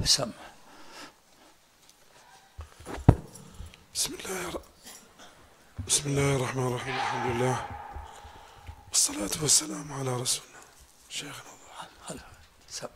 سم. بسم الله الرحمن الرحيم. الحمد لله والصلاة والسلام على رسولنا شيخنا. سم.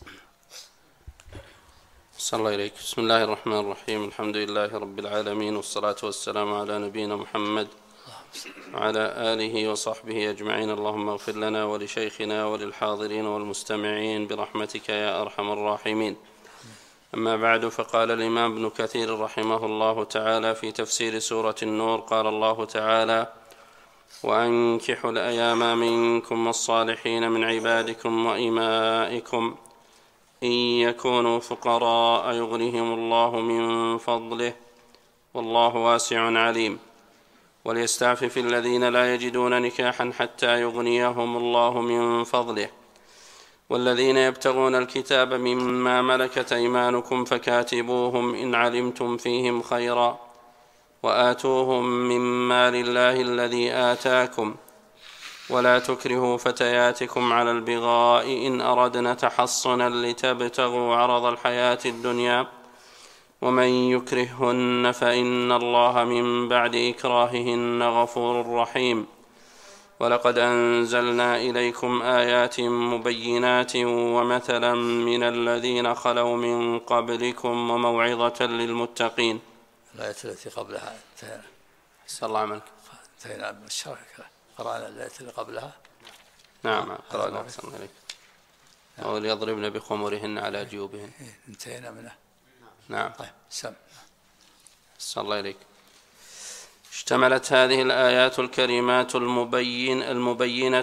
صلى الله إليك. بسم الله الرحمن الرحيم. الحمد لله رب العالمين، والصلاة والسلام على نبينا محمد وعلى آله وصحبه أجمعين. اللهم اغفر لنا ولشيخنا وللحاضرين والمستمعين برحمتك يا أرحم الراحمين. أما بعد، فقال الإمام ابن كثير رحمه الله تعالى في تفسير سورة النور: قال الله تعالى: وأنكحوا الأيام منكم والصالحين من عبادكم وإمائكم إن يكونوا فقراء يغنهم الله من فضله والله واسع عليم. وليستعفف الذين لا يجدون نكاحا حتى يغنيهم الله من فضله. والذين يبتغون الكتاب مما ملكت أيمانكم فكاتبوهم إن علمتم فيهم خيرا وآتوهم من مال الله الذي آتاكم ولا تكرهوا فتياتكم على البغاء إن أردنا تحصنا لتبتغوا عرض الحياة الدنيا ومن يكرههن فإن الله من بعد إكراههن غفور رحيم. ولقد أنزلنا إليكم آيات مبينات ومثلا من الذين خلوا من قبلكم وموعظة للمتقين. الآية التي قبلها انتهينا. أسأل الله عملك. انتهينا من الشرك. قرأنا الآية اللي قبلها. نعم قرأنا. أحسن إليك. أو ليضربن بخمرهن على جيوبهن. انتهينا منه. نعم. طيب سم. أسأل الله إليك. اشتملت هذه الآيات الكريمات المبينة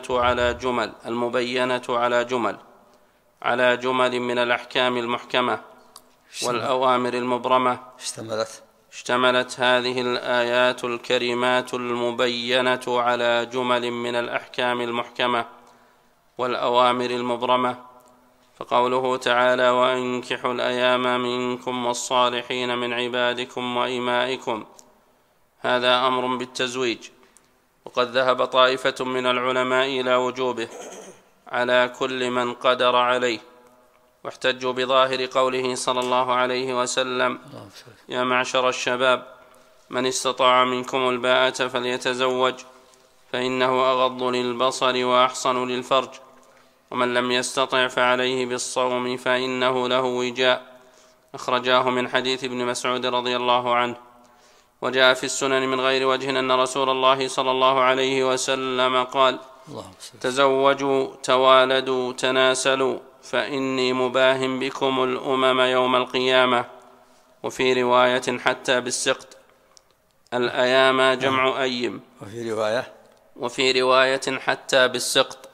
على جمل من الأحكام المحكمة والأوامر المبرمة. اشتملت هذه الآيات الكريمات المبينة على جمل من الأحكام المحكمة والأوامر المبرمة. فقوله تعالى: وأنكحوا الأيام منكم والصالحين من عبادكم وإمائكم، هذا أمر بالتزويج، وقد ذهب طائفة من العلماء إلى وجوبه على كل من قدر عليه، واحتجوا بظاهر قوله صلى الله عليه وسلم: يا معشر الشباب من استطاع منكم الباءة فليتزوج فإنه أغض للبصر وأحصن للفرج، ومن لم يستطع فعليه بالصوم فإنه له وجاء. أخرجاه من حديث ابن مسعود رضي الله عنه. وجاء في السنن من غير وجه أن رسول الله صلى الله عليه وسلم قال: تزوجوا توالدوا تناسلوا فإني مباه بكم الأمم يوم القيامة. وفي رواية حتى بالسقط. الأيام جمع أيم. وفي رواية حتى بالسقط.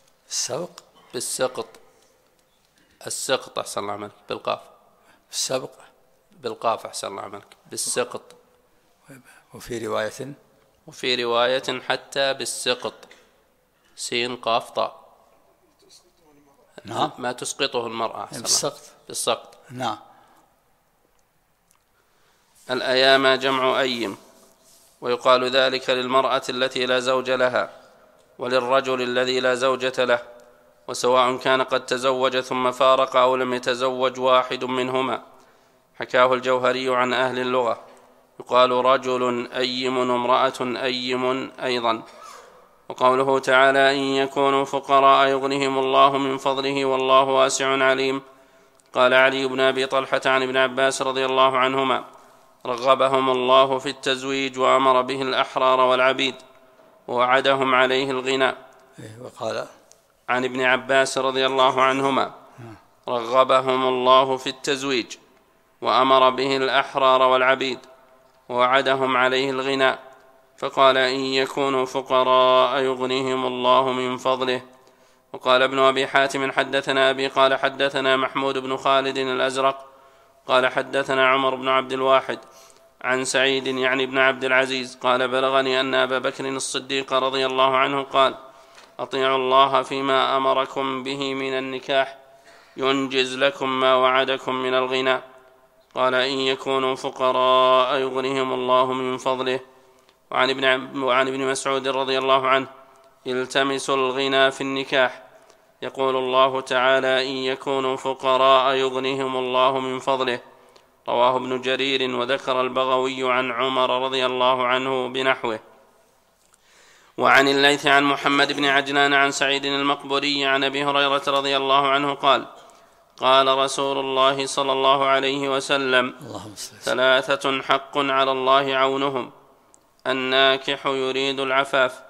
السقط أحسن الله عملك بالقاف. السبق بالقاف أحسن الله عملك بالسقط. وفي رواية حتى بالسقط. سين قاف طاء. نعم. ما تسقطه المرأة. بالسقط. نعم. الأيام جمع أيم، ويقال ذلك للمرأة التي لا زوج لها وللرجل الذي لا زوجة له، وسواء كان قد تزوج ثم فارق أو لم يتزوج واحد منهما. حكاه الجوهري عن أهل اللغة. يقال رجل أيم وامرأة أيم أيضا. وقوله تعالى: إن يكونوا فقراء يغنهم الله من فضله والله واسع عليم. قال علي بن أبي طلحة عن ابن عباس رضي الله عنهما: رغبهم الله في التزويج وأمر به الأحرار والعبيد ووعدهم عليه الغنى. وقال عن ابن عباس رضي الله عنهما: رغبهم الله في التزويج وأمر به الأحرار والعبيد ووعدهم عليه الغنى. فقال: إن يكونوا فقراء يغنيهم الله من فضله. وقال ابن أبي حاتم: حدثنا أبي قال حدثنا محمود بن خالد الأزرق قال حدثنا عمر بن عبد الواحد عن سعيد يعني ابن عبد العزيز قال: بلغني أن أبا بكر الصديق رضي الله عنه قال: أطيعوا الله فيما أمركم به من النكاح ينجز لكم ما وعدكم من الغنى. قال: إن يكونوا فقراء يغنيهم الله من فضله. وعن ابن مسعود رضي الله عنه: التمسوا الغنى في النكاح يقول الله تعالى: إن يكونوا فقراء يغنيهم الله من فضله. رواه ابن جرير. وذكر البغوي عن عمر رضي الله عنه بنحوه. وعن الليث عن محمد بن عجلان عن سعيد المقبري عن أبي هريرة رضي الله عنه قال: قال رسول الله صلى الله عليه وسلم: 3 حق على الله عونهم: الناكح يريد العفاف.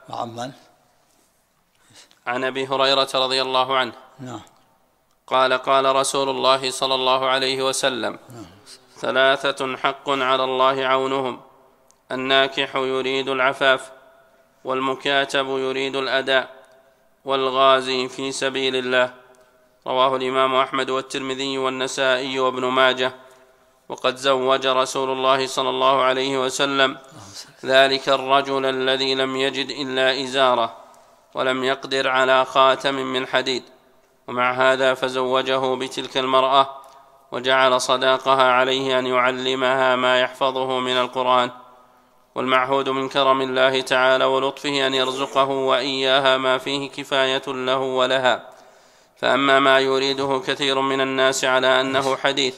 عن أبي هريرة رضي الله عنه قال: قال رسول الله صلى الله عليه وسلم: 3 حق على الله عونهم: الناكح يريد العفاف، والمكاتب يريد الأداء، والغازي في سبيل الله. رواه الإمام أحمد والترمذي والنسائي وابن ماجه. وقد زوج رسول الله صلى الله عليه وسلم ذلك الرجل الذي لم يجد إلا إزاره ولم يقدر على خاتم من حديد، ومع هذا فزوجه بتلك المرأة، وجعل صداقها عليه أن يعلمها ما يحفظه من القرآن. والمعهود من كرم الله تعالى ولطفه أن يرزقه وإياها ما فيه كفاية له ولها. فأما ما يريده كثير من الناس على أنه حديث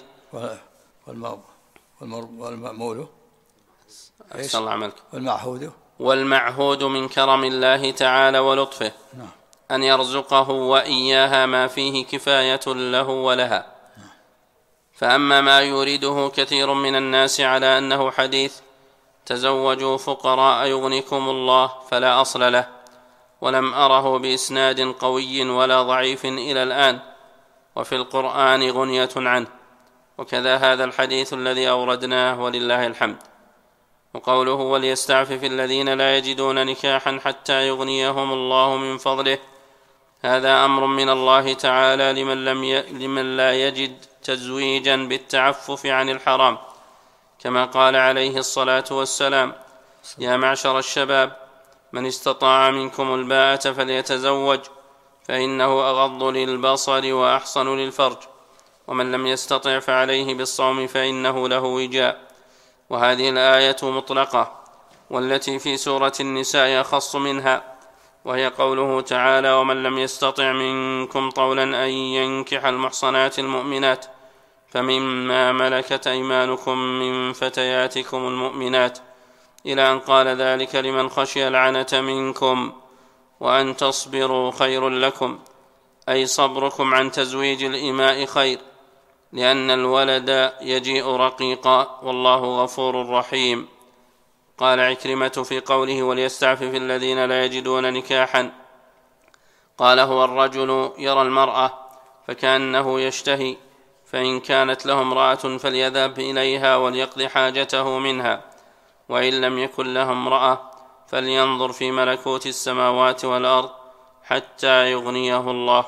والمعهود من كرم الله تعالى ولطفه أن يرزقه وإياها ما فيه كفاية له ولها. فأما ما يريده كثير من الناس على أنه حديث: تزوجوا فقراء يغنيكم الله، فلا أصل له، ولم أره بإسناد قوي ولا ضعيف إلى الآن، وفي القرآن غنية عنه. وكذا هذا الحديث الذي أوردناه ولله الحمد. وقوله: وليستعفف الذين لا يجدون نكاحا حتى يغنيهم الله من فضله، هذا أمر من الله تعالى لمن لا يجد تزويجا بالتعفف عن الحرام، كما قال عليه الصلاة والسلام: يا معشر الشباب من استطاع منكم الباءة فليتزوج، فإنه أغض للبصر وأحصن للفرج، ومن لم يستطع فعليه بالصوم فإنه له وجاء. وهذه الآية مطلقة، والتي في سورة النساء أخص منها، وهي قوله تعالى: ومن لم يستطع منكم طولا أن ينكح المحصنات المؤمنات فمما ملكت أيمانكم من فتياتكم المؤمنات، إلى أن قال: ذلك لمن خشي العنة منكم وأن تصبروا خير لكم، أي صبركم عن تزويج الإماء خير، لأن الولد يجيء رقيقا، والله غفور رحيم. قال عكرمة في قوله: وليستعفف الذين لا يجدون نكاحا، قال: هو الرجل يرى المرأة فكأنه يشتهي، فإن كانت له امرأة فليذهب إليها وليقضي حاجته منها، وإن لم يكن له امرأة فلينظر في ملكوت السماوات والأرض حتى يغنيه الله.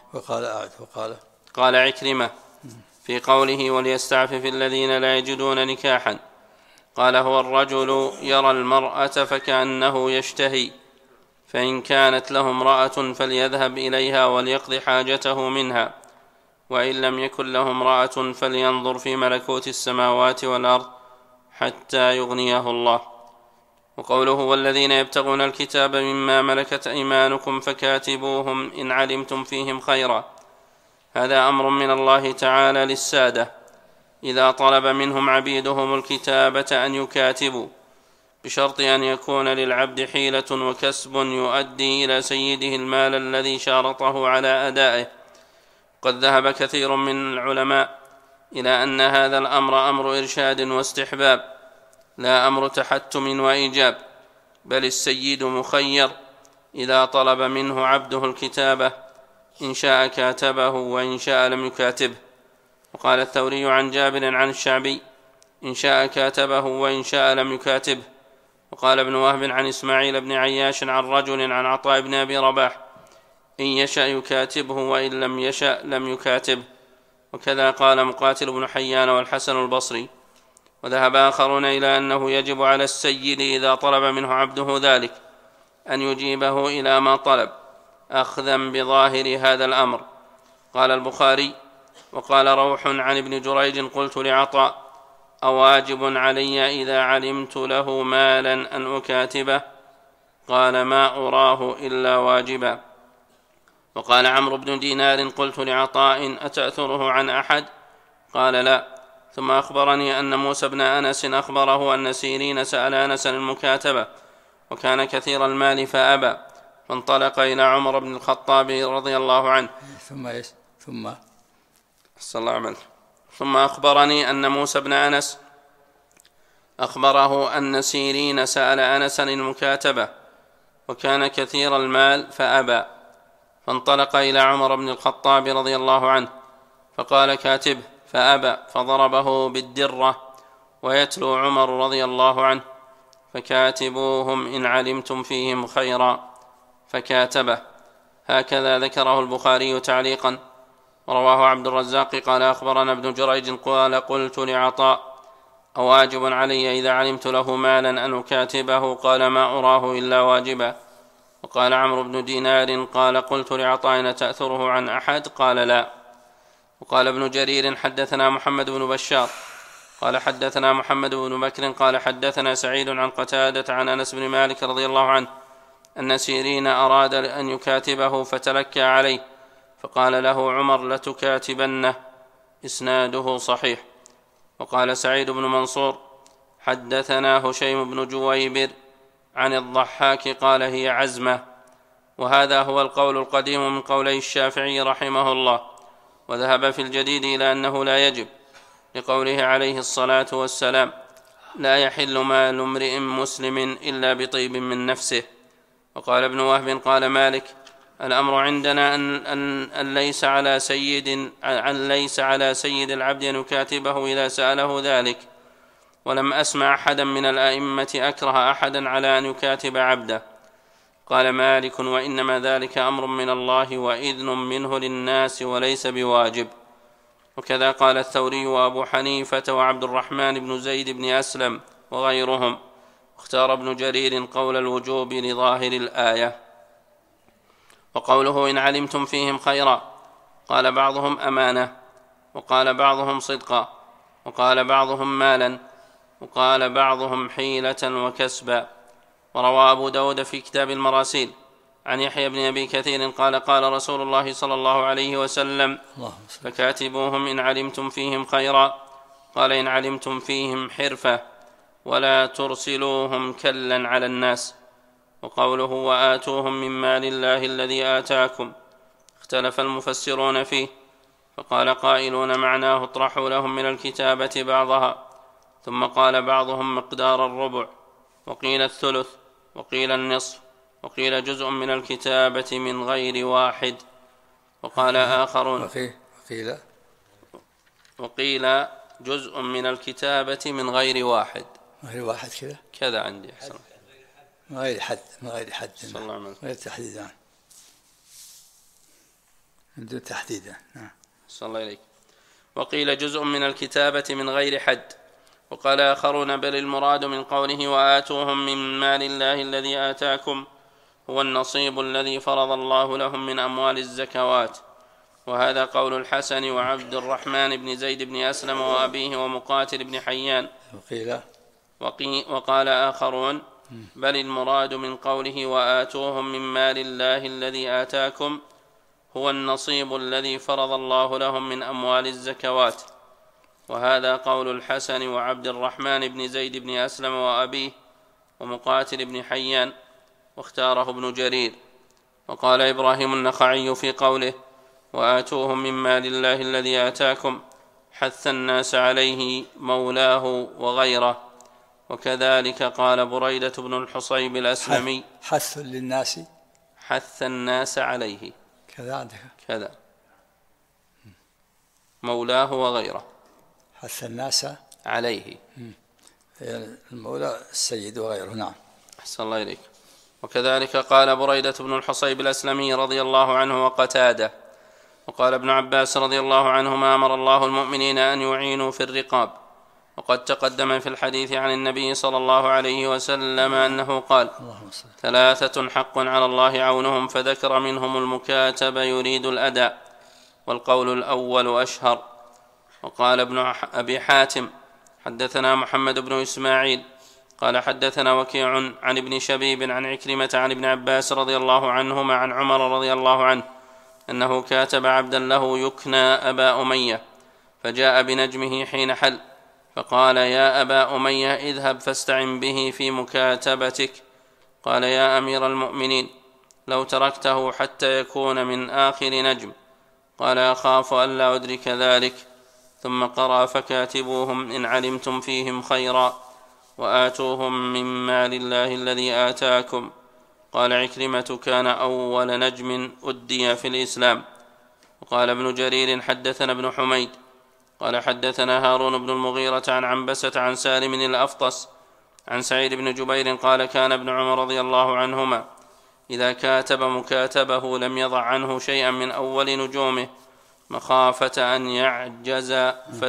قال عكرمة في قوله: وليستعفف الذين لا يجدون نكاحا، قال: هو الرجل يرى المرأة فكأنه يشتهي، فإن كانت له امرأة فليذهب إليها وليقضي حاجته منها، وإن لم يكن له امرأة فلينظر في ملكوت السماوات والأرض حتى يغنيه الله. وقوله: والذين يبتغون الكتاب مما ملكت أيمانكم فكاتبوهم إن علمتم فيهم خيرا، هذا أمر من الله تعالى للسادة إذا طلب منهم عبيدهم الكتابة أن يكاتبوا، بشرط أن يكون للعبد حيلة وكسب يؤدي إلى سيده المال الذي شارطه على أدائه. قد ذهب كثير من العلماء إلى أن هذا الأمر أمر إرشاد واستحباب، لا أمر تحتم وإيجاب، بل السيد مخير إذا طلب منه عبده الكتابة، إن شاء كاتبه وإن شاء لم يكاتبه. وقال الثوري عن جابر عن الشعبي: إن شاء كاتبه وإن شاء لم يكاتبه. وقال ابن وهب عن إسماعيل بن عياش عن رجل عن عطاء بن أبي رباح: إن يشأ يكاتبه وإن لم يشأ لم يكاتبه. وكذا قال مقاتل بن حيان والحسن البصري. وذهب آخرون إلى أنه يجب على السيد إذا طلب منه عبده ذلك أن يجيبه إلى ما طلب، أخذا بظاهر هذا الأمر. قال البخاري: وقال روح عن ابن جريج: قلت لعطاء: أواجب علي إذا علمت له مالا أن أكاتبه؟ قال: ما أراه إلا واجبا. وقال عمرو بن دينار: قلت لعطاء: أتأثره عن أحد؟ قال: لا. ثم أخبرني أن موسى بن أنس أخبره أن سيرين سأل أنس المكاتبة وكان كثير المال فأبى، فانطلق إلى عمر بن الخطاب رضي الله عنه. ثم أخبرني أن موسى بن أنس أخبره أن سيرين سأل أنس المكاتبة وكان كثير المال فأبى، فانطلق إلى عمر بن الخطاب رضي الله عنه فقال: كاتبه، فأبى، فضربه بالدرة. ويتلو عمر رضي الله عنه: فكاتبوهم إن علمتم فيهم خيرا، فكاتبه. هكذا ذكره البخاري تعليقا. رواه عبد الرزاق قال: أخبرنا ابن جريج قال: قلت لعطاء: أواجب علي إذا علمت له مالا أن أكاتبه؟ قال: ما أراه إلا واجبا. وقال عمرو بن دينار قال: قلت لعطاء: تأثره عن أحد؟ قال: لا. وقال ابن جرير: حدثنا محمد بن بشار قال: حدثنا محمد بن بكر قال: حدثنا سعيد عن قتادة عن أنس بن مالك رضي الله عنه أن سيرين أراد أن يكاتبه فتلكى عليه، فقال له عمر: لتكاتبنه. إسناده صحيح. وقال سعيد بن منصور: حدثنا هشيم بن جويبر عن الضحاك قال: هي عزمة. وهذا هو القول القديم من قولي الشافعي رحمه الله، وذهب في الجديد إلى أنه لا يجب، لقوله عليه الصلاة والسلام: لا يحل مال امرئ مسلم إلا بطيب من نفسه. وقال ابن وهب قال مالك: الأمر عندنا أن ليس على سيد العبد أن يكاتبه إذا سأله ذلك، ولم أسمع أحدا من الأئمة أكره أحدا على أن يكاتب عبده. قال مالك: وإنما ذلك أمر من الله وإذن منه للناس وليس بواجب. وكذا قال الثوري وأبو حنيفة وعبد الرحمن بن زيد بن أسلم وغيرهم. اختار ابن جرير قول الوجوب لظاهر الآية. وقوله: إن علمتم فيهم خيرا، قال بعضهم أمانة، وقال بعضهم صدقا، وقال بعضهم مالا، وقال بعضهم حيلة وكسبا. وروى أبو داود في كتاب المراسيل عن يحيى بن أبي كثير قال: قال رسول الله صلى الله عليه وسلم: فكاتبوهم إن علمتم فيهم خيرا. قال: إن علمتم فيهم حرفة، ولا ترسلوهم كلا على الناس. وقوله: وآتوهم من مال الله الذي آتاكم، اختلف المفسرون فيه، فقال قائلون معناه: اطرحوا لهم من الكتابة بعضها. ثم قال بعضهم: مقدار الربع، وقيل الثلث، وقيل النصف، وقيل جزء من الكتابة من غير واحد. وقال آخرون: وقيل جزء من الكتابة من غير واحد. غير واحد كذا عندي أحسن. من غير حد صلى الله عليه وسلم. غير تحديد، عنده تحديدا. صلى الله عليك. وقيل جزء من الكتابة من غير حد. وقال آخرون: بل المراد من قوله: وآتوهم من مال الله الذي آتاكم هو النصيب الذي فرض الله لهم من أموال الزكوات. وهذا قول الحسن وعبد الرحمن بن زيد بن أسلم وأبيه ومقاتل بن حيان. وقال آخرون: بل المراد من قوله: وآتوهم من مال الله الذي آتاكم هو النصيب الذي فرض الله لهم من أموال الزكوات. وهذا قول الحسن وعبد الرحمن بن زيد بن أسلم وأبيه ومقاتل بن حيان، واختاره ابن جرير. وقال إبراهيم النخعي في قوله: وآتوهم من مال الله الذي آتاكم، حث الناس عليه مولاه وغيره. وكذلك قال بريدة بن الحصيب الأسلمي: حث للناس، حث الناس عليه، كذا عندك كذا، مولاه وغيره، حث الناس عليه، المولى السيد وغيره. نعم، أحسن الله إليك. وكذلك قال بريدة بن الحصيب الأسلمي رضي الله عنه وقتاده. وقال ابن عباس رضي الله عنهما: أمر الله المؤمنين أن يعينوا في الرقاب. وقد تقدم في الحديث عن النبي صلى الله عليه وسلم أنه قال: 3 حق على الله عونهم، فذكر منهم المكاتب يريد الأداء، والقول الأول أشهر. وقال ابن أبي حاتم: حدثنا محمد بن إسماعيل قال: حدثنا وكيع عن ابن شبيب عن عكرمة عن ابن عباس رضي الله عنهما عن عمر رضي الله عنه أنه كاتب عبدا له يكنى أبا أمية، فجاء بنجمه حين حل، فقال: يا أبا أمية اذهب فاستعن به في مكاتبتك. قال: يا أمير المؤمنين، لو تركته حتى يكون من آخر نجم. قال: أخاف ألا أدرك ذلك. ثم قرأ: فكاتبوهم إن علمتم فيهم خيرا وآتوهم من مال الله الذي آتاكم. قال عكرمة: كان أول نجم أدي في الإسلام. وقال ابن جرير: حدثنا ابن حميد قال حدثنا هارون بن المغيرة عن عنبسة عن سالم الأفطس عن سعيد بن جبير قال: كان ابن عمر رضي الله عنهما إذا كاتب مكاتبه لم يضع عنه شيئا من أول نجومه مخافة أن يعجز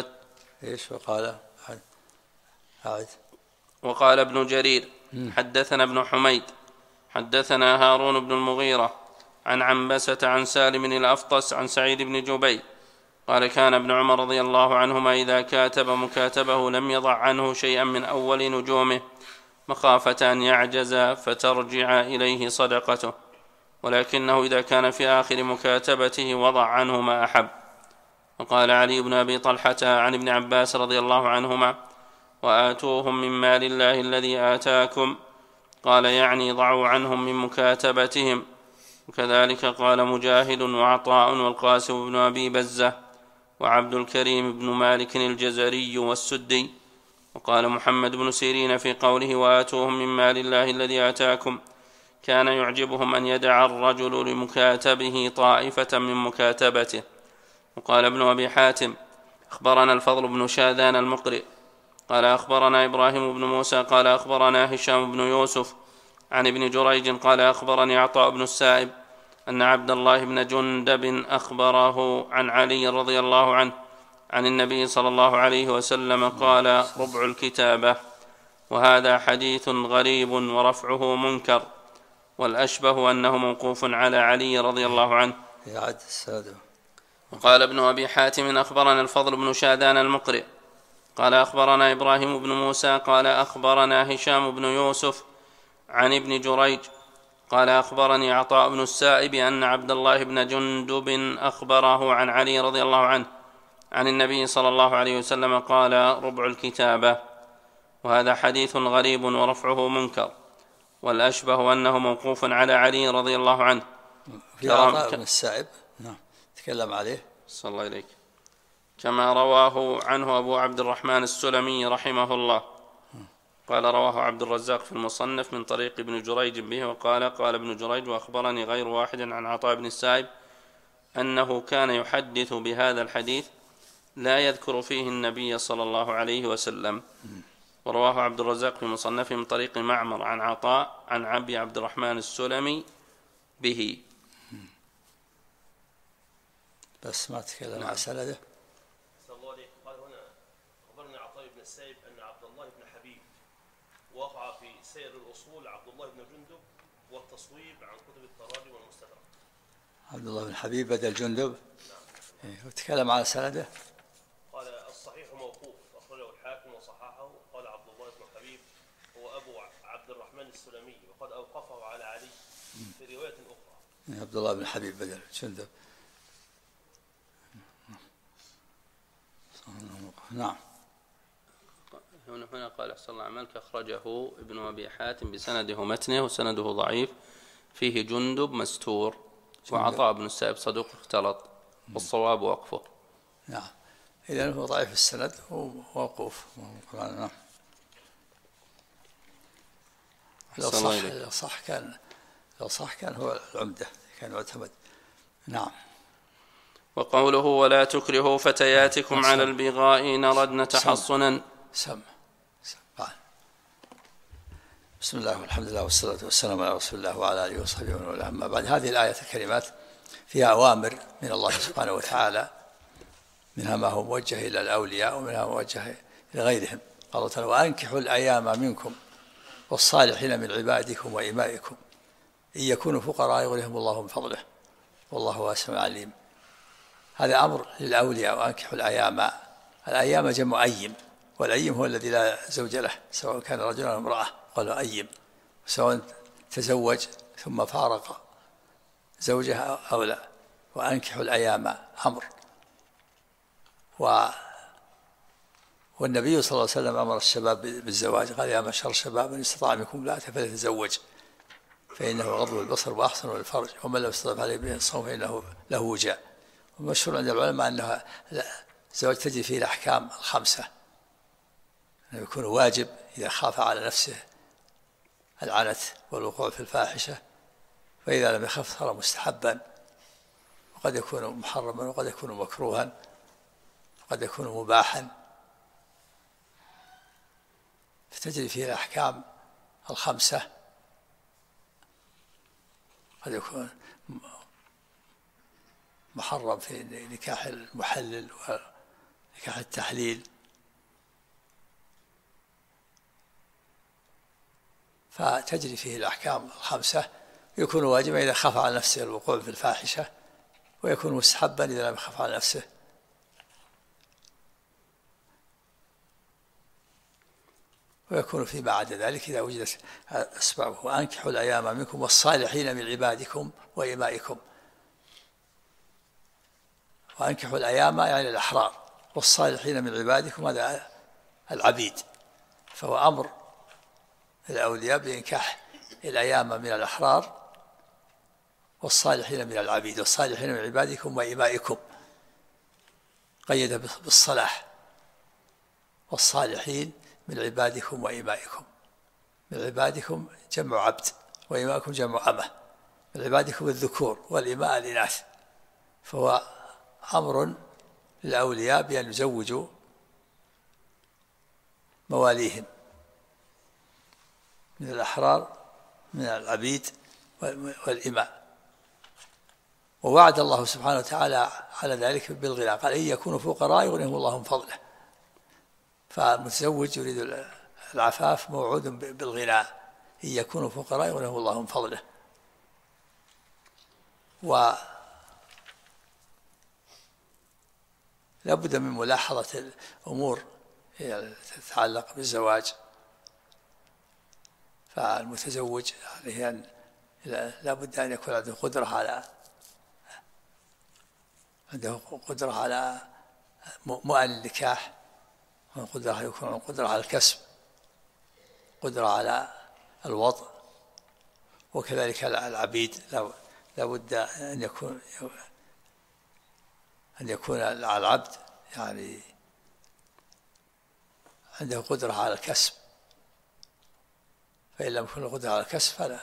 وقال ابن جرير: حدثنا ابن حميد حدثنا هارون بن المغيرة عن عنبسة عن سالم الأفطس عن سعيد بن جبير قال: كان ابن عمر رضي الله عنهما إذا كاتب مكاتبه لم يضع عنه شيئا من أول نجومه مخافة أن يعجز فترجع إليه صدقته، ولكنه إذا كان في آخر مكاتبته وضع عنه ما أحب. وقال علي بن أبي طلحة عن ابن عباس رضي الله عنهما: وآتوهم من مال الله الذي آتاكم. قال: يعني ضعوا عنهم من مكاتبتهم. وكذلك قال مجاهد وعطاء والقاسم بن أبي بزة وعبد الكريم بن مالك الجزري والسدي. وقال محمد بن سيرين في قوله: وآتوهم من مال الله الذي آتاكم: كان يعجبهم أن يدع الرجل لمكاتبه طائفة من مكاتبته. وقال ابن أبي حاتم: أخبرنا الفضل بن شاذان المقرئ قال أخبرنا إبراهيم بن موسى قال أخبرنا هشام بن يوسف عن ابن جريج قال أخبرني عطاء بن السائب أن عبد الله بن جندب أخبره عن علي رضي الله عنه عن النبي صلى الله عليه وسلم قال: ربع الكتابة. وهذا حديث غريب ورفعه منكر، والأشبه أنه موقوف على علي رضي الله عنه. وقال ابن أبي حاتم: أخبرنا الفضل بن شاذان المقرئ قال أخبرنا إبراهيم بن موسى قال أخبرنا هشام بن يوسف عن ابن جريج قال أخبرني عطاء بن السائب أن عبد الله بن جندب أخبره عن علي رضي الله عنه عن النبي صلى الله عليه وسلم قال: ربع الكتابة. وهذا حديث غريب ورفعه منكر، والأشبه أنه موقوف على علي رضي الله عنه. في عطاء بن السائب تكلم عليه صلى الله عليك، كما رواه عنه أبو عبد الرحمن السلمي رحمه الله قال: رواه عبد الرزاق في المصنف من طريق ابن جريج به. وقال ابن جريج: وأخبرني غير واحد عن عطاء بن السائب أنه كان يحدث بهذا الحديث لا يذكر فيه النبي صلى الله عليه وسلم. ورواه عبد الرزاق في مصنفه من طريق معمر عن عطاء عن أبي عبد الرحمن السلمي به. بس ما تكلم عن سنده. قال هنا: أخبرني عطاء بن السائب أن عبد الله بن حبيب وقع في سير الأصول عبد الله بن جندب والتصويب عن كتب التراجم والمستدرك. عبد الله بن حبيب بدل جندب. نعم. وتكلم عن سنده. قال: الصحيح موقوف أخرجه الحاكم وصححه. قال عبد الله بن حبيب هو أبو عبد الرحمن السلمي وقد أوقفه على علي في رواية أخرى. عبد الله بن حبيب بدل جندب. نعم. هنا قال أحسن الله عملك أخرجه ابن أبي حاتم بسنده متنه وسنده ضعيف فيه جندب مستور وعطاء بن السائب صدوق اختلط والصواب وقفه. نعم، إذن هو ضعيف السند ووقوف. نعم. لو صح كان هو العمدة، كان معتمد. نعم. وقوله: ولا تكرهوا فتياتكم على البغاء إن أردنا تحصنا. بسم الله والحمد لله والصلاة والسلام على رسول الله وعلى آله وصحبه ومن والاه. أما بعد، هذه الآية الكريمات فيها أوامر من الله سبحانه وتعالى، منها ما هو موجه إلى الأولياء ومنها موجه إلى غيرهم. قال تعالى: وأنكحوا الأيام منكم والصالحين من عبادكم وإمائكم إن يكونوا فقراء يغنيهم الله من فضله والله واسع عليم. هذا أمر للأولياء: وأنكحوا الأيام. الأيام جمع أيم، والأيم هو الذي لا زوج له، سواء كان رجلا أو امرأة قالوا أيم، سواء تزوج ثم فارق زوجها أو لا. وأنكحوا الأيام أمر، والنبي صلى الله عليه وسلم أمر الشباب بالزواج، قال يا معشر الشباب من استطاع منكم الباءة فليتزوج فإنه غض البصر وأحسن للفرج ومن لم يستطع عليه به الصوم فإنه له وجاء. ومشهور عند العلماء أنها الزواج تجري فيه الأحكام الخمسة، أنه يكون واجب إذا خاف على نفسه العنت والوقوع في الفاحشة، فإذا لم يخف صار مستحبا، وقد يكون محرما وقد يكون مكروها وقد يكون مباحا، فتجري فيه الأحكام الخمسة. قد يكون محرم في نكاح المحلل ونكاح التحليل، فتجري فيه الأحكام الخمسة. يكون واجبا إذا خاف على نفسه الوقوع في الفاحشة، ويكون مستحبا إذا لم يخف على نفسه. ويكون فيما عدا ذلك إذا وجدت أسبابه. وأنكحوا الأيام منكم والصالحين من عبادكم وإمائكم. وأنكحوا الأيام يعني الأحرار، والصالحين من عبادكم هذا العبيد، فهو أمر الأولياء بإنكاح الأيام من الأحرار والصالحين من العبيد. والصالحين من عبادكم وإمائكم قيد بالصلاح، والصالحين من عبادكم وإمائكم. من عبادكم جمع عبد، وإمائكم جمع أمة. من عبادكم الذكور والإماء الإناث، فهو أمر للأولياء بأن يزوجوا مواليهم من الأحرار من العبيد والإماء. ووعد الله سبحانه وتعالى على ذلك بالغنى، قال إن يكونوا فقراء يغنيهم الله من فضله. فالمتزوج يريد العفاف موعود بالغنى، إن يكونوا فقراء يغنيهم الله من فضله. ولا بد من ملاحظة الأمور تتعلق بالزواج. فالمتزوج عليه أن لا بد أن يكون عنده قدرة على مؤن النكاح، وقدرة يكون قدرة على الكسب، قدرة على الوضع. وكذلك العبيد لا بد أن يكون على العبد يعني عنده قدرة على الكسب، فإن لم يكن قدرة على الكسب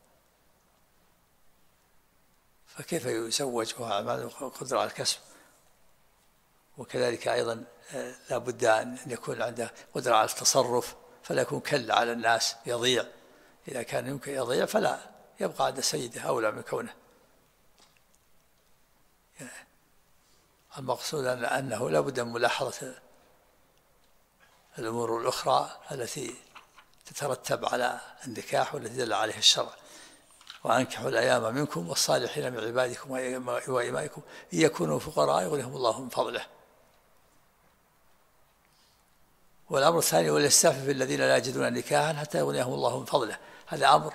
فكيف يزوج وهو عنده قدرة على الكسب؟ وكذلك أيضا لا بد أن يكون عنده قدرة على التصرف، فلا يكون كل على الناس يضيع. إذا كان يمكن يضيع فلا يبقى عند سيده أولى من كونه. المقصود أنه لا بد من ملاحظة الأمور الأخرى التي تترتب على النكاح والتي دل عليها الشرع. وأنكحوا الأيام منكم والصالحين من عبادكم وإمائكم إن يكونوا فقراء يغنيهم الله من فضله. والأمر الثاني وليستعفف الذين لا يجدون نكاحا حتى يغنيهم الله من فضله. هذا أمر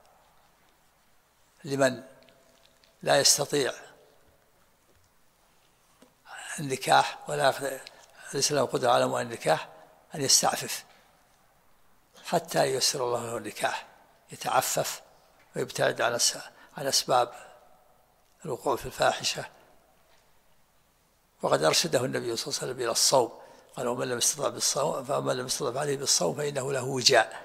لمن لا يستطيع النكاح ولا ليس له قدرة على مؤن النكاح، أن يستعفف حتى ييسر الله له النكاح، يتعفف ويبتعد عن أسباب الوقوع في الفاحشة. وقد أرشده النبي صلى الله عليه وسلم إلى الصوم، قال ومن لم يستطع بالصوم فمن لم يستطع عليه بالصوم فإنه له وجاء،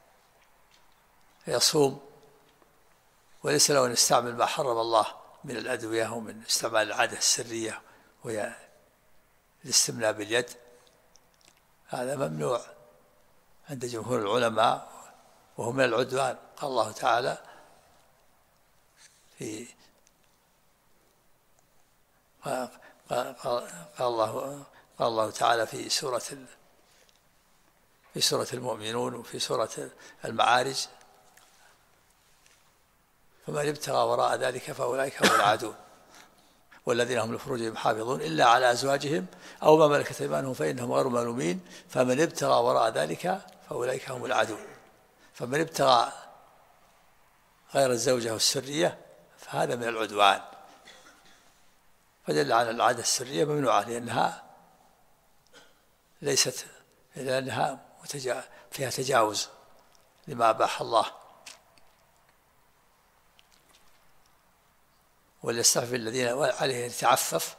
فيصوم وليس له أن يستعمل ما حرم الله من الأدوية ومن استعمال العادة السرية وهي الاستمناء باليد. هذا ممنوع عند جمهور العلماء، وهو من العدوان. قال الله تعالى قال الله تعالى في سورة المؤمنون وفي سورة المعارج فمن ابتغى وراء ذلك فأولئك هم العادون والذين هم لفروجهم حافظون إلا على أزواجهم أو ما ملكت أيمانهم فإنهم غير ملومين فمن ابتغى وراء ذلك فأولئك هم العادون. فمن ابتغى غير الزوجة والسرية فهذا من العدوان، فدل على العادة السرية ممنوعة لأنها فيها تجاوز لما أباح الله. وليستعفف الذين عليه يتعفف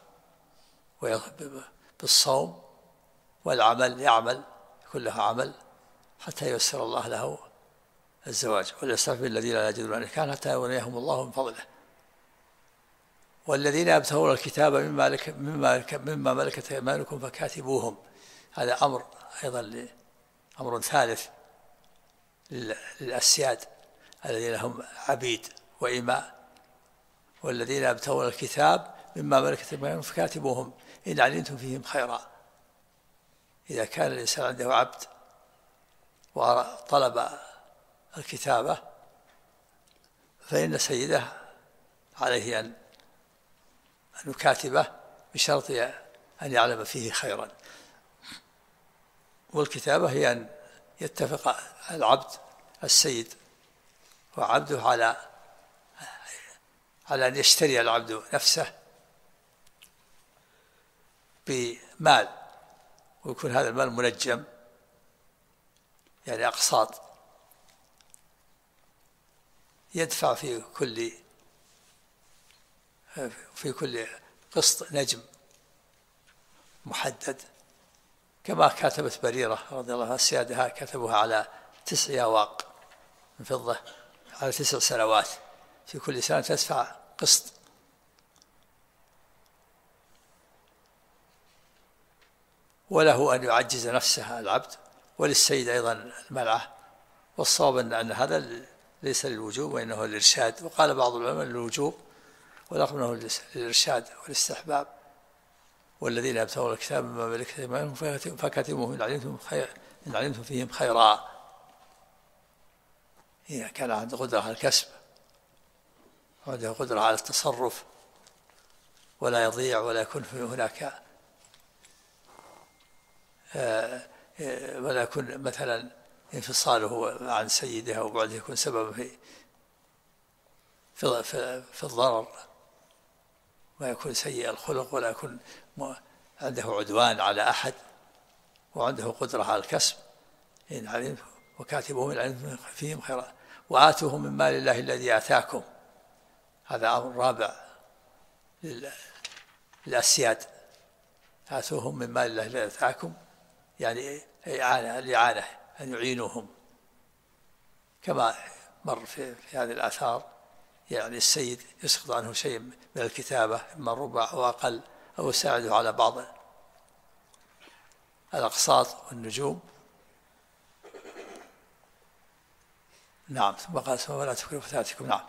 بالصوم والعمل، يعمل كلها عمل حتى ييسر الله له الزواج. وليستعفف الذين لا يجدون نكاحا حتى يغنيهم الله من فضله. والذين يبتغون الكتاب مما ملكت أيمانكم فكاتبوهم. هذا أمر أيضا أمر ثالث للأسياد الذين هم عبيد وإماء. والذين يبتغون الكتاب مما ملكت أيمانكم فكاتبوهم إن علمتم فيهم خيرا. إذا كان الإنسان عنده عبد وطلب الكتابة فإن سيده عليه أن يكاتبه بشرط أن يعلم فيه خيرا. والكتابة هي أن يتفق العبد السيد وعبده على أن يشتري العبد نفسه بمال، ويكون هذا المال منجم، يعني أقساط، يدفع في كل قسط نجم محدد، كما كتبت بريرة رضي الله عنها السيادة كتبوها على 9 أواق من فضة على 9 سنوات، في كل سنة تدفع قسط. وله أن يعجز نفسه العبد، وللسيد أيضا المنعة. والصواب أن هذا ليس للوجوب وإنه للإرشاد، وقال بعض العلماء للوجوب والأقرب أنه للإرشاد والاستحباب. والذين يبتغون الكتاب مما ملكت أيمانكم فكاتبوهم إن علمتم فيهم خيرا. إذا كان عنده قدرة على الكسب وعنده قدرة على التصرف ولا يضيع ولا يكون هناك ولا يكون مثلا انفصاله عن سيده أو بعده يكون سبب في الضرر، ما يكون سيء الخلق ولا يكون عنده عدوان على أحد، وعنده قدرة على الكسب. إن علمتم وكاتبوهم إن علمتم فيهم خيرا وآتوهم من مال الله الذي آتاكم. هذا أمر رابع للأسياد، آتوهم من مال الله الذي آتاكم، يعني الإعانة، أن يعينوهم كما مر في هذه الآثار. يعني السيد يسقط عنه شيء من الكتابة إما الربع أو أقل، أو يساعده على بعض الأقساط والنجوم. نعم. ثم قال ولا تكرهوا فتياتكم. نعم.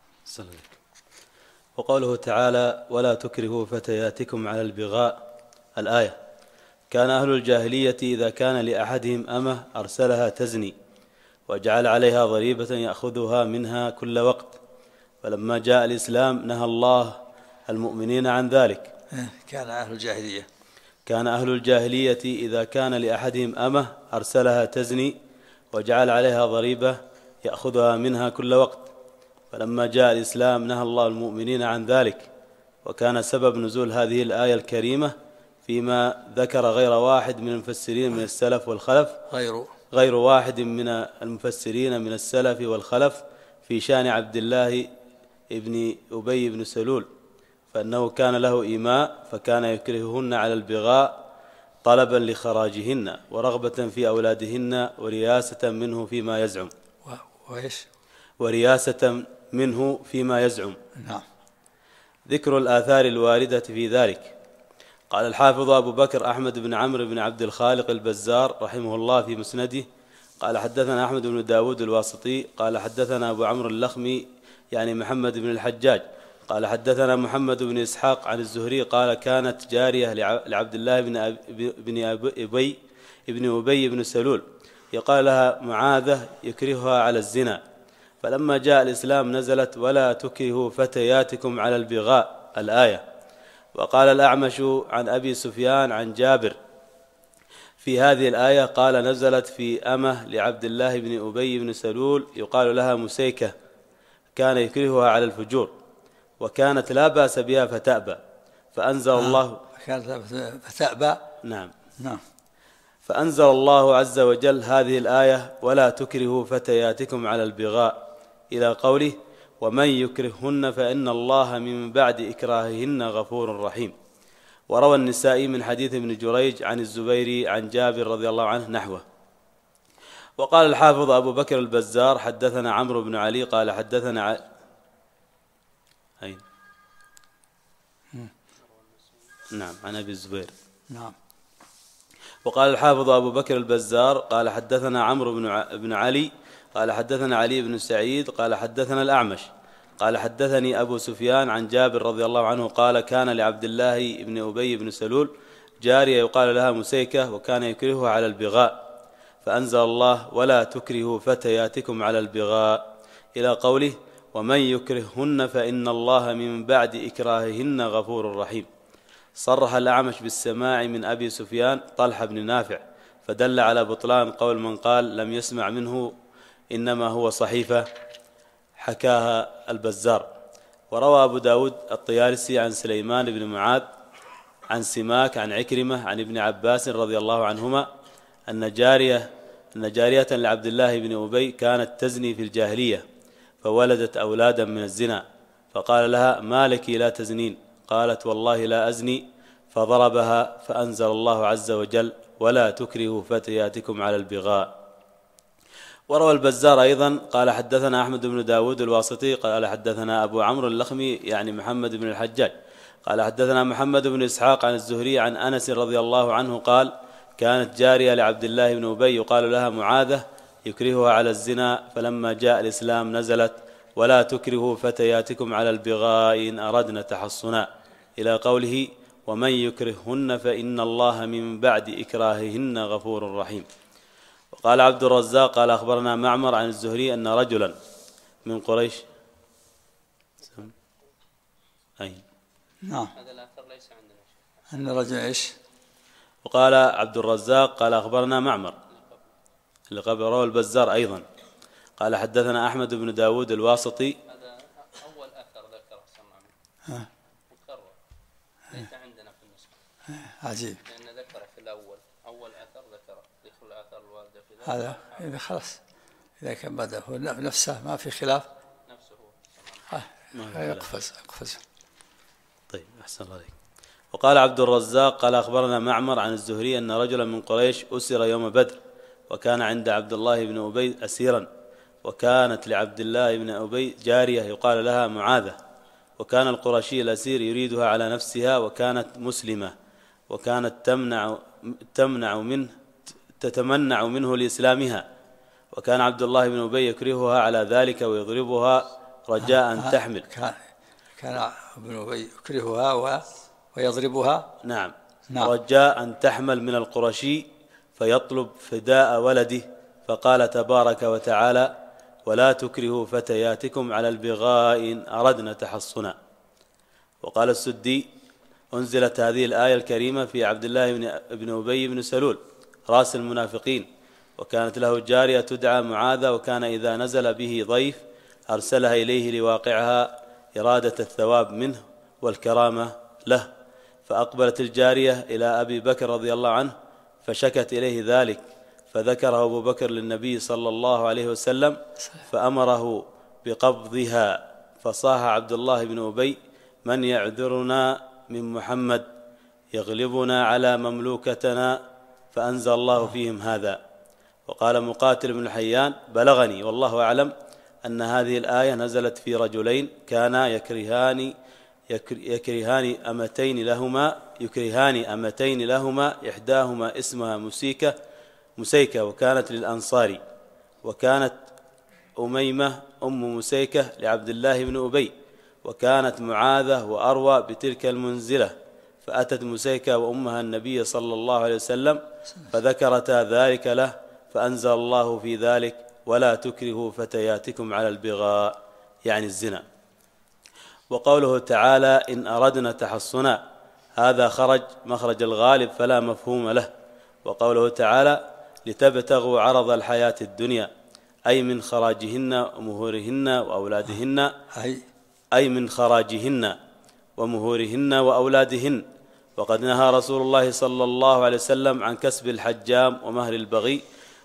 وقوله تعالى ولا تكرهوا فتياتكم على البغاء، الآية. كان أهل الجاهلية إذا كان لأحدهم أمة أرسلها تزني وجعل عليها ضريبة يأخذها منها كل وقت، فلما جاء الإسلام نهى الله المؤمنين عن ذلك. كان أهل الجاهلية إذا كان لأحدهم أمة أرسلها تزني وجعل عليها ضريبة يأخذها منها كل وقت، فلما جاء الإسلام نهى الله المؤمنين عن ذلك. وكان سبب نزول هذه الآية الكريمة فيما ذكر غير واحد من المفسرين من السلف والخلف غير واحد من المفسرين من السلف والخلف في شأن عبد الله ابن أبي بن سلول، فأنه كان له إيماء فكان يكرههن على البغاء طلبا لخراجهن ورغبة في أولادهن ورياسة منه فيما يزعم. نعم. ذكر الآثار الواردة في ذلك. قال الحافظ أبو بكر أحمد بن عمرو بن عبد الخالق البزار رحمه الله في مسنده قال حدثنا أحمد بن داود الواسطي قال حدثنا أبو عمرو اللخمي يعني محمد بن الحجاج قال حدثنا محمد بن إسحاق عن الزهري قال كانت جارية لعبد الله بن أبي بن سلول يقال لها معاذة يكرهها على الزنا، فلما جاء الإسلام نزلت ولا تكرهوا فتياتكم على البغاء، الآية. وقال الأعمش عن أبي سفيان عن جابر في هذه الآية قال نزلت في أمه لعبد الله بن أبي بن سلول يقال لها مسيكة كان يكرهها على الفجور، وكانت لا بأس بها فتأبى، فأنزل الله فتأبى. نعم. نعم. فأنزل الله عز وجل هذه الآية: ولا تكرهوا فتياتكم على البغاء، إلى قوله: ومن يكرههن فإن الله من بعد إكراههن غفور رحيم. وروى النسائي من حديث ابن جريج عن الزبيري عن جابر رضي الله عنه نحوه. وقال الحافظ أبو بكر البزار: حدثنا عمرو بن علي قال حدثنا أين؟ نعم، عن أبي الزبير. نعم. وقال الحافظ أبو بكر البزار قال حدثنا عمرو بن علي قال حدثنا علي بن سعيد قال حدثنا الأعمش قال حدثني أبو سفيان عن جابر رضي الله عنه قال: كان لعبد الله بن أبي بن سلول جارية يقال لها مسيكة، وكان يكرهها على البغاء، فأنزل الله: ولا تكرهوا فتياتكم على البغاء، إلى قوله: ومن يكرههن فإن الله من بعد إكراههن غفور رحيم. صرح الأعمش بالسماع من أبي سفيان طلحة بن نافع، فدل على بطلان قول من قال لم يسمع منه، إنما هو صحيفة حكاها البزار. وروى أبو داود الطيالسي عن سليمان بن معاذ عن سماك عن عكرمة عن ابن عباس رضي الله عنهما أن جارية لعبد الله بن أبي كانت تزني في الجاهلية، فولدت أولادا من الزنا، فقال لها: ما لك لا تزنين؟ قالت: والله لا أزني، فضربها، فأنزل الله عز وجل: ولا تكرهوا فتياتكم على البغاء. وروى البزار أيضا قال حدثنا أحمد بن داود الواسطي قال حدثنا أبو عمرو اللخمي يعني محمد بن الحجاج قال حدثنا محمد بن إسحاق عن الزهري عن أنس رضي الله عنه قال: كانت جارية لعبد الله بن أبي يقال لها معاذة يكرهها على الزنا، فلما جاء الإسلام نزلت: ولا تكرهوا فتياتكم على البغاء إن أردنا تحصنا، إلى قوله: ومن يكرههن فإن الله من بعد إكراههن غفور رحيم. وقال عبد الرزاق قال أخبرنا معمر عن الزهري أن رجلا من قريش أي نعم. هذا الأثر ليس عندنا أن رجل إيش؟ وقال عبد الرزاق قال أخبرنا معمر اللي قبل روى البزار أيضا قال حدثنا أحمد بن داود الواسطي. هذا أول أثر ذكر سمع مكرر ليس عندنا في النسخة. عجيب. لأن ذكر في الأول أول أثر ذكر ذكر الآثار الواردة في ذلك. هذا إذا خلاص إذا كان بدأ هو نفسه ما في خلاف نفسه هو يقفز. طيب أحسن الله عليك. وقال عبد الرزاق قال أخبرنا معمر عن الزهري أن رجلا من قريش أسر يوم بدر، وكان عند عبد الله بن أبي أسيرا، وكانت لعبد الله بن أبي جارية يقال لها معاذة، وكان القرشي الأسير يريدها على نفسها، وكانت مسلمة، وكانت تتمنع منه لإسلامها، وكان عبد الله بن أبي يكرهها على ذلك ويضربها رجاء أن تحمل. كان ابن أبي يكرهها ويضربها نعم. رجاء أن تحمل من القرشي فيطلب فداء ولده، فقال تبارك وتعالى: ولا تكرهوا فتياتكم على البغاء إن أردنا تحصنا. وقال السدي: أنزلت هذه الآية الكريمة في عبد الله بن أبي بن سلول رأس المنافقين، وكانت له جارية تدعى معاذة، وكان إذا نزل به ضيف أرسلها إليه لواقعها إرادة الثواب منه والكرامة له، فأقبلت الجارية إلى أبي بكر رضي الله عنه فشكت إليه ذلك، فذكره أبو بكر للنبي صلى الله عليه وسلم فأمره بقبضها، فصاح عبد الله بن أبي: من يعذرنا من محمد يغلبنا على مملوكتنا، فأنزل الله فيهم هذا. وقال مقاتل بن الحيان: بلغني والله أعلم أن هذه الآية نزلت في رجلين كانا يكرهان أمتين لهما إحداهما اسمها مسيكة وكانت للأنصار، وكانت أميمة أم مسيكة لعبد الله بن أبي، وكانت معاذة وأروى بتلك المنزلة، فأتت مسيكة وأمها النبي صلى الله عليه وسلم فذكرتا ذلك له، فأنزل الله في ذلك: ولا تكرهوا فتياتكم على البغاء، يعني الزنا. وقوله تعالى: إن أردنا تحصنا، هذا خرج مخرج الغالب فلا مفهوم له. وقوله تعالى: لتبتغوا عرض الحياة الدنيا، أي من خراجهن ومهورهن وأولادهن، أي من خراجهن ومهورهن وأولادهن. وقد نهى رسول الله صلى الله عليه وسلم عن كسب الحجام ومهر البغي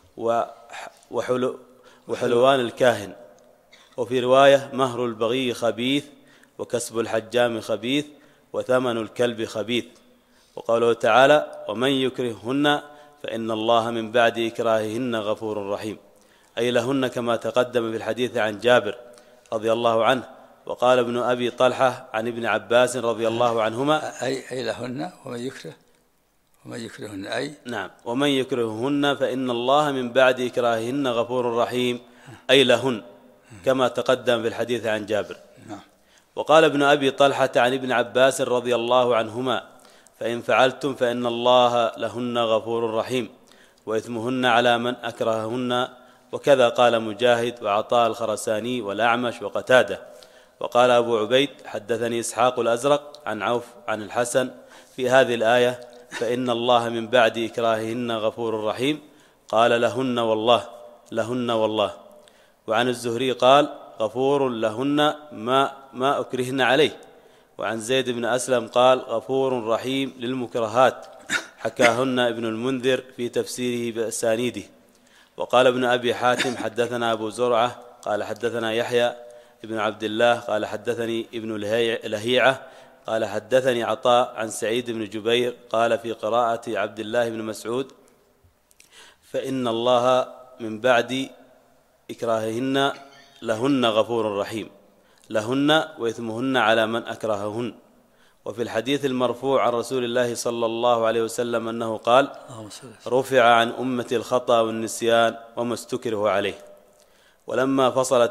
وحلوان الكاهن. وفي رواية: مهر البغي خبيث، وكسب الحجام خبيث، وثمن الكلب خبيث. وقوله تعالى: ومن يكرههن فإن الله من بعد إكراههن غفور رحيم، أي لهن كما تقدم في الحديث عن جابر رضي الله عنه. وقال ابن أبي طلحة عن ابن عباس رضي الله عنهما: أي لهن ومن يكرههن أي نعم، ومن يكرههن فإن الله من بعد إكراههن غفور رحيم، أي لهن كما تقدم في الحديث عن جابر. وقال ابن أبي طلحة عن ابن عباس رضي الله عنهما: فإن فعلتم فإن الله لهن غفور رحيم، وإثمهن على من أكرههن. وكذا قال مجاهد وعطاء الخرساني والأعمش وقتادة. وقال أبو عبيد: حدثني إسحاق الأزرق عن عوف عن الحسن في هذه الآية: فإن الله من بعد إكراههن غفور رحيم، قال: لهن والله، لهن والله. وعن الزهري قال: غفور لهن ما أكرهن عليه. وعن زيد بن أسلم قال: غفور رحيم للمكرهات، حكاهن ابن المنذر في تفسيره بأسانيده. وقال ابن أبي حاتم: حدثنا أبو زرعة قال حدثنا يحيى ابن عبد الله قال حدثني ابن لهيعة قال حدثني عطاء عن سعيد بن جبير قال في قراءة عبد الله بن مسعود: فإن الله من بعد إكراههن لهن غفور رحيم، لهن وإثمهن على من أكرههن. وفي الحديث المرفوع عن رسول الله صلى الله عليه وسلم أنه قال: رفع عن أمتي الخطأ والنسيان وما استكره عليه. ولما فصل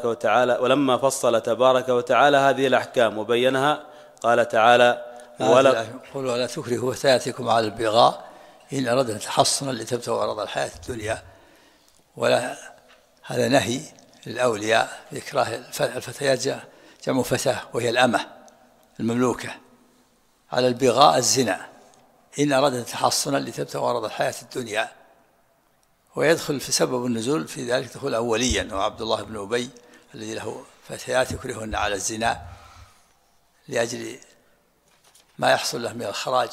تبارك وتعالى هذه الأحكام وبينها قال تعالى: ولا تكرهوا فتياتكم على البغاء إن أردنا تحصنا لتبتغوا عرض الحياة الدنيا. ولا هذا نهي للأولياء بإكراه الفتيات، جمع فتاة وهي الأمة المملوكة، على البغاء الزنا إن أردنا تحصنا لتبتغوا عرض الحياة الدنيا. ويدخل في سبب النزول في ذلك دخول أوليا، وعبد الله بن أبي الذي له فتيات يكرهن على الزنا لأجل ما يحصل له من الخراج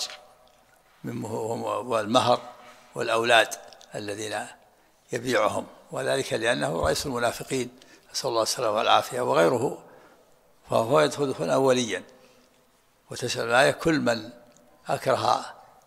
والمهر والأولاد الذين يبيعهم، وذلك لأنه رئيس المنافقين نسأل الله السلامة والعافية وغيره، فهو يدخل دخولا أوليا. وتشمل الآية كل من أكره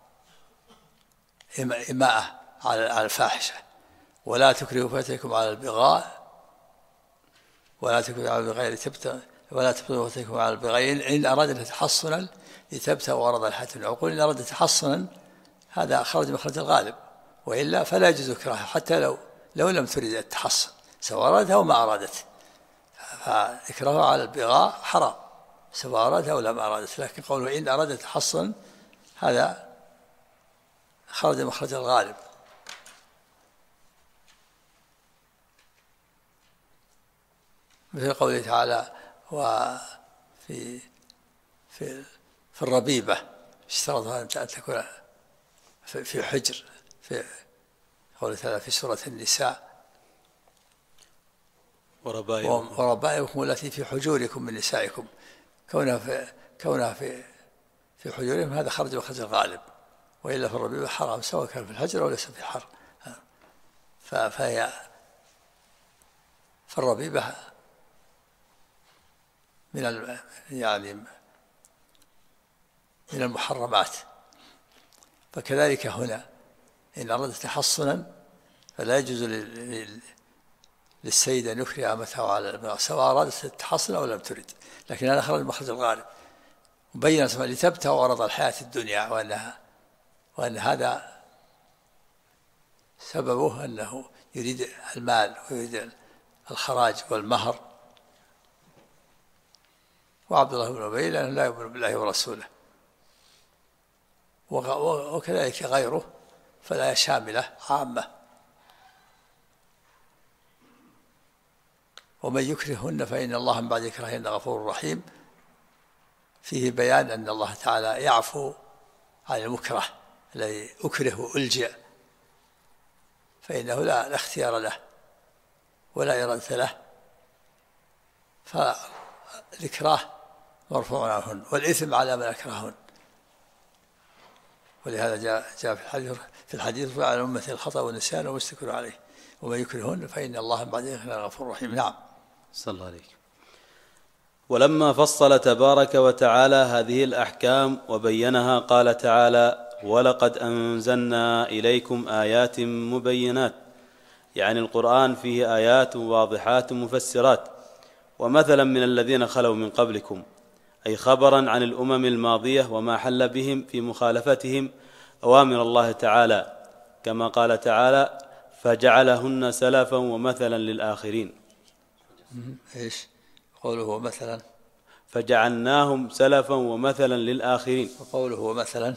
إماءة على الفاحشة. ولا تكرهوا فتياتكم على البغاء ولا تكرهوا على البغاء ولا تكرهوا فتياتكم على البغاء إن أردنا تحصنا لتبتغوا عرض الحياة الدنيا. أقول إن أردنا تحصنا هذا خرج مخرج الغالب، وإلا فلا يجوز إكراهها حتى لو لم تريد التحصن، سواء أرادها أو ما أرادت، فإكراهها على البغاء حرام سواء أرادها أو لم أرادت. لكن قوله إن أراد تحصن هذا خرج مخرج الغالب. مثل قوله تعالى: وفي في الربيبة اشترطها أن تكون في حجر، في قوله تعالى في سورة النساء: وربائكم التي في حجوركم من نسائكم. كونها في حجورهم هذا خرج مخرج الغالب، وإلا في الربيبة حرام سواء كان في الحجر أو ليس في الحر. فهي في الربيبة من المحرمات. فكذلك هنا إن أردت تحصنا فلا يجوز للسيد أن يكره أمته على البغاء سواء أرادت التحصن أو لم ترد، لكن هذا خرج مخرج الغالب. وبين لتبتغوا عرض الحياة الدنيا، وأن هذا سببه أنه يريد المال ويريد الخراج والمهر. وعبد الله بن أبي لأنه لا يؤمن بالله ورسوله، وكذلك غيره، فلا شاملة عامة. ومن يكرههن فإن الله من بعد إكراههن غفور رحيم. فيه بيان أن الله تعالى يعفو عن المكره الذي أكره وألجأ، فإنه لا اختيار له ولا إرادة له. فالإكراه مرفوع عنهن، والإثم على من أكرههن. ولهذا جاء في الحديث وعلى أمة الخطأ والنسيان وما استكروا عليه ومن يكرههن فإن الله من بعد ذلك غفور رحيم. نعم. صلى الله عليك. ولما فصل تبارك وتعالى هذه الأحكام وبينها قال تعالى: ولقد أنزلنا إليكم آيات مبينات، يعني القرآن فيه آيات واضحات مفسرات، ومثلا من الذين خلوا من قبلكم، أي خبرا عن الأمم الماضية وما حل بهم في مخالفتهم أوامر الله تعالى، كما قال تعالى: فجعلهن سلفا ومثلا للآخرين. إيش قوله مثلا؟ فجعلناهم سلفا ومثلا للآخرين. وقوله مثلا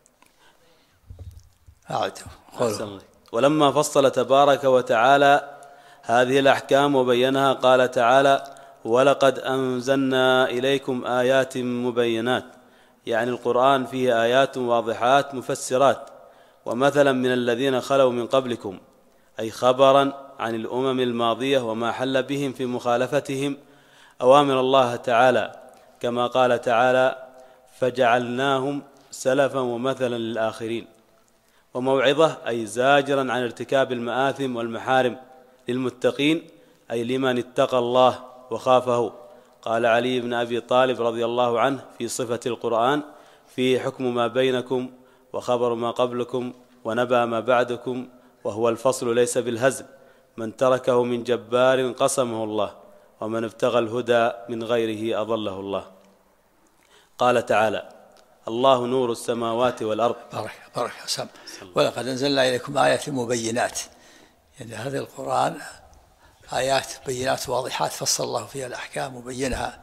أعد قوله. ولما فصل تبارك وتعالى هذه الأحكام وبينها قال تعالى: ولقد أنزلنا إليكم آيات مبينات، يعني القرآن فيه آيات واضحات مفسرات، ومثلا من الذين خلوا من قبلكم، أي خبرا عن الأمم الماضية وما حل بهم في مخالفتهم أوامر الله تعالى، كما قال تعالى: فجعلناهم سلفا ومثلا للآخرين. وموعظة، أي زاجرا عن ارتكاب المآثم والمحارم للمتقين، أي لمن اتقى الله وخافه. قال علي بن أبي طالب رضي الله عنه في صفة القرآن: فيه حكم ما بينكم وخبر ما قبلكم ونبأ ما بعدكم، وهو الفصل ليس بالهزل، من تركه من جبار قسمه الله، ومن ابتغى الهدى من غيره أضله الله. قال تعالى: الله نور السماوات والأرض. بارك سم. ولقد أنزلنا إليكم آيات مبينات، يعني هذا القرآن آيات بينات واضحات فصل الله فيها الأحكام وبينها.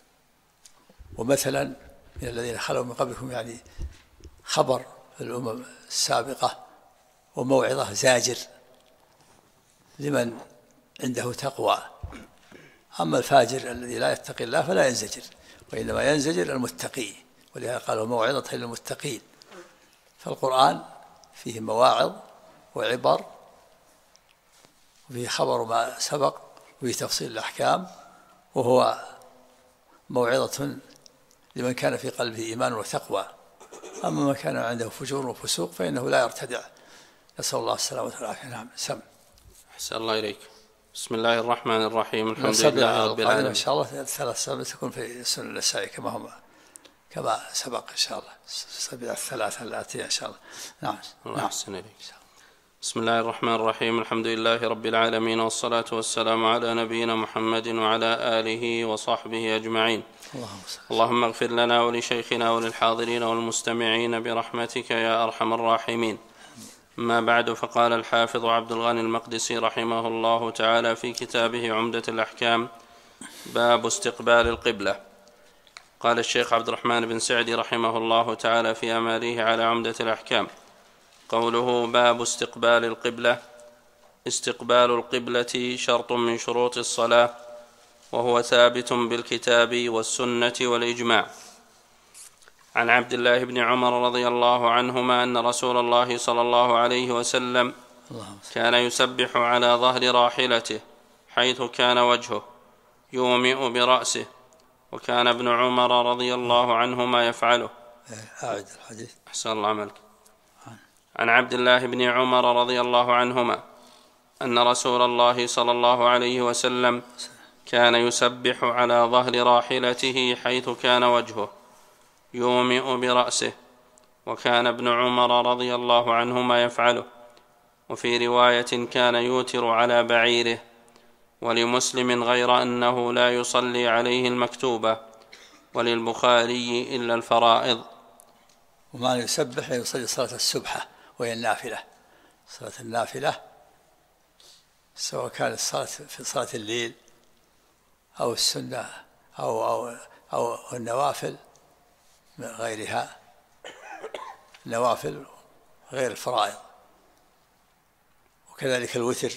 ومثلا من الذين خلوا من قبلكم، يعني خبر الأمم السابقة، وموعظة زاجر لمن عنده تقوى. أما الفاجر الذي لا يتقي الله فلا ينزجر، وإنما ينزجر المتقي، ولهذا قالوا موعظة للمتقين. فالقرآن فيه مواعظ وعبر، وفيه خبر ما سبق، وفيه تفصيل الأحكام، وهو موعظة لمن كان في قلبه إيمان وتقوى. أما من كان عنده فجور وفسوق فإنه لا يرتدع، نسأل الله السلامة والعافية. نعم. سم. أحسن الله إليك. بسم الله الرحمن الرحيم. الحمد لله رب العالمين. إن شاء الله 3 سنوات تكون في سنن النسائي كما سبق إن شاء الله، السبع 3 الآتية إن شاء الله. نعم. الله يحسن إليك. بسم الله الرحمن الرحيم. الحمد لله رب العالمين، والصلاة والسلام على نبينا محمد وعلى آله وصحبه أجمعين. اللهم اغفر لنا ولشيخنا وللحاضرين والمستمعين برحمتك يا أرحم الراحمين. أما بعد، فقال الحافظ عبد الغني المقدسي رحمه الله تعالى في كتابه عمدة الأحكام: باب استقبال القبلة. قال الشيخ عبد الرحمن بن سعدي رحمه الله تعالى في أماليه على عمدة الأحكام: قوله باب استقبال القبلة: استقبال القبلة شرط من شروط الصلاة، وهو ثابت بالكتاب والسنة والإجماع. عن عبد الله بن عمر رضي الله عنهما أن رسول الله صلى الله عليه وسلم كان يسبح على ظهر راحلته حيث كان وجهه يومئ برأسه، وكان ابن عمر رضي الله عنهما يفعله. أعد الحديث. أحسن الله عملك. عن عبد الله بن عمر رضي الله عنهما أن رسول الله صلى الله عليه وسلم كان يسبح على ظهر راحلته حيث كان وجهه يومئ برأسه، وكان ابن عمر رضي الله عنهما يفعله. وفي رواية كان يوتر على بعيره. ولمسلم غير أنه لا يصلي عليه المكتوبة، وللبخاري إلا الفرائض. وما يسبح يصلي صلاة السبحة وهي النافلة. صلاة النافلة سواء كانت الصلاة في صلاة الليل أو السنة أو النوافل من غيرها، نوافل غير الفرائض. وكذلك الوتر.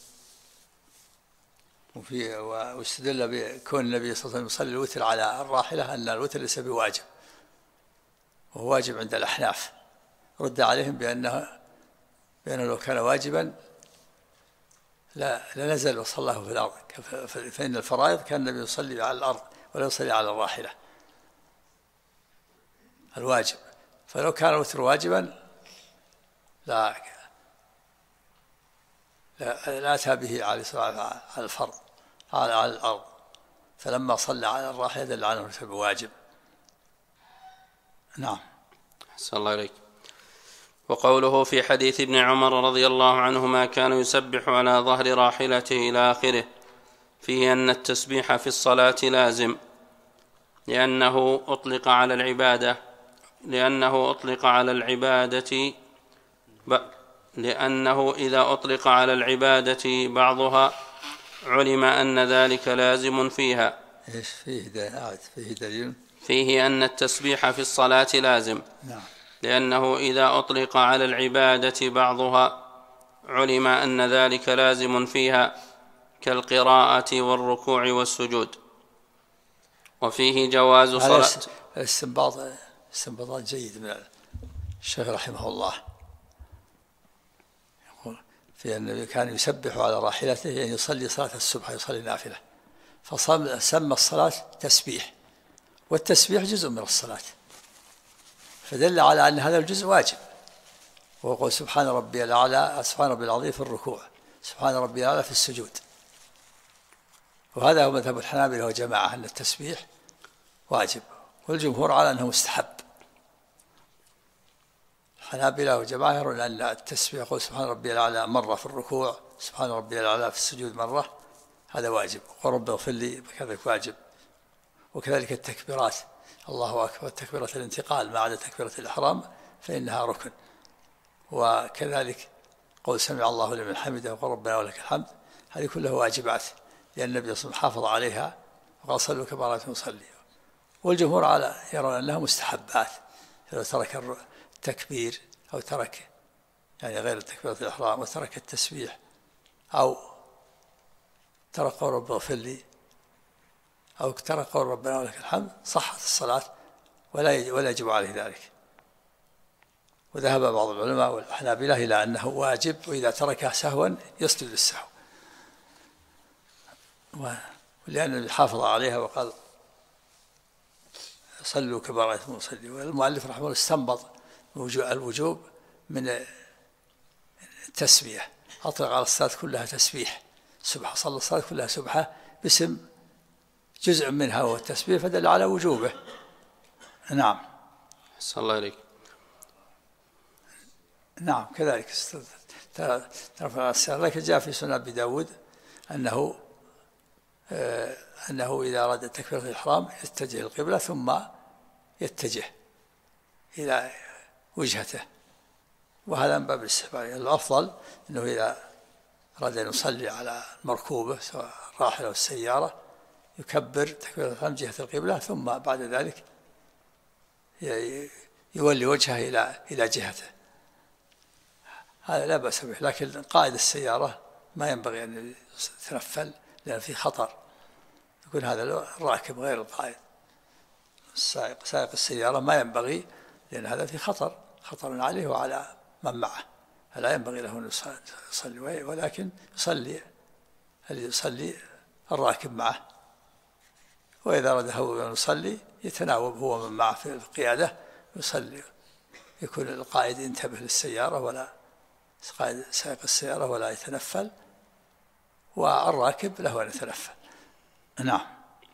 واستدل بكون النبي صلى الله عليه وسلم يصلي الوتر على الراحلة أن الوتر ليس بواجب، وهو واجب عند الأحناف. رد عليهم بأنه لو كان واجبا لنزل وصلاه في الأرض، فإن الفرائض كان النبي يصلي على الأرض ولا يصلي على الراحلة. الواجب. فلو كان الوتر واجبا لا أتى به عليه الصلاة والسلام على الفرض على الأرض، فلما صلى على الراحلة دل على أنه بواجب. نعم. أحسن الله إليك. وقوله في حديث ابن عمر رضي الله عنهما كان يسبح على ظهر راحلته إلى آخره، فيه أن التسبيح في الصلاة لازم، لأنه أطلق على العبادة لأنه إذا أطلق على العبادة بعضها علم أن ذلك لازم فيها. إيش فيه دليل؟ فيه أن التسبيح في الصلاة لازم. نعم. لأنه إذا أطلق على العبادة بعضها علم أن ذلك لازم فيها، كالقراءة والركوع والسجود. وفيه جواز صلاة. استنباط جيد من الشيخ رحمه الله. يقول في النبي كان يسبح على راحلته، يعني يصلي صلاة الصبح، يصلي نافلة، فسمى الصلاة تسبيح، والتسبيح جزء من الصلاة، فدل على أن هذا الجزء واجب. ويقول سبحان ربي الأعلى، سبحان ربي العظيم في الركوع، سبحان ربي الأعلى في السجود. وهذا هو مذهب الحنابلة وجماعة، أن التسبيح واجب، والجمهور على أنه مستحب. الحنابلة وجماعة يرون أن التسبيح، يقول سبحان ربي الأعلى مرة في الركوع، سبحان ربي الأعلى في السجود مرة، هذا واجب. ورب اغفر لي كذلك واجب. وكذلك التكبيرات، الله أكبر، تكبيرة الانتقال ما عدا تكبيرة الإحرام فإنها ركن. وكذلك قول سمع الله لمن حمده وقل ربنا ولك الحمد، هذه كلها واجبات، لأن النبي صلى الله عليه وسلم حافظ عليها وقال صلوا كما رأيتم أصلي. والجمهور على يرون أنها مستحبات، لو ترك التكبير أو ترك يعني غير تكبيرة الإحرام وترك التسبيح أو ترك قول رب اغفر لي أو ترك قول ربنا ولك الحمد، صحت الصلاة ولا يجب عليه ذلك. وذهب بعض العلماء والحنابلة إلى أنه واجب، وإذا تركه سهوا يسجد للسهو، ولأن حافظ عليها وقال صلوا كما رأيتم أصلي. والمؤلف رحمه الله استنبط الوجوب من التسبيح، أطلق على الصلاة كلها تسبيح، سبحة، صلى الصلاة كلها سبحة باسم جزء منها هو التسبيح، فدل على وجوبه. نعم. صلى الله عليك. نعم كذلك ترفع السيارة. لكن جاء في سنن أبي داود أنه إذا أراد تكبيرة الإحرام يتجه القبلة ثم يتجه إلى وجهته، وهذا من باب الاستحباب. الأفضل أنه إذا أراد أن يصلي على مركوبة سواء راحلة أو السيارة يكبر تكبيرة الإحرام جهة القبلة، ثم بعد ذلك يولي وجهه إلى جهته، هذا لا بأس به. لكن قائد السيارة ما ينبغي أن يتنفل، لأن في خطر، يكون هذا الراكب غير القائد. سائق السيارة ما ينبغي، لأن هذا في خطر عليه وعلى من معه، فلا ينبغي له أن يصلي، ولكن يصلي الراكب معه. وإذا أراد هو أن يصلي يتناوب هو من معه في القيادة يصلي، يكون القائد ينتبه للسيارة ولا قائد سائق السيارة ولا يتنفل، والراكب له أن يتنفل. نعم.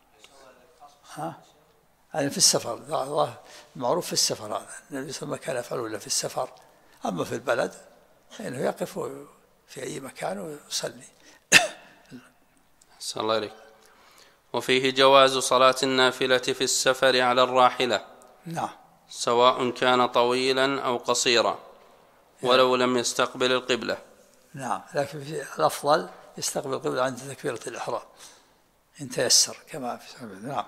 يعني في السفر معروف في السفر، هذا النبي صلى الله عليه وسلم كان يفعله إلا في السفر. أما في البلد فإنه يقف في أي مكان ويصلي. صلى الله عليك. وفيه جواز صلاة النافلة في السفر على الراحلة. نعم. سواء كان طويلا أو قصيرا، ولو لم يستقبل القبلة. نعم، لكن في الأفضل يستقبل القبلة عند تكبيرة الإحرام إن تيسر كما في سبيل. نعم.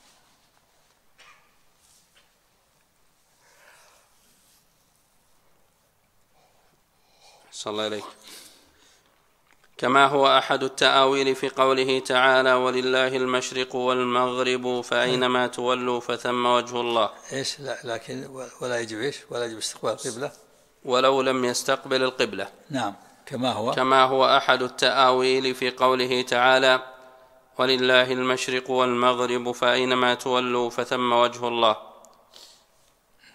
صلى الله عليك. كما هو أحد التآويل في قوله تعالى ولله المشرق والمغرب فأينما تولوا فثم وجه الله. إيش؟ لا، لكن ولا يجب إيش؟ ولا يجب استقبال القبلة ولو لم يستقبل القبلة. نعم. كما هو أحد التآويل في قوله تعالى ولله المشرق والمغرب فأينما تولوا فثم وجه الله.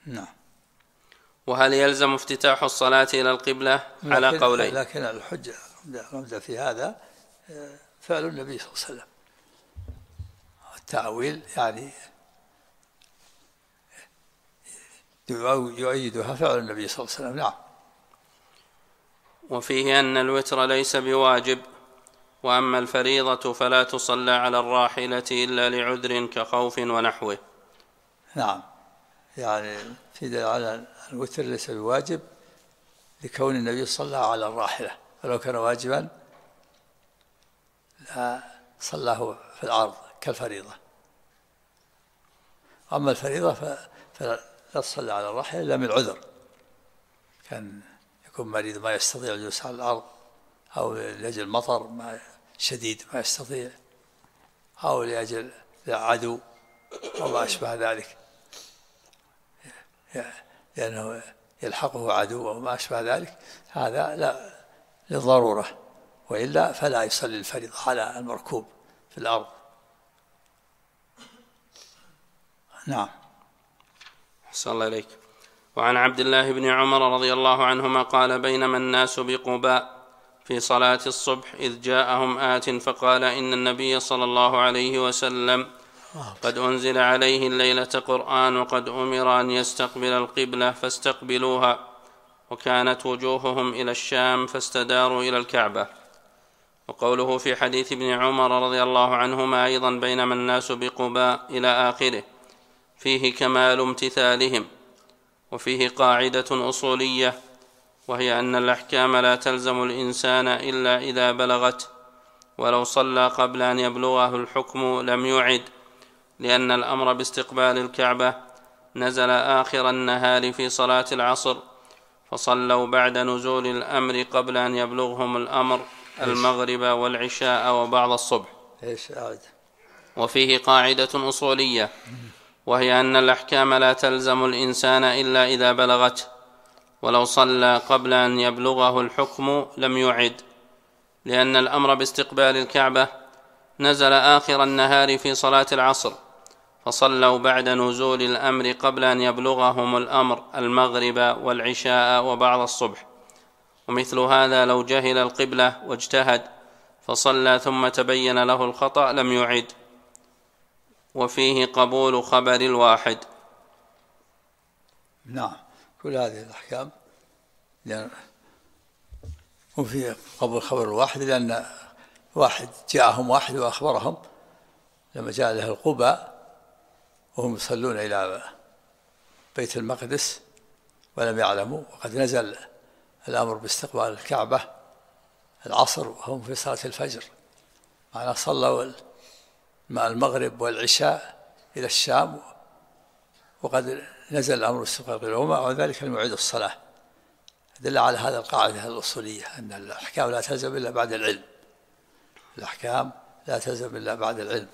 نعم. وهل يلزم افتتاح الصلاة إلى القبلة؟ على قولين. لكن الحجة رمز في هذا فعل النبي صلى الله عليه وسلم. التأويل يعني يؤيدها فعل النبي صلى الله عليه وسلم. نعم. وفيه أن الوتر ليس بواجب، وأما الفريضة فلا تصلى على الراحلة إلا لعذر كخوف ونحوه. نعم، يعني في دليل على الوتر ليس بواجب لكون النبي صلى على الراحلة، فلو كان واجبا لا صلاه في الأرض كالفريضة. أما الفريضة فلا تصلى على الراحلة إلا من عذر، كان يكون مريض ما يستطيع الجلوس على الأرض، أو لأجل المطر شديد ما يستطيع، أو لأجل عدو أو ما أشبه ذلك، لأنه يلحقه عدو أو ما أشبه ذلك، هذا لا للضرورة، وإلا فلا يصلي الفريضة على المركوب في الأرض. نعم. أحسن الله إليك. وعن عبد الله بن عمر رضي الله عنهما قال: بينما الناس بقباء في صلاة الصبح إذ جاءهم آت فقال: إن النبي صلى الله عليه وسلم قد أنزل عليه الليلة قرآن، وقد أمر أن يستقبل القبلة فاستقبلوها، وكانت وجوههم إلى الشام فاستداروا إلى الكعبة. وقوله في حديث ابن عمر رضي الله عنهما أيضا: بينما الناس بقباء إلى آخره، فيه كمال امتثالهم. وفيه قاعدة أصولية، وهي أن الأحكام لا تلزم الإنسان إلا إذا بلغت، ولو صلى قبل أن يبلغه الحكم لم يعد، لأن الأمر باستقبال الكعبة نزل آخر النهار في صلاة العصر، فصلوا بعد نزول الأمر قبل أن يبلغهم الأمر المغرب والعشاء وبعض الصبح. وفيه قاعدة أصولية، وهي أن الأحكام لا تلزم الإنسان إلا إذا بلغت، ولو صلى قبل أن يبلغه الحكم لم يعد، لأن الأمر باستقبال الكعبة نزل آخر النهار في صلاة العصر، فصلوا بعد نزول الأمر قبل أن يبلغهم الأمر المغرب والعشاء وبعض الصبح. ومثل هذا لو جهل القبلة واجتهد فصلى ثم تبين له الخطأ لم يعد. وفيه قبول خبر الواحد. نعم، كل هذه الأحكام وفي قبول خبر الواحد، لأن واحد جاءهم واحد وأخبرهم لما جاء له القباء وهم يصلون إلى بيت المقدس ولم يعلموا، وقد نزل الأمر باستقبال الكعبة العصر وهم في صلاة الفجر، معناه صلوا مع المغرب والعشاء إلى الشام، وقد نزل الأمر باستقبال القبلة، ومع ذلك لم يعيدوا الصلاة. دل على هذا القاعدة الأصولية، أن الأحكام لا تلزم إلا بعد العلم. الأحكام لا تلزم إلا بعد العلم.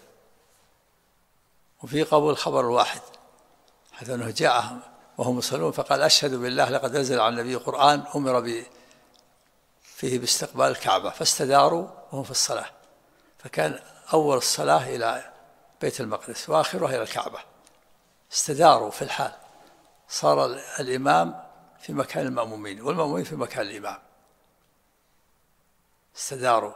وفي قبول خبر الواحد، حتى أنه جاءهم وهم يصلون فقال: أشهد بالله لقد نزل على النبي قرآن أمر فيه باستقبال الكعبة، فاستداروا وهم في الصلاة، فكان أول الصلاة إلى بيت المقدس وآخرها إلى الكعبة، استداروا في الحال، صار الإمام في مكان المأمومين والمأمومين في مكان الإمام، استداروا.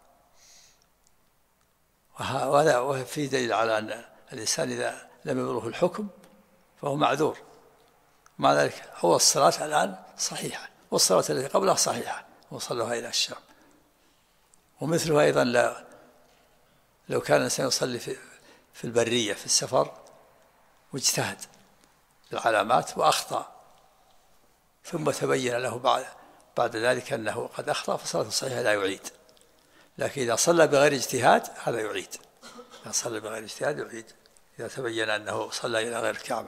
وهذا فيه دليل على أن الإنسان إذا لم يبلغه الحكم فهو معذور. مع ذلك هو الصلاة الآن صحيحة، والصلاة التي قبلها صحيحة، وصلوها إلى الشام. ومثله أيضا لو كان الإنسان يصلي في البرية في السفر واجتهد بالعلامات وأخطأ، ثم تبين له بعد ذلك أنه قد أخطأ، فصلاته صحيحة لا يعيد. لكن إذا صلى بغير اجتهاد هذا يعيد، إذا صلى بغير اجتهاد يعيد، إذا تبين أنه صلى إلى غير الكعبة.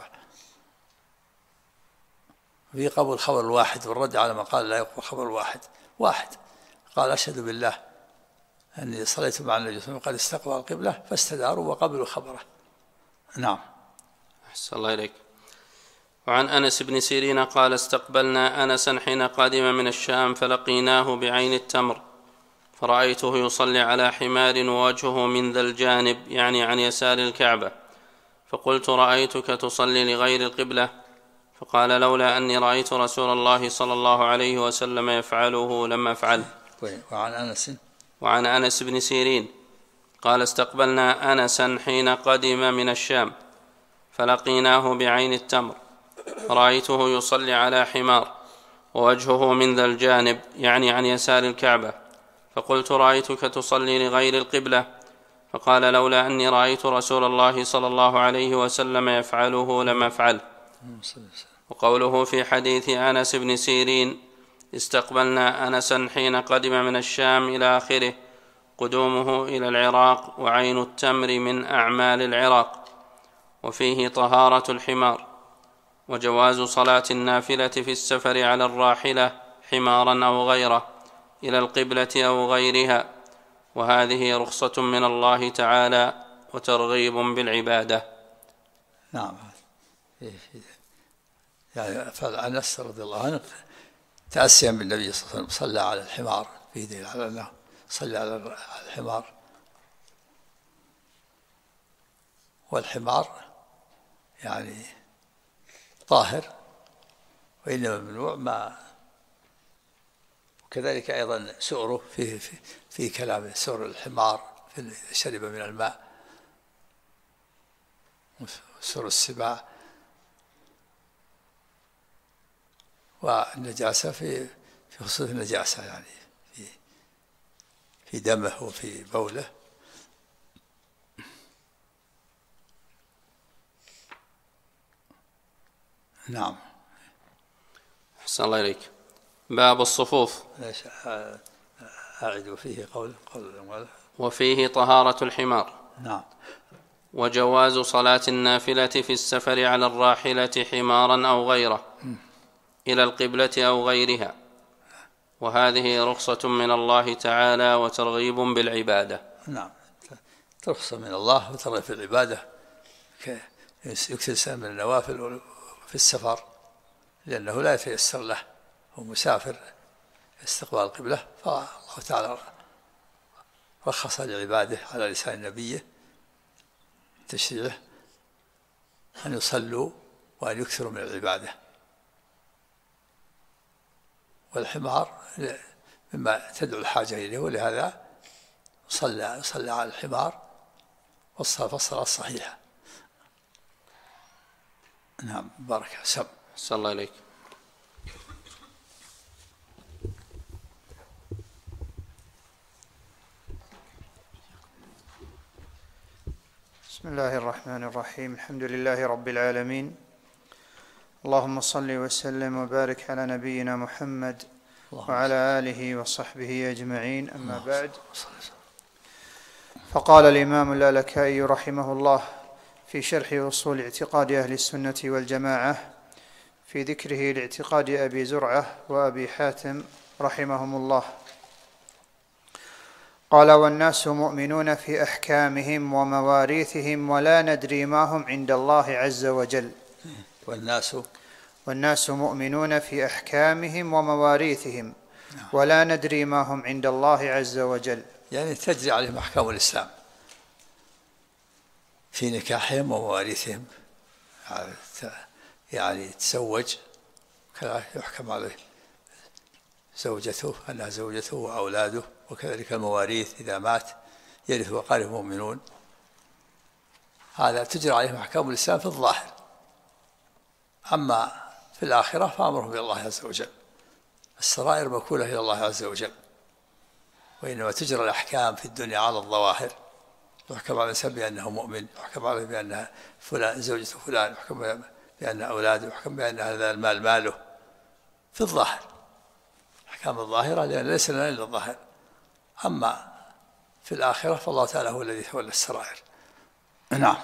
في قبول خبر الواحد والرد على من قال لا يقبل خبر الواحد. واحد قال: أشهد بالله أني صليت مع النبي صلى الله عليه وسلم قد استقبل القبلة، فاستداروا وقبلوا خبره. نعم. أحسن الله إليك. وعن أنس بن سيرين قال: استقبلنا أنسا حين قادم من الشام فلقيناه بعين التمر، فرأيته يصلي على حمار ووجهه من ذا الجانب، يعني عن يسار الكعبة، فقلت: رأيتك تصلي لغير القبلة؟ فقال لولا أني رأيت رسول الله صلى الله عليه وسلم يفعله لم أفعل. وعن أنس بن سيرين قال استقبلنا أنسا حين قدم من الشام فلقيناه بعين التمر رأيته يصلي على حمار ووجهه من ذا الجانب يعني عن يسار الكعبة، فقلت رأيتك تصلي لغير القبلة، فقال لولا أني رأيت رسول الله صلى الله عليه وسلم يفعله لم أفعل. وقوله في حديث أنس بن سيرين استقبلنا أنسا حين قدم من الشام إلى آخره، قدومه إلى العراق وعين التمر من أعمال العراق، وفيه طهارة الحمار، وجواز صلاة النافلة في السفر على الراحلة حمارا أو غيره إلى القبلة أو غيرها، وهذه رخصة من الله تعالى وترغيب بالعبادة. نعم. يعني فأنس رضي الله عنه تأسيا بالنبي صلى الله عليه وسلم صلى على الحمار، في دليل على أنه صلى على الحمار، والحمار يعني طاهر، وإنما ممنوع ما، وكذلك أيضا سؤره في كلامه، سؤر الحمار في شرب من الماء، سؤر السباع، والنجاسة في خصوص النجاسة يعني في دمه وفي بوله. نعم. أحسن الله إليك. باب الصفوف. أعد فيه قول وفيه طهارة الحمار. نعم. وجواز صلاة النافلة في السفر على الراحلة حمارا أو غيره إلى القبلة أو غيرها، وهذه رخصة من الله تعالى وترغيب بالعبادة. نعم، رخصة من الله وترغيب في العبادة، يكثر من النوافل في السفر لأنه لا يتيسر له، هو مسافر استقبال القبلة، فالله تعالى رخص لعباده على لسان نبيه تشريعه أن يصلوا وأن يكثروا من العبادة. والحمار مما تدعو الحاجة إليه، ولهذا صلى على الحمار والصلاة الصحيحة. نعم. بارك سم. صلى الله عليك. بسم الله الرحمن الرحيم. الحمد لله رب العالمين، اللهم صل وسلم وبارك على نبينا محمد وعلى آله وصحبه أجمعين. أما بعد، فقال الإمام اللالكائي رحمه الله في شرح أصول اعتقاد أهل السنة والجماعة في ذكره لاعتقاد أبي زرعة وأبي حاتم رحمهم الله، قال: والناس مؤمنون في أحكامهم ومواريثهم ولا ندري ما هم عند الله عز وجل. والناس مؤمنون في أحكامهم ومواريثهم ولا ندري ما هم عند الله عز وجل، يعني تجري عليهم أحكام الإسلام في نكاحهم ومواريثهم، يعني تزوج كذا يحكم عليه زوجته أنها زوجته وأولاده، وكذلك المواريث إذا مات يرث وقارئ مؤمنون، هذا تجري عليهم أحكام الإسلام في الظاهر. أما في الآخرة فأمرهم إلى الله عز وجل، السرائر مكولة إلى الله عز وجل، وإنما تجرى الأحكام في الدنيا على الظواهر، يحكم على الإنسان بأنه مؤمن، يحكم عليه بأنها فلان زوجته فلان، يحكم بأن أولاده، يحكم بأن هذا المال ماله في الظاهر، أحكام الظاهرة، لأن ليس لنا إلا الظاهر. أما في الآخرة فالله تعالى هو الذي يتولى السرائر. نعم.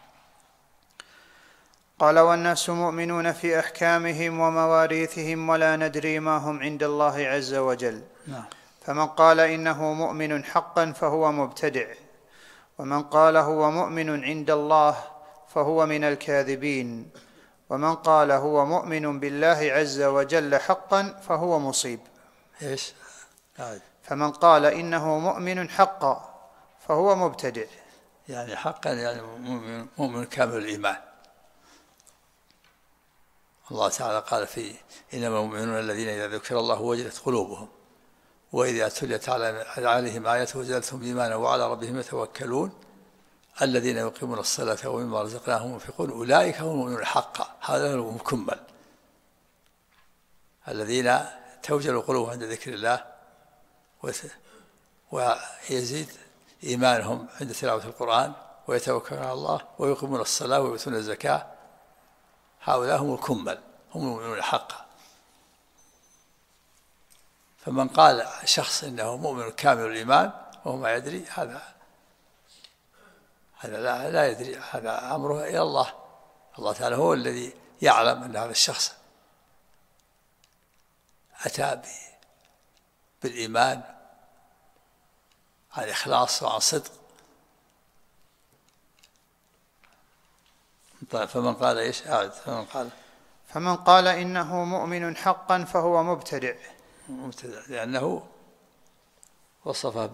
قال: والناس مؤمنون في أحكامهم ومواريثهم ولا ندري ما هم عند الله عز وجل. نعم. فمن قال إنه مؤمن حقا فهو مبتدع، ومن قال هو مؤمن عند الله فهو من الكاذبين، ومن قال هو مؤمن بالله عز وجل حقا فهو مصيب. إيش؟ فمن قال إنه مؤمن حقا فهو مبتدع، يعني حقا يعني مؤمن كامل الإيمان، الله تعالى قال إنما المؤمنون الذين إذا ذكر الله وجلت قلوبهم وإذا تليت عليهم آياته زادتهم إيمانا وعلى ربهم يتوكلون الذين يقيمون الصلاة ومما رزقناهم ينفقون أولئك هم المؤمنون حقا. هذا هو المكمل، الذين توجل قلوبهم عند ذكر الله ويزيد إيمانهم عند تلاوة القرآن ويتوكلون على الله ويقيمون الصلاة ويؤتون الزكاة. هؤلاء هم الكمل، هم المؤمنون حقا. فمن قال شخص إنه مؤمن كامل الإيمان وهو ما يدري، هذا لا يدري، هذا أمره إلى الله. الله تعالى هو الذي يعلم أن هذا الشخص أتى بالإيمان عن إخلاص وعن صدق. طيب فمن قال إيش؟ فمن قال إنه مؤمن حقا فهو مبتدع لأنه وصفه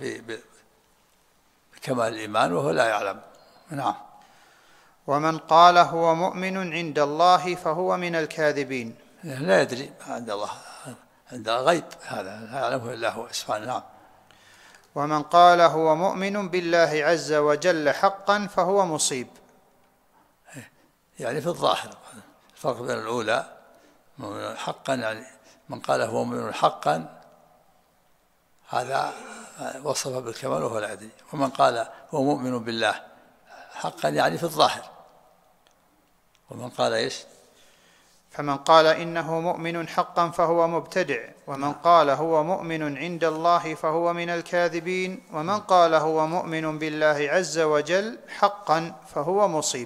بكمال الإيمان وهو لا يعلم. نعم. ومن قال هو مؤمن عند الله فهو من الكاذبين، لا يدري عند الله، عند غيب، هذا لا يعلمه إلا هو سبحانه. نعم. ومن قال هو مؤمن بالله عز وجل حقا فهو مصيب، يعني في الظاهر الفرق بين الأولى مؤمن حقا، يعني من قال هو مؤمن حقا هذا وصفه بالكمال وهو لا يدري، ومن قال هو مؤمن بالله حقا يعني في الظاهر. ومن قال إيش؟ فمن قال إنه مؤمن حقا فهو مبتدع، ومن قال هو مؤمن عند الله فهو من الكاذبين، ومن قال هو مؤمن بالله عز وجل حقا فهو مصيب.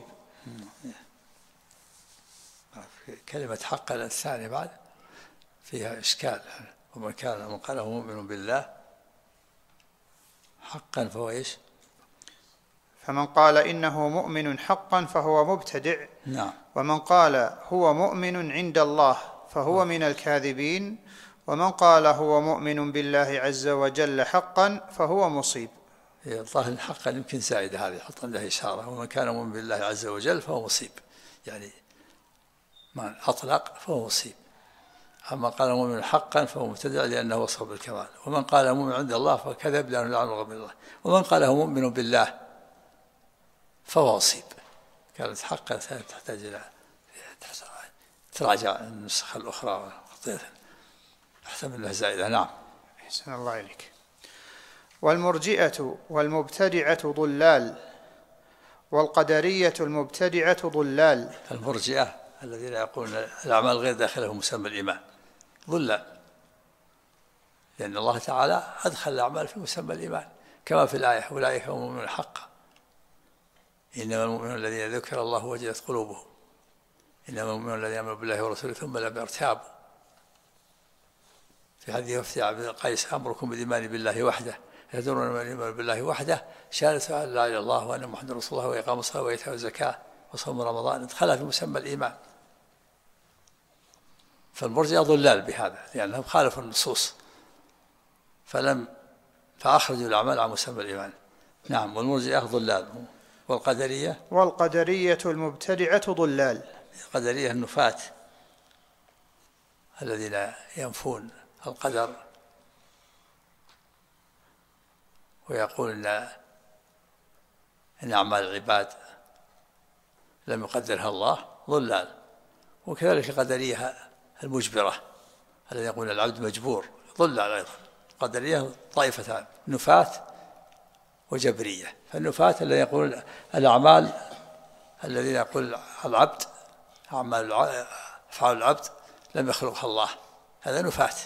كلمة حقا الثانية بعد فيها إشكال. ومن قال هو مؤمن بالله حقا فهو إيش؟ فمن قال إنه مؤمن حقا فهو مبتدع. نعم. ومن قال هو مؤمن عند الله فهو من الكاذبين، ومن قال هو مؤمن بالله عز وجل حقا فهو مصيب. الظاهر حقا يمكن زائدة، هذه يحط عندها إشارة. ومن كان مؤمن بالله عز وجل فهو مصيب، يعني من أطلق فهو مصيب. أما قال مؤمن حقا فهو مبتدع لأنه وصف بالكمال. ومن قال مؤمن عند الله فكذب لأنه لا يعلم غيب الله. ومن قال هو مؤمن بالله فهو مصيب. كانت حقا تحتاج إلى تراجع النسخة الأخرى أحسن لها زائدة. نعم. أحسن الله إليك. والمرجئة والمبتدعة ضلال، والقدرية المبتدعة ضلال. المرجئة الذين يقولون الأعمال غير داخله مسمى الإيمان ضلال، لأن الله تعالى أدخل الأعمال في مسمى الإيمان كما في الآية أولئك هم المؤمنون حقا إنما المؤمنون الذين ذكر الله وجلت قلوبهم إنما المؤمنون الذين آمنوا بالله ورسوله ثم لم يرتابوا. في حديث وفد عبد القيس أمركم بالإيمان بالله وحده يدرون من الإيمان بالله وحده شهادة أن لا إله إلا الله وأن محمد رسول الله وإقام الصلاة وإيتاء الزكاة وصوم رمضان ادخلها في مسمى الإيمان. فالمرجئة ضلال بهذا لأنهم خالفوا النصوص فأخرجوا الأعمال عن مسمى الإيمان. نعم. والمرجئة ضلال. والقدرية المبتدعة ضلال. القدرية النفاة الذين ينفون القدر ويقول إن أعمال العباد لم يقدرها الله ضلال. وكذلك القدرية المجبرة الذين يقول العبد مجبور ضلال أيضا. القدرية طائفتان نفاة وجبرية. فالنفاة الذين يقول الأعمال الذين يقول العبد أعمال أفعال العبد لم يخلقها الله هذا نفاة.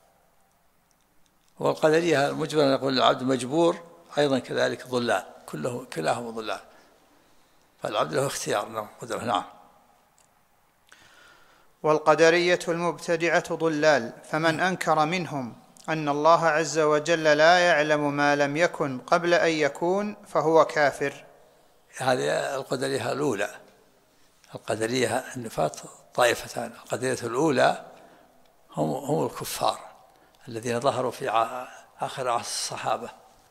والقدرية المجبرة يقول العبد مجبور أيضا كذلك ضلال. كلاهم ضلال. فالعبد له اختيار قدره. نعم. والقدرية المبتدعة ضلال، فمن أنكر منهم أن الله عز وجل لا يعلم ما لم يكن قبل أن يكون فهو كافر. هذه القدرية الأولى. القدرية النفاة طائفتان. القدرية الأولى هم الكفار الذين ظهروا في آخر عصر الصحابة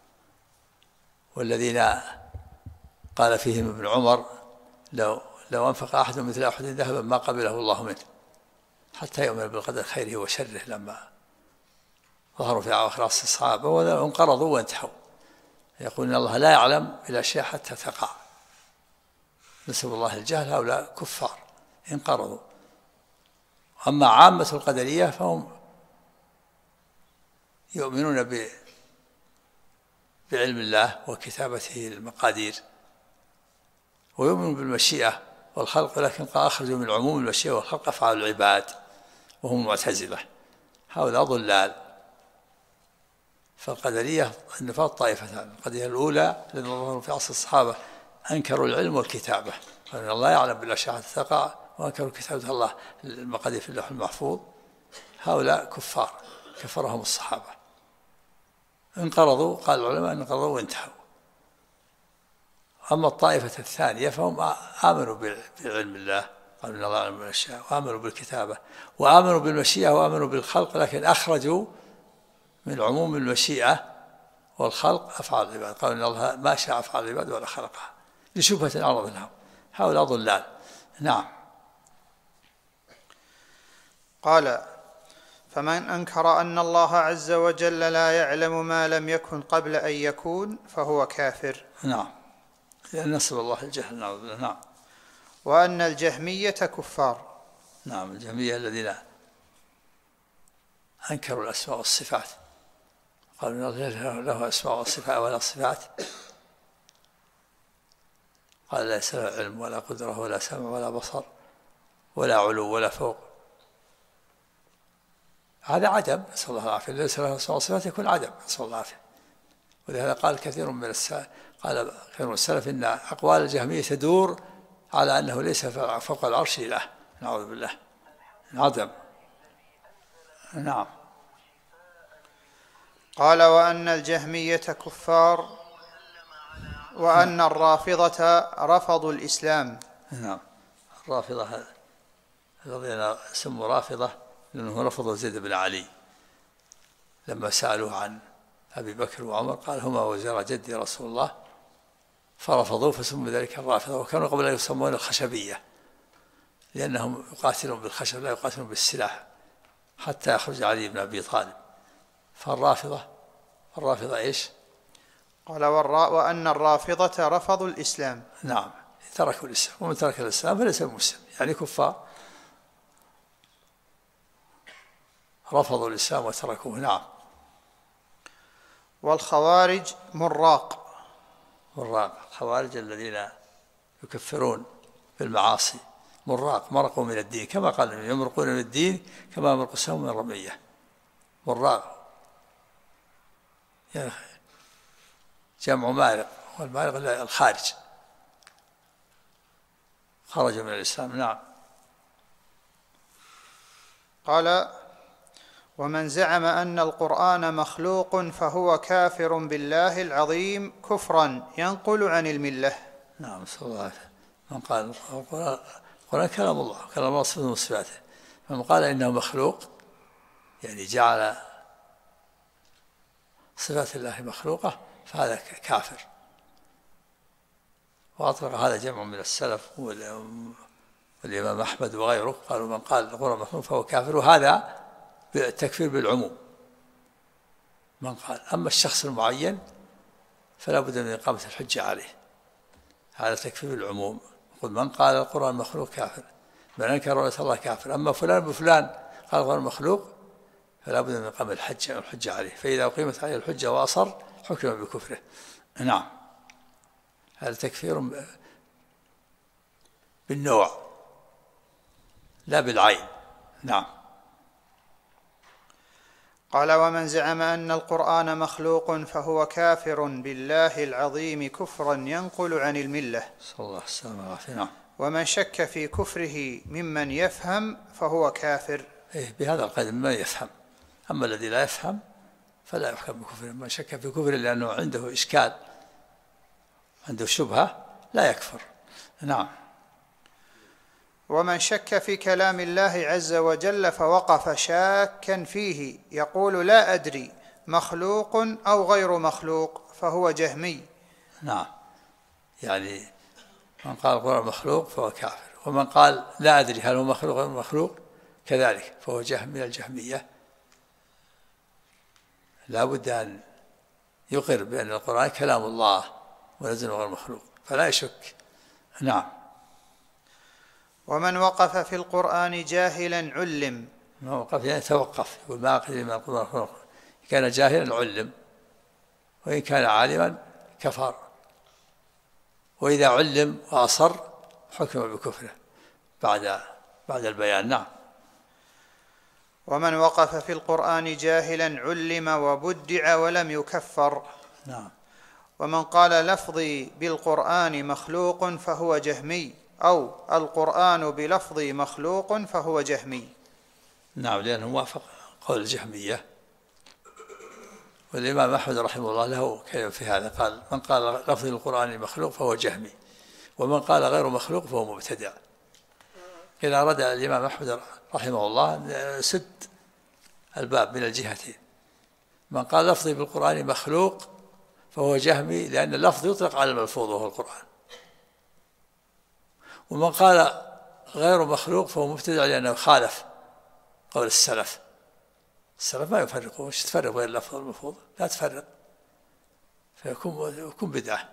والذين قال فيهم ابن عمر لو أنفق أحد مثل أحد ذهبا ما قبله الله منه. حتى يؤمن بالقدر خيره وشره لما ظهروا في أواخر عصر الصحابة وانقرضوا وانتحوا، يقول إن الله لا يعلم بالأشياء حتى تقع، نسأل الله الجهل، هؤلاء كفار انقرضوا. أما عامة القدرية فهم يؤمنون بعلم الله وكتابته المقادير، ويؤمنون بالمشيئة والخلق، ولكن أخرجوا من عموم المشيئة والخلق أفعال العباد، وهم المعتزلة، هؤلاء ضلال. فالقدرية النفاق طائفتان: القدرية الأولى الذين ظهروا في عصر الصحابة أنكروا العلم والكتابة، قالوا إن الله يعلم بالأشياء حتى تقع، وأنكروا كتابة الله المقادير في اللوح المحفوظ، هؤلاء كفار كفرهم الصحابة، انقرضوا، قال العلماء انقرضوا وانتهوا. أما الطائفة الثانية فهم آمنوا بعلم الله، قالوا إن الله يعلم بالأشياء، وآمنوا بالكتابة، وآمنوا بالمشيئة، وآمنوا بالخلق، لكن أخرجوا من عموم المشيئة والخلق أفعال العباد، قالوا إن الله ما شاء أفعال العباد ولا خلقها لشبهة عرض لهم، هؤلاء ضلال. نعم. قال: فمن أنكر أن الله عز وجل لا يعلم ما لم يكن قبل أن يكون فهو كافر. نعم، لأن نسأل الله الجهل. نعم. وأن الجهمية كفار. نعم، الجهمية الذين أنكروا الأسماء والصفات، قالوا إن له أسماء وصفات ولا صفات، قال ليس له علم ولا قدرة ولا سمع ولا بصر ولا علو ولا فوق، هذا عدم، نسأل الله العافية. ليس له أسماء وصفات يكون عدم، نسأل الله العافية. ولهذا قال كثير من السلف إن أقوال الجهمية تدور على أنه ليس فوق العرش إله، نعوذ بالله، عدم. نعم. قال: وأن الجهمية كفار، وأن الرافضة رفضوا الإسلام. نعم، الرافضة الذين سموا رافضة لأنهم رفضوا زيد بن علي لما سألوه عن أبي بكر وعمر، قال هما وزير جدي رسول الله، فرفضوا فسموا ذلك الرافضة. وكانوا قبل أن يسمون الخشبية، لأنهم يقاتلون بالخشب لا يقاتلون بالسلاح حتى يخرج علي بن أبي طالب. فالرافضة إيش؟ قال: وأن الرافضة رفضوا الإسلام. نعم، تركوا الإسلام، ومن ترك الإسلام فليس مسلم، يعني كفار، رفضوا الإسلام وتركوه. نعم. والخوارج مراق. الخوارج الذين يكفرون بالمعاصي، مرقوا من الدين، كما قال يمرقون من الدين كما يمرق السهم من الرمية. مراق يعني جمع مارق، والمارق الخارج، خرج من الإسلام. نعم. قال: ومن زعم أن القرآن مخلوق فهو كافر بالله العظيم كفرا ينقل عن الملة. نعم، صلى الله عليه وسلم. من قال القرآن كلام الله، كلام الله صفة من صفاته، من قال إنه مخلوق يعني جعل صفات الله مخلوقة فهذا كافر. وأطلق هذا جمع من السلف والإمام أحمد وغيره، قالوا من قال القرآن مخلوق فهو كافر، وهذا التكفير بالعموم من قال. أما الشخص المعين فلا بد من إقامة الحجة عليه، هذا تكفير بالعموم. يقول من قال القرآن مخلوق كافر، من أنكر رؤية الله كافر. أما فلان بفلان قال القرآن مخلوق فلا بد من إقامة الحجة عليه، فإذا أقيمت عليه الحجة وأصر حكم بكفره. نعم، هذا تكفير بالنوع لا بالعين. نعم. قال: ومن زعم أن القرآن مخلوق فهو كافر بالله العظيم كفرا ينقل عن الملة. صلى الله عليه وسلم. نعم. ومن شك في كفره ممن يفهم فهو كافر. بهذا القيد من يفهم، أما الذي لا يفهم فلا يحكم بكفره. من شك في كفره لأنه عنده إشكال، عنده شبهة، لا يكفر. نعم. ومن شك في كلام الله عز وجل فوقف شاكا فيه يقول لا أدري مخلوق أو غير مخلوق فهو جهمي. نعم، يعني من قال القرآن مخلوق فهو كافر، ومن قال لا أدري هل هو مخلوق أو غير مخلوق كذلك فهو جهم من الجهمية، لا بد أن يقر بأن القرآن كلام الله ونزل غير مخلوق فلا يشك. نعم. ومن وقف في القرآن جاهلا علم. ما وقف يعني توقف، يقول ما أقل من القرآن مخلوق، إن كان جاهلا علم، وإن كان عالما كفر، وإذا علم وأصر حكم بكفره بعد البيان. نعم. ومن وقف في القرآن جاهلا علم وبدع ولم يكفر. نعم. ومن قال لفظي بالقرآن مخلوق فهو جهمي، أو القرآن بلفظي مخلوق فهو جهمي. نعم، لأنه موافق قول الجهمية. والإمام أحمد رحمه الله له كلمة في هذا، قال من قال لفظ القرآن مخلوق فهو جهمي، ومن قال غير مخلوق فهو مبتدع. إذا أراد الإمام أحمد رحمه الله أن سد الباب من الجهتين. من قال لفظي بالقرآن مخلوق فهو جهمي، لأن اللفظ يطلق على الملفوظ وهو القرآن. ومن قال غير مخلوق فهو مبتدع، لأنه خالف قول السلف. السلف ما يفرقون، وش تفرق بين اللفظ والملفوظ؟ لا تفرق، فيكون بدعة.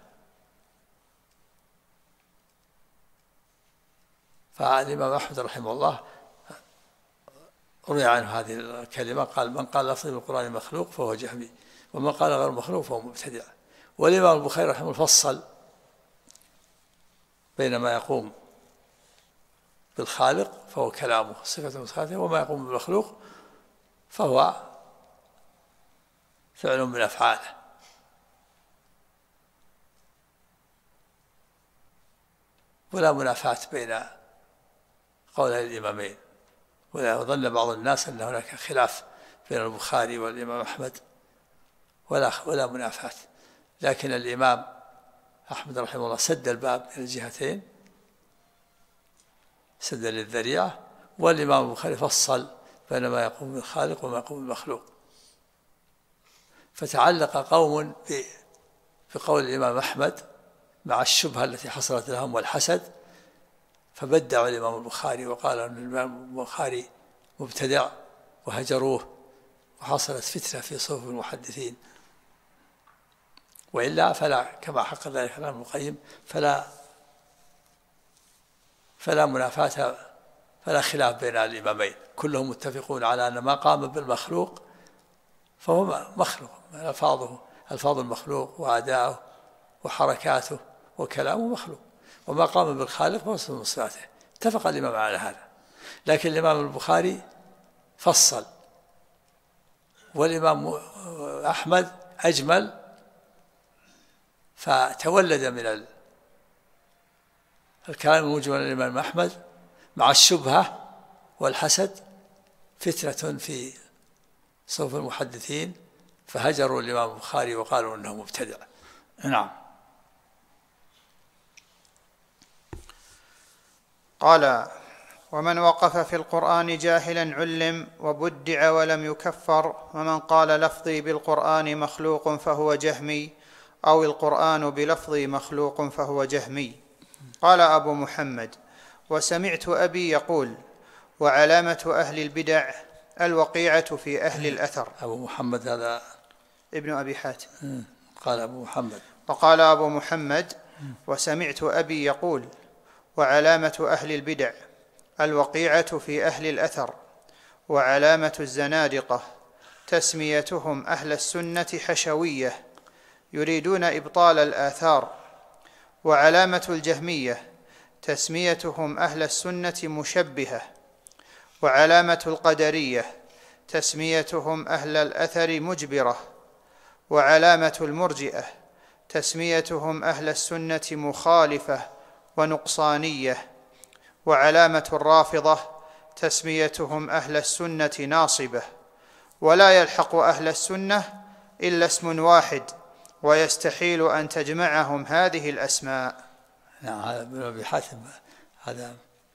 فالإمام أحمد رحمه الله روي عنه هذه الكلمة، قال من قال لفظ بالقرآن مخلوق فهو جهمي، ومن قال غير مخلوق فهو مبتدع. والإمام البخاري رحمه الله فصل بين ما يقوم بالخالق فهو كلامه صفة وصفاته، وما يقوم بالمخلوق فهو فعل من أفعاله. ولا منافاة بين قولي الإمامين، ولا ظن بعض الناس أن هناك خلاف بين البخاري والإمام أحمد، ولا منافاة. لكن الإمام أحمد رحمه الله سد الباب من الجهتين، سد للذريعة. والإمام البخاري فصل بين ما يقوم بالخالق وما يقوم بالمخلوق. فتعلق قوم بقول الإمام أحمد مع الشبهة التي حصلت لهم والحسد، فبدعوا الإمام البخاري وقالوا أن الإمام البخاري مبتدع وهجروه، وحصلت فتنة في صفوف المحدثين. وإلا فلا، كما حق ذلك الإمام ابن القيم، فلا منافاة، فلا خلاف بين الإمامين، كلهم متفقون على أن ما قام بالمخلوق فهو مخلوق، ألفاظ المخلوق وأداؤه وحركاته وكلامه مخلوق، وما قام بالخالق فهو صفة من صفاته. اتفق الإمام على هذا. لكن الإمام البخاري فصل، والإمام أحمد أجمل، فتولد من الكلام الموجب عن الإمام أحمد مع الشبهة والحسد فتنة في صفوف المحدثين، فهجروا الإمام البخاري وقالوا أنه مبتدع. نعم. قال: ومن وقف في القرآن جاهلا علم وبدع ولم يكفر. ومن قال لفظي بالقرآن مخلوق فهو جهمي، أو القرآن بلفظي مخلوق فهو جهمي. قال أبو محمد: وسمعت أبي يقول: وعلامة أهل البدع الوقيعة في أهل الأثر. أبو محمد هذا ابن أبي حاتم. قال أبو محمد. وقال أبو محمد: وسمعت أبي يقول: وعلامة أهل البدع الوقيعة في أهل الأثر، وعلامة الزنادقة تسميتهم أهل السنة حشوية يريدون إبطال الآثار، وعلامة الجهمية تسميتهم أهل السنة مشبهة، وعلامة القدرية تسميتهم أهل الأثر مجبرة، وعلامة المرجئة تسميتهم أهل السنة مخالفة ونقصانية، وعلامة الرافضة تسميتهم أهل السنة ناصبة. ولا يلحق أهل السنة إلا اسم واحد، ويستحيل أن تجمعهم هذه الأسماء. نعم. هذا ابن أبي حاتم، هذا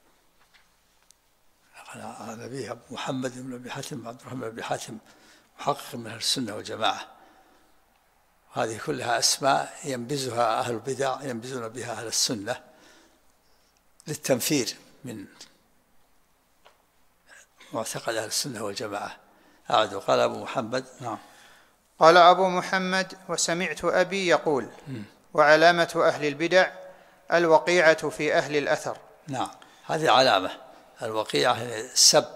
نبيه أبو محمد بن أبي حاتم، عبد الرحمن بن أبي حاتم، محقق من أهل السنة والجماعة. هذه كلها أسماء ينبذها أهل البدع، ينبذون بها أهل السنة للتنفير من معتقد أهل السنة والجماعة. أعد. قال أبو محمد. نعم. قال أبو محمد: وسمعت أبي يقول: وعلامة أهل البدع الوقيعة في أهل الأثر. نعم، هذه علامة. الوقيعة السب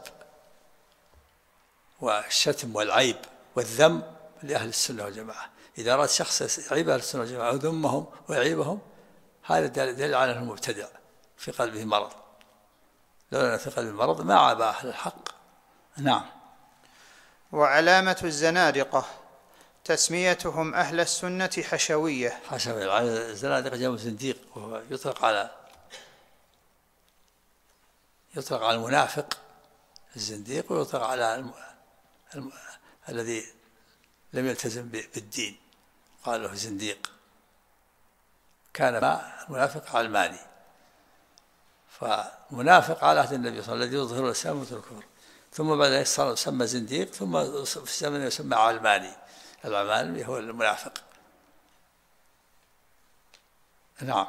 والشتم والعيب والذم لأهل السنة والجماعة. إذا أراد شخص يعيب أهل السنة والجماعة وذمهم ويعيبهم، هذا دليل على أنه مبتدع في قلبه مرض. لولا في قلبه مرض ما عاب أهل الحق. نعم. وعلامة الزنادقة تسميتهم أهل السنة حشوية. حشوية، الزنادقة جمع زنديق، وهو يطلق على المنافق الزنديق، ويطلق على الذي لم يلتزم بالدين، قال له زنديق. كان مع المنافق علماني، فمنافق على عهد النبي صلى الله عليه وسلم الذي يظهر الإسلام ويترك الكفر، ثم بعد ذلك صار يسمى زنديق، ثم في الزمن يسمى علماني. العلماني هو المنافق. نعم.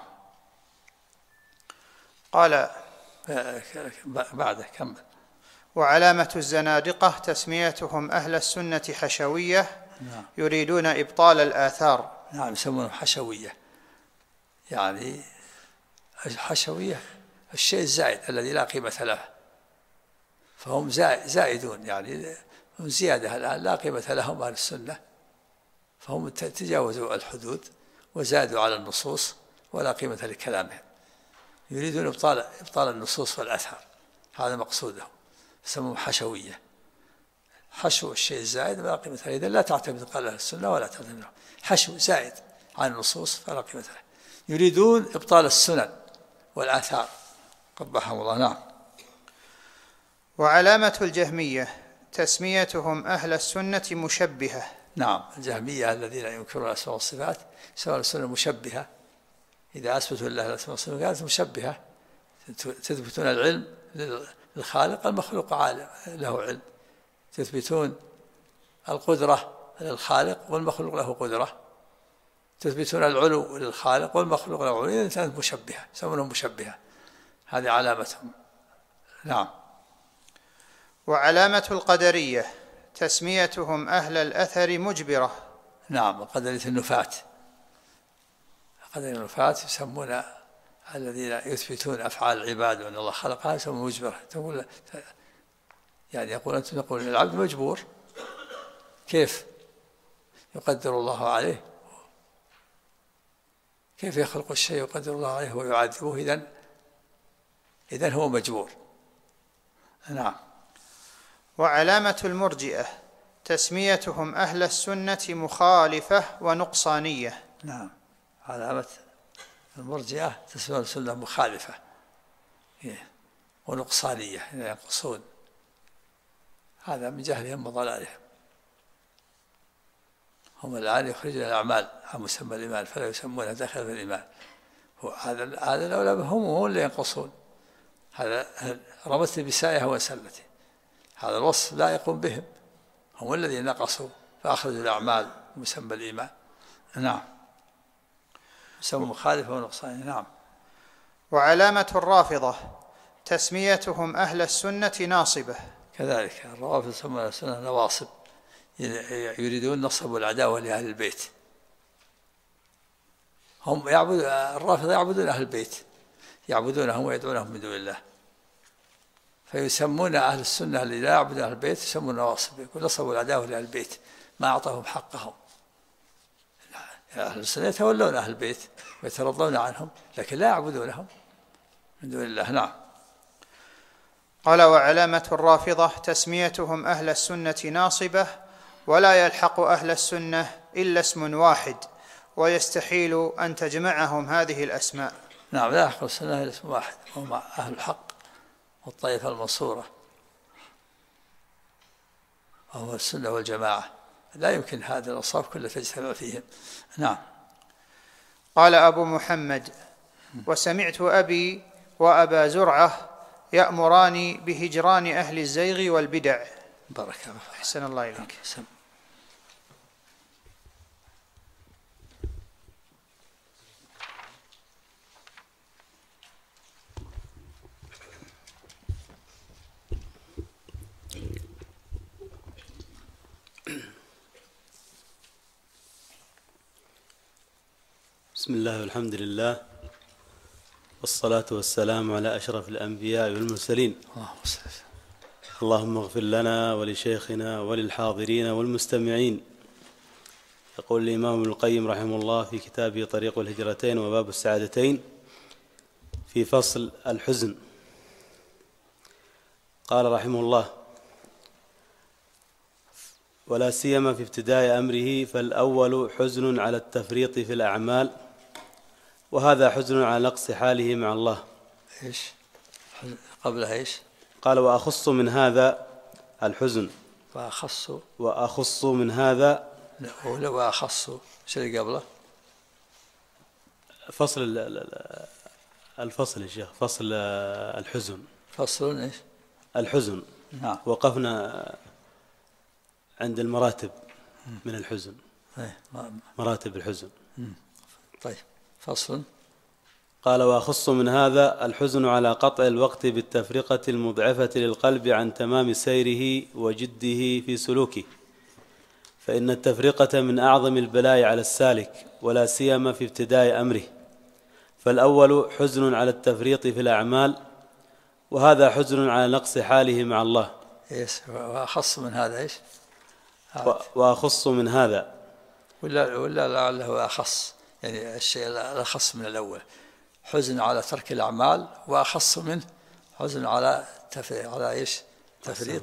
قال بعده كمل. وعلامة الزنادقة تسميتهم أهل السنة حشوية. نعم. يريدون إبطال الآثار. نعم، يسمونهم حشوية. يعني الحشوية الشيء الزائد الذي لا قيمة له، فهم زائدون، يعني هم زيادة الآن لا قيمة لهم أهل السنة، فهم تجاوزوا الحدود وزادوا على النصوص ولا قيمة لكلامهم. يريدون إبطال النصوص والأثر، هذا مقصودهم، يسمون حشوية. حشو الشيء الزائد ما قيمة له، إذا لا تعتمد قال أهل السنة ولا تعتمد له، حشو زائد عن النصوص فلا قيمة له. يريدون إبطال السنن والآثار، قبحهم الله. نعم. وعلامة الجهمية تسميتهم أهل السنة مشبهة. نعم، الجهمية الذين ينكرون الأسماء والصفات يسمون السنة مشبهة. إذا أثبتوا لله الأسماء والصفات كانت مشبهة، تثبتون العلم للخالق، المخلوق له علم. تثبتون القدرة للخالق والمخلوق له قدرة. تثبتون العلو للخالق والمخلوق له علو. إذا كانت مشبهة يسمونهم مشبهة، هذه علامتهم. نعم. وعلامة القدرية تسميتهم أهل الأثر مجبرة. نعم، قدرية النفاة. قدرية النفاة يسمون الذين يثبتون أفعال العباد وأن الله خلقها يسمون مجبرة. تقول يعني يقول أنتم تقول العبد مجبور، كيف يقدر الله عليه؟ كيف يخلق الشيء يقدر الله عليه ويعذبه؟ إذن هو مجبور. نعم. وعلامة المرجئة تسميتهم أهل السنة مخالفة ونقصانية. نعم، علامة المرجئة تسمى السنة مخالفة ونقصانية، ينقصون. هذا من جهلهم وضلالهم. هم الآن يخرجون الأعمال عن مسمى الإيمان فلا يسمونها داخل في الإيمان. هذا الأولى هم اللي ينقصون. هذا رمت بسائها وسلته، هذا الوصف لا يقوم بهم، هم الذين نقصوا فأخرجوا الأعمال مسمى الإيمان. نعم، يسمى مخالفة ونقصان. نعم. وعلامة الرافضة تسميتهم أهل السنة ناصبة. كذلك الروافض يسمون السنة نواصب، يريدون نصب العداوة لأهل البيت. هم الرافضة يعبدون أهل البيت، يعبدونهم ويدعونهم من دون الله، فيسمون أهل السنة اللي لا يعبدون أهل البيت يسمون نواصب، يقول نصبوا العداوة لأهل البيت، ما أعطاهم حقهم. أهل السنة يتولون أهل البيت ويترضون عنهم، لكن لا يعبدونهم من دون الله. نعم. قال وعلامة الرافضة تسميتهم أهل السنة ناصبة، ولا يلحق أهل السنة إلا اسم واحد، ويستحيل أن تجمعهم هذه الأسماء. نعم، لا يلحق السنة إلا اسم واحد، هم أهل الحق والطائفة المنصورة، وهو السنة والجماعة، لا يمكن هذا الأوصاف كلها تجتمع فيهم. نعم. قال أبو محمد: وسمعت أبي وأبا زرعة يأمران بهجران أهل الزيغ والبدع. بارك الله. أحسن الله إليك. بسم الله والحمد لله والصلاة والسلام على أشرف الأنبياء والمرسلين. اللهم اغفر لنا ولشيخنا وللحاضرين والمستمعين. يقول الإمام ابن القيم رحمه الله في كتابه طريق الهجرتين وباب السعادتين في فصل الحزن، قال رحمه الله: ولا سيما في ابتداء أمره، فالأول حزن على التفريط في الأعمال، وهذا حزن على نقص حاله مع الله. إيش قبلها إيش؟ قال: وأخص من هذا الحزن. وأخص من هذا، ولا وأخص إيش اللي قبله؟ فصل الفصل يا شيخ، فصل الحزن. فصل إيش؟ الحزن. نعم. وقفنا عند المراتب من الحزن. مراتب الحزن. طيب، فصل. قال: وأخص من هذا الحزن على قطع الوقت بالتفرقة المضعفة للقلب عن تمام سيره وجده في سلوكه، فإن التفرقة من أعظم البلاء على السالك، ولا سيما في ابتداء أمره. فالأول حزن على التفريط في الأعمال، وهذا حزن على نقص حاله مع الله. إيش وأخص من هذا إيش؟ وأخص من هذا، ولا لعله أخص، يعني الشيء الأخص من الأول. حزن على ترك الأعمال، وأخص منه حزن على على إيش؟ تفريط.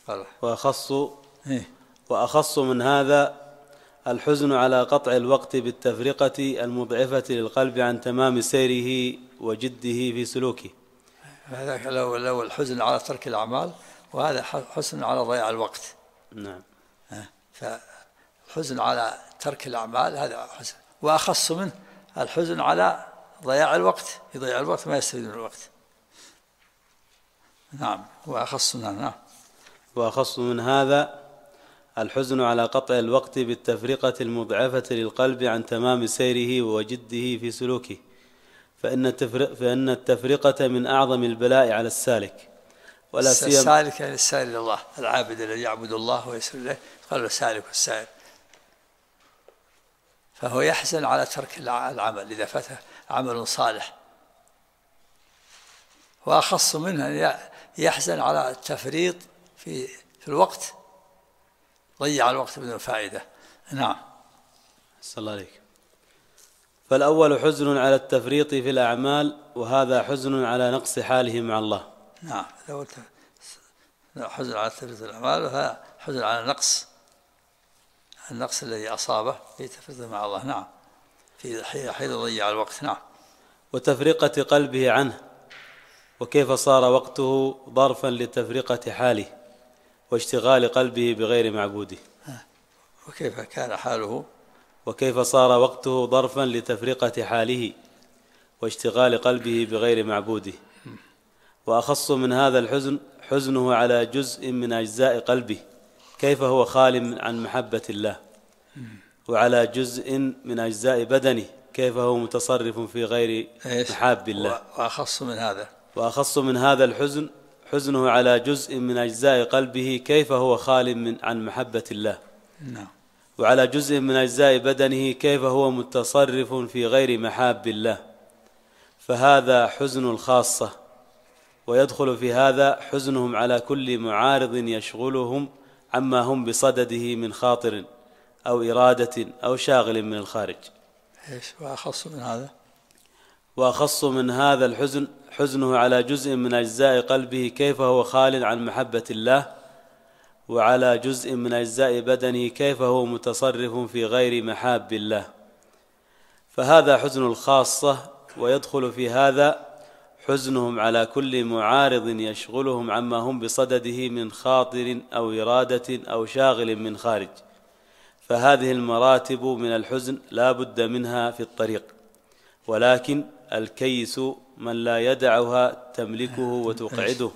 وأخص من هذا الحزن على قطع الوقت بالتفرقة المضعفة للقلب عن تمام سيره وجده في سلوكه. هذاك الأول حزن على ترك الأعمال، وهذا حزن على ضياع الوقت. نعم. فالحزن على ترك الأعمال هذا حزن، وأخص منه الحزن على ضياع الوقت، يضيع الوقت ما يستفيد من الوقت. نعم. وأخص منها. نعم. وأخص من هذا الحزن على قطع الوقت بالتفرقة المضعفة للقلب عن تمام سيره وجده في سلوكه، فإن التفرقة من أعظم البلاء على السالك، ولا سيما السالك يعني السائر إلى الله، العابد الذي يعبد الله ويسر إليه قال له سالك والسائر. فهو يحزن على ترك العمل إذا فاته عمل صالح، وأخص منه يحزن على التفريط في الوقت، ضيع الوقت بدون فائدة. نعم. صلى الله عليك. فالأول حزن على التفريط في الأعمال، وهذا حزن على نقص حاله مع الله. نعم. حزن على التفريط في الأعمال، وهذا حزن على النقص الذي أصابه في تفريطه مع الله. نعم. في حين ضيع الوقت. نعم. وتفرقة قلبه عنه، وكيف صار وقته ظرفا لتفرقة حاله واشتغال قلبه بغير معبوده. وكيف كان حاله، وكيف صار وقته ظرفا لتفرقة حاله واشتغال قلبه بغير معبوده. وأخص من هذا الحزن حزنه على جزء من أجزاء قلبه، كيف هو خال عن محبة الله، وعلى جزء من أجزاء بدنه، كيف هو متصرف في غير محاب الله. وأخص من هذا الحزن حزنه على جزء من أجزاء قلبه، كيف هو خال عن محبة الله. نعم. وعلى جزء من أجزاء بدنه، كيف هو متصرف في غير محاب الله. فهذا حزن الخاصة، ويدخل في هذا حزنهم على كل معارض يشغلهم عما هم بصدده من خاطر أو إرادة أو شاغل من الخارج. وأخص من هذا الحزن حزنه على جزء من أجزاء قلبه، كيف هو خال عن محبة الله. وعلى جزء من أجزاء بدنه، كيف هو متصرف في غير محاب الله. فهذا حزن الخاصة، ويدخل في هذا حزنهم على كل معارض يشغلهم عما هم بصدده من خاطر أو إرادة أو شاغل من خارج. فهذه المراتب من الحزن لا بد منها في الطريق، ولكن الكيس من لا يدعها تملكه وتقعده.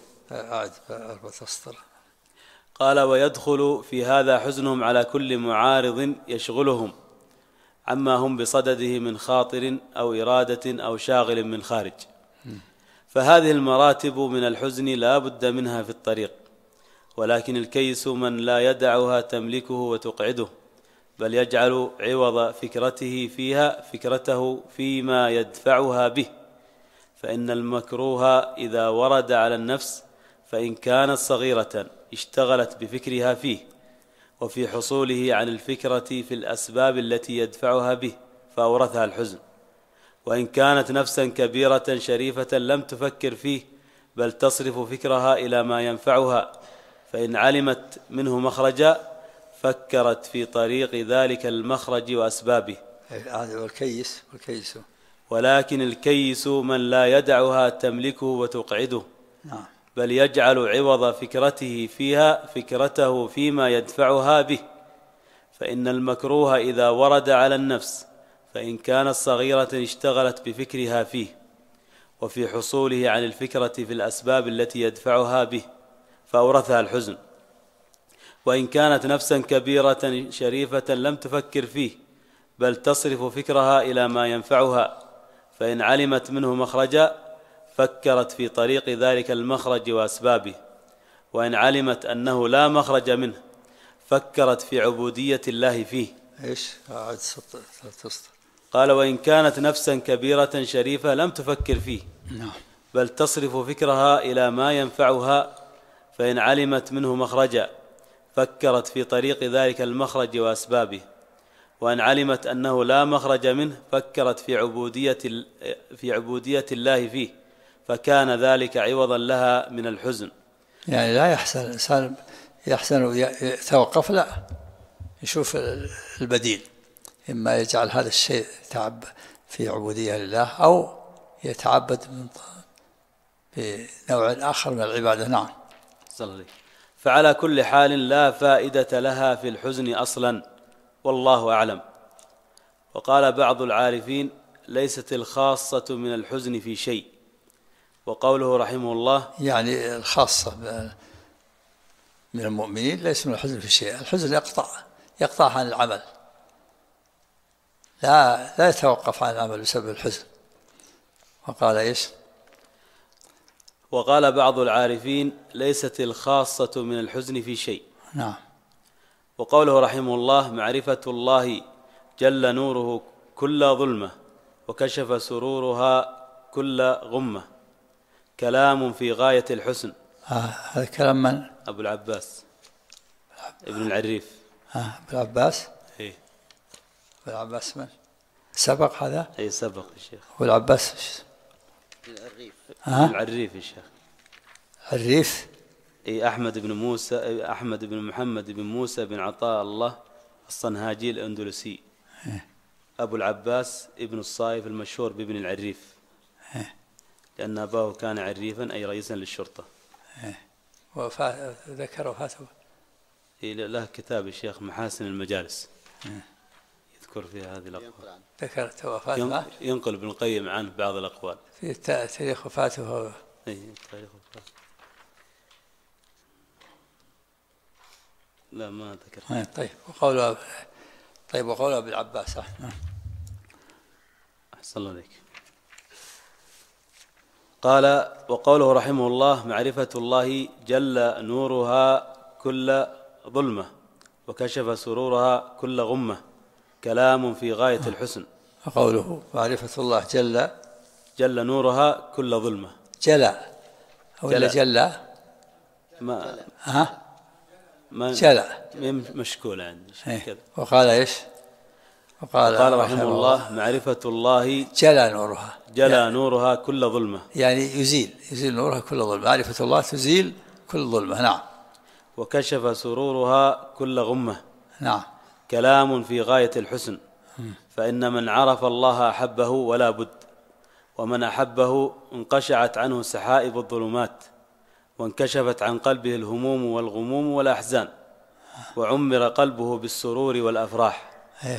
قال: ويدخل في هذا حزنهم على كل معارض يشغلهم عما هم بصدده من خاطر أو إرادة أو شاغل من خارج. فهذه المراتب من الحزن لا بد منها في الطريق، ولكن الكيس من لا يدعها تملكه وتقعده، بل يجعل عوض فكرته فيها فكرته فيما يدفعها به، فإن المكروه إذا ورد على النفس فإن كانت صغيرة اشتغلت بفكرها فيه وفي حصوله عن الفكرة في الأسباب التي يدفعها به فأورثها الحزن، وإن كانت نفسا كبيرة شريفة لم تفكر فيه بل تصرف فكرها إلى ما ينفعها، فإن علمت منه مخرجا فكرت في طريق ذلك المخرج وأسبابه. هذا والكيس ولكن الكيس من لا يدعها تملكه وتقعده، نعم. بل يجعل عوض فكرته فيها فكرته فيما يدفعها به، فإن المكروه إذا ورد على النفس فإن كانت صغيرة اشتغلت بفكرها فيه وفي حصوله عن الفكرة في الأسباب التي يدفعها به فأورثها الحزن، وإن كانت نفسا كبيرة شريفة لم تفكر فيه بل تصرف فكرها إلى ما ينفعها، فإن علمت منه مخرجا فكرت في طريق ذلك المخرج وأسبابه، وإن علمت أنه لا مخرج منه فكرت في عبودية الله فيه. قال: وإن كانت نفسا كبيرة شريفة لم تفكر فيه بل تصرف فكرها إلى ما ينفعها، فإن علمت منه مخرجا فكرت في طريق ذلك المخرج وأسبابه، وإن علمت أنه لا مخرج منه فكرت في عبودية الله فيه، فكان ذلك عوضا لها من الحزن. يعني لا يحسن الإنسان يتوقف، لا يشوف البديل، إما يجعل هذا الشيء تعب في عبودية لله أو يتعبد بنوع آخر من العبادة. نعم. فعلى كل حال لا فائدة لها في الحزن أصلا، والله أعلم. وقال بعض العارفين: ليست الخاصة من الحزن في شيء. وقوله رحمه الله يعني الخاصة من المؤمنين ليس من الحزن في شيء، الحزن يقطع عن العمل، لا يتوقف عن العمل بسبب الحزن. وقال إيش؟ وقال بعض العارفين: ليست الخاصة من الحزن في شيء. نعم. وقوله رحمه الله: معرفة الله جل نوره كل ظلمة وكشف سرورها كل غمة، كلام في غاية الحسن. هذا كلام من؟ أبو العباس ابن العريف. أبو العباس؟ إيه. أبو العباس من؟ سبق هذا؟ أي سبق الشيخ. أبو العباس العريف. العريف يا شيخ. العريف. أي أحمد بن محمد بن موسى بن عطاء الله الصنهاجي الأندلسي. أبو العباس ابن الصائف المشهور بابن العريف، لأن أباه كان عريفا أي رئيسا للشرطة. ذكر وفاته. له كتاب الشيخ محاسن المجالس يذكر فيها هذه الأقوال. ذكرت وفاته. ينقل ابن القيم عنه بعض الأقوال في تاريخ وفاته. تاريخ وفاته. لا ما ذكر. طيب وقوله ابن العباس. أحسن الله عليك. قال: وقوله رحمه الله: معرفة الله جل نورها كل ظلمة وكشف سرورها كل غمة، كلام في غاية الحسن. وقوله: معرفة الله جل نورها كل ظلمة. جل مشكولة عندي كذا. وقال إيش؟ وقال رحمه الله: معرفة الله جل نورها كل ظلمة، يعني يزيل نورها كل ظلمة. معرفة الله تزيل كل ظلمة. نعم. وكشف سرورها كل غمة. نعم. كلام في غاية الحسن. فإن من عرف الله أحبه ولا بد، ومن أحبه انقشعت عنه سحائب الظلمات، وانكشفت عن قلبه الهموم والغموم والأحزان، وعمر قلبه بالسرور والأفراح.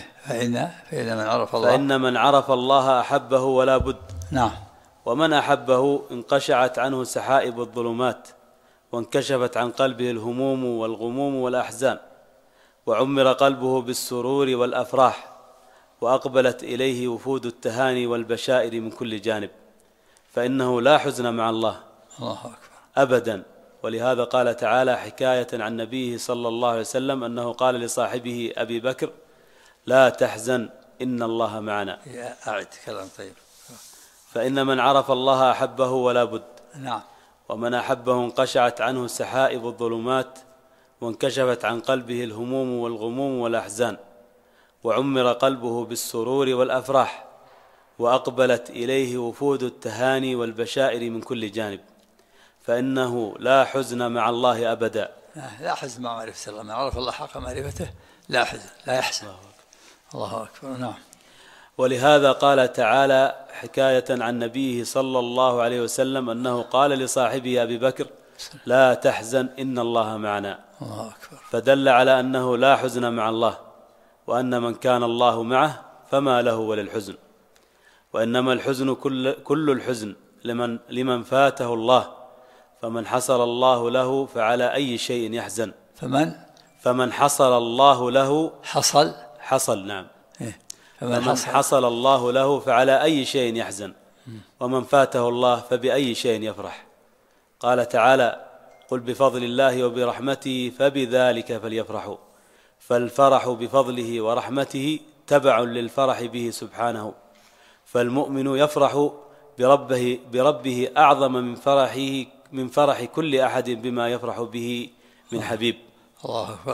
فإن من عرف الله أحبه ولا بد. نعم. ومن أحبه انقشعت عنه سحائب الظلمات، وانكشفت عن قلبه الهموم والغموم والأحزان، وعمر قلبه بالسرور والأفراح، وأقبلت إليه وفود التهاني والبشائر من كل جانب، فإنه لا حزن مع الله أبدا. ولهذا قال تعالى حكاية عن نبيه صلى الله عليه وسلم أنه قال لصاحبه أبي بكر: لا تحزن إن الله معنا. أعد كلام طيب. فإن من عرف الله أحبه ولا بد. نعم. ومن أحبه انقشعت عنه سحائب الظلمات وانكشفت عن قلبه الهموم والغموم والأحزان وعمر قلبه بالسرور والأفراح وأقبلت إليه وفود التهاني والبشائر من كل جانب، فإنه لا حزن مع الله أبدا. لا حزن مع معرفة الله، من عرف الله حق معرفته لا حزن، لا يحزن. الله أكبر. نعم. ولهذا قال تعالى حكاية عن نبيه صلى الله عليه وسلم أنه قال لصاحبه أبي بكر: لا تحزن إن الله معنا. الله أكبر. فدل على أنه لا حزن مع الله، وأن من كان الله معه فما له وللحزن، وإنما الحزن كل الحزن لمن فاته الله، فمن حصل الله له فعلى أي شيء يحزن. فمن حصل الله له حصل نعم. فمن حصل الله له فعلى أي شيء يحزن، ومن فاته الله فبأي شيء يفرح. قال تعالى: قل بفضل الله وبرحمته فبذلك فليفرحوا. فالفرح بفضله ورحمته تبع للفرح به سبحانه، فالمؤمن يفرح بربه أعظم من فرح كل أحد بما يفرح به من حبيب. الله أكبر.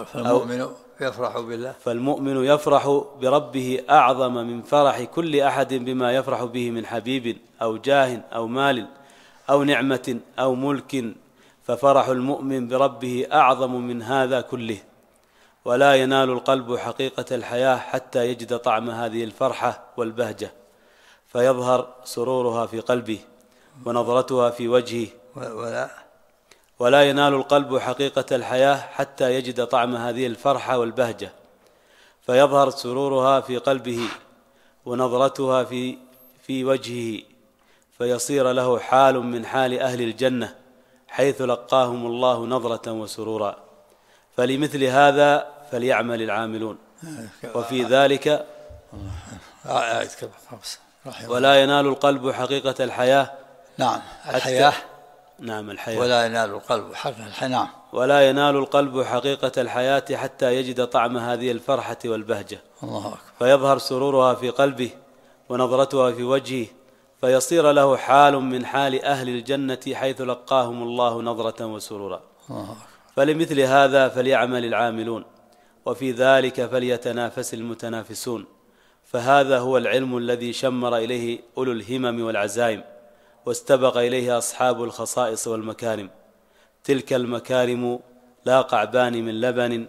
فالمؤمن يفرح بربه أعظم من فرح كل أحد بما يفرح به من حبيب أو جاه أو مال أو نعمة أو ملك، ففرح المؤمن بربه أعظم من هذا كله. ولا ينال القلب حقيقة الحياة حتى يجد طعم هذه الفرحة والبهجة، فيظهر سرورها في قلبه ونظرتها في وجهه. ولا ينال القلب حقيقة الحياة حتى يجد طعم هذه الفرحة والبهجة، فيظهر سرورها في قلبه ونظرتها في وجهه، فيصير له حال من حال أهل الجنة حيث لقاهم الله نظرة وسرورا. فلمثل هذا فليعمل العاملون. وفي ذلك ولا ينال القلب حقيقة الحياة. نعم. الحياة. نعم الحياة. ولا ينال القلب حقيقة الحياة. نعم. ولا ينال القلب حقيقة الحياة حتى يجد طعم هذه الفرحة والبهجة. الله أكبر. فيظهر سرورها في قلبه ونظرتها في وجهه، فيصير له حال من حال أهل الجنة حيث لقاهم الله نظرة وسرورا. الله أكبر. فلمثل هذا فليعمل العاملون، وفي ذلك فليتنافس المتنافسون. فهذا هو العلم الذي شمر إليه أولو الهمم والعزائم، واستبق إليه أصحاب الخصائص والمكارم. تلك المكارم لا قعبان من لبن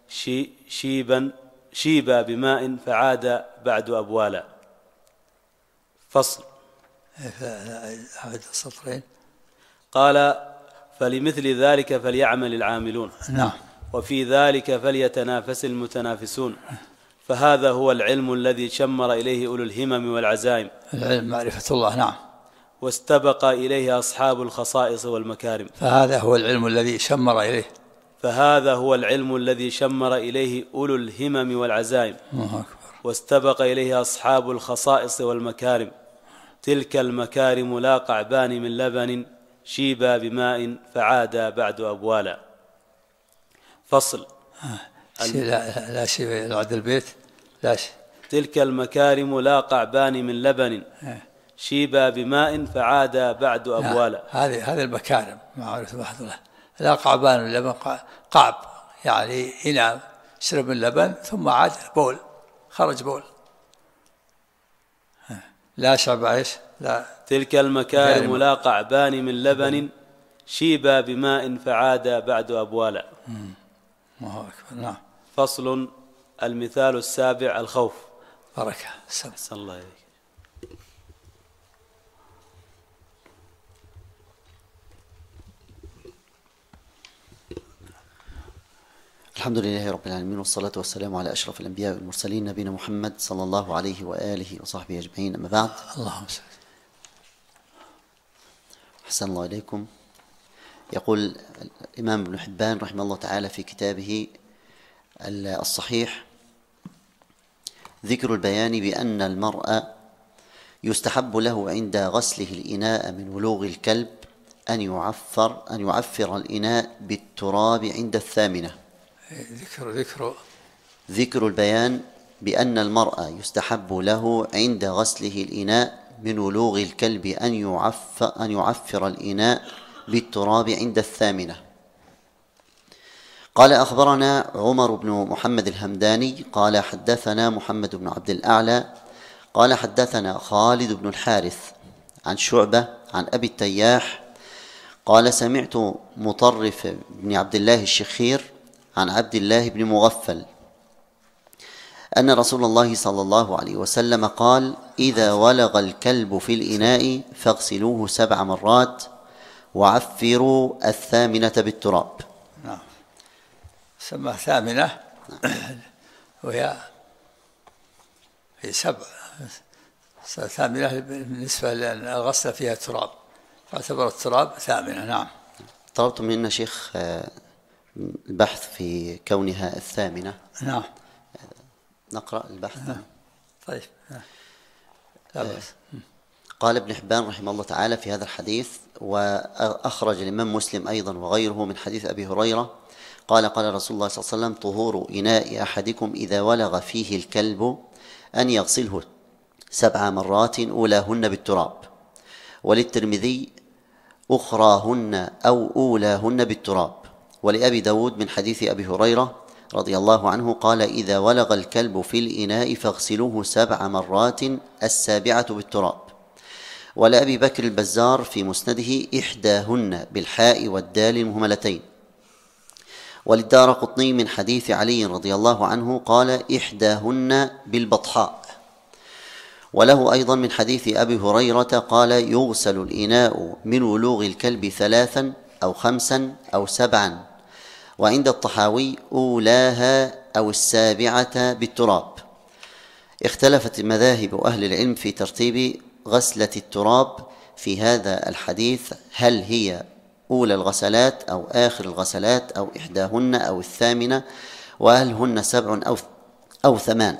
شيبا بماء فعاد بعد أبوالا. فصل. هذا السطرين. قال: فلمثل ذلك فليعمل العاملون. نعم. وفي ذلك فليتنافس المتنافسون. فهذا هو العلم الذي شمر إليه أولو الهمم والعزائم. العلم معرفة الله. نعم. واستبق إليه أصحاب الخصائص والمكارم. فهذا هو العلم الذي شمر إليه. فهذا هو العلم الذي شمر إليه أولو الهمم والعزائم. الله أكبر. واستبق إليه أصحاب الخصائص والمكارم. تلك المكارم لا قعبان من لبن شيبا بماء فعاد بعد أبوالا. فصل. لا شيء بعد البيت. لا شيء. تلك المكارم لا قعبان من لبن شيبا بماء فعاد بعد أبوالا. هذه المكارم معرفة واحد الله. لا قعبان من لبن، قعب يعني إناء شرب من لبن ثم عاد بول، خرج بول. لا شرب عيش. لا. تلك المكارم لا قعبان من لبن شيبا بماء فعاد بعد أبوالا. الله أكبر. نعم. فصل. المثال السابع الخوف. بركة. أحسن الله إليك. الحمد لله رب العالمين، والصلاة والسلام على أشرف الأنبياء والمرسلين نبينا محمد صلى الله عليه وآله وصحبه أجمعين. أما بعد. اللهم صل. أحسن الله إليكم. يقول الإمام ابن حبان رحمه الله تعالى في كتابه الصحيح: ذكر البيان بأن المرء يستحب له عند غسله الإناء من ولوغ الكلب أن يعفر الإناء بالتراب عند الثامنة. ذكر البيان بأن المرء يستحب له عند غسله الإناء من ولوغ الكلب أن يعفر الإناء بالتراب عند الثامنة. قال أخبرنا عمر بن محمد الهمداني قال حدثنا محمد بن عبد الأعلى قال حدثنا خالد بن الحارث عن شعبة عن أبي التياح قال سمعت مطرف بن عبد الله الشخير عن عبد الله بن مغفل أن رسول الله صلى الله عليه وسلم قال إذا ولغ الكلب في الإناء فاغسلوه 7 مرات وعفروا الثامنة بالتراب. نعم. سمى ثامنة وهي في 7 ثامنة بالنسبة لأن الغسل فيها تراب فاعتبر التراب ثامنة. نعم. طلبت منا شيخ البحث في كونها الثامنة. نعم. نقرأ البحث. طيب. لا بأس. قال ابن حبان رحمه الله تعالى في هذا الحديث، وأخرج الإمام مسلم أيضا وغيره من حديث أبي هريرة قال قال رسول الله صلى الله عليه وسلم طهور إناء أحدكم إذا ولغ فيه الكلب أن يغسله 7 مرات أولاهن بالتراب، وللترمذي أخراهن أو أولاهن بالتراب، ولأبي داود من حديث أبي هريرة رضي الله عنه قال إذا ولغ الكلب في الإناء فاغسلوه 7 مرات 7 بالتراب، ولأبي بكر البزار في مسنده إحداهن بالحاء والدال المهملتين، وللدارقطني من حديث علي رضي الله عنه قال إحداهن بالبطحاء، وله أيضا من حديث أبي هريرة قال يغسل الإناء من ولوغ الكلب 3 أو 5 أو 7، وعند الطحاوي أولاها أو 7 بالتراب. اختلفت مذاهب أهل العلم في ترتيب غسلة التراب في هذا الحديث، هل هي أولى الغسلات أو آخر الغسلات أو إحداهن أو الثامنة، وهل هن 7 أو 8.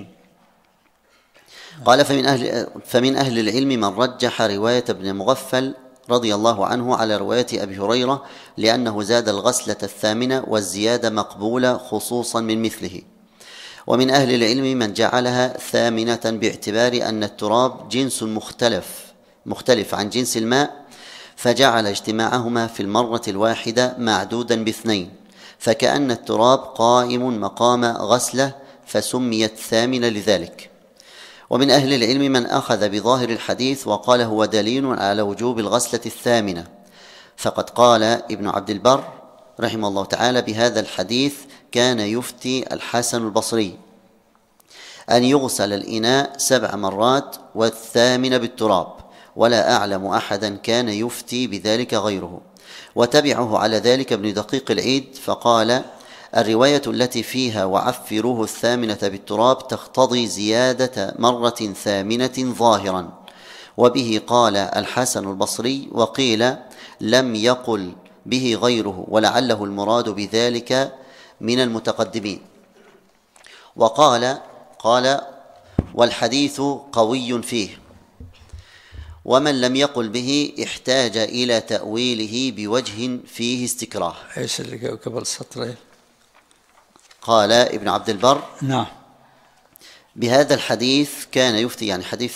قال فمن أهل العلم من رجح رواية ابن مغفل رضي الله عنه على رواية أبي هريرة لأنه زاد الغسلة 8 والزيادة مقبولة خصوصا من مثله. ومن أهل العلم من جعلها 8 باعتبار أن التراب جنس مختلف عن جنس الماء، فجعل اجتماعهما في المرة الواحدة معدودا ب2، فكأن التراب قائم مقام غسلة فسميت 8 لذلك. ومن أهل العلم من أخذ بظاهر الحديث وقال هو دليل على وجوب الغسلة 8، فقد قال ابن عبد البر رحمه الله تعالى بهذا الحديث كان يفتي الحسن البصري أن يغسل الإناء 7 مرات والثامنة بالتراب، ولا أعلم أحدا كان يفتي بذلك غيره. وتبعه على ذلك ابن دقيق العيد فقال الرواية التي فيها وعفروه 8 بالتراب تقتضي زيادة مرة 8 ظاهرا، وبه قال الحسن البصري، وقيل لم يقل به غيره، ولعله المراد بذلك من المتقدمين. وقال والحديث قوي فيه، ومن لم يقل به احتاج إلى تأويله بوجه فيه استكراه. ايش اللي قبل السطرين؟ قال ابن عبد البر نعم بهذا الحديث كان يفتي، يعني حديث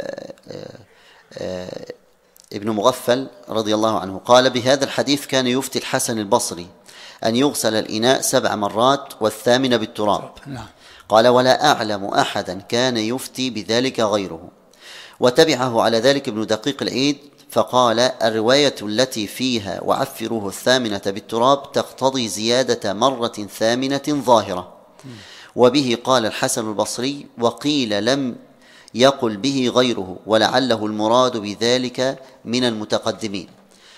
ابن مغفل رضي الله عنه قال بهذا الحديث كان يفتي الحسن البصري أن يغسل الإناء 7 مرات والثامنة بالتراب. نعم. قال ولا أعلم أحدا كان يفتي بذلك غيره. وتبعه على ذلك ابن دقيق العيد فقال الرواية التي فيها وعفروه 8 بالتراب تقتضي زيادة مرة 8 ظاهرة، وبه قال الحسن البصري، وقيل لم يقل به غيره، ولعله المراد بذلك من المتقدمين.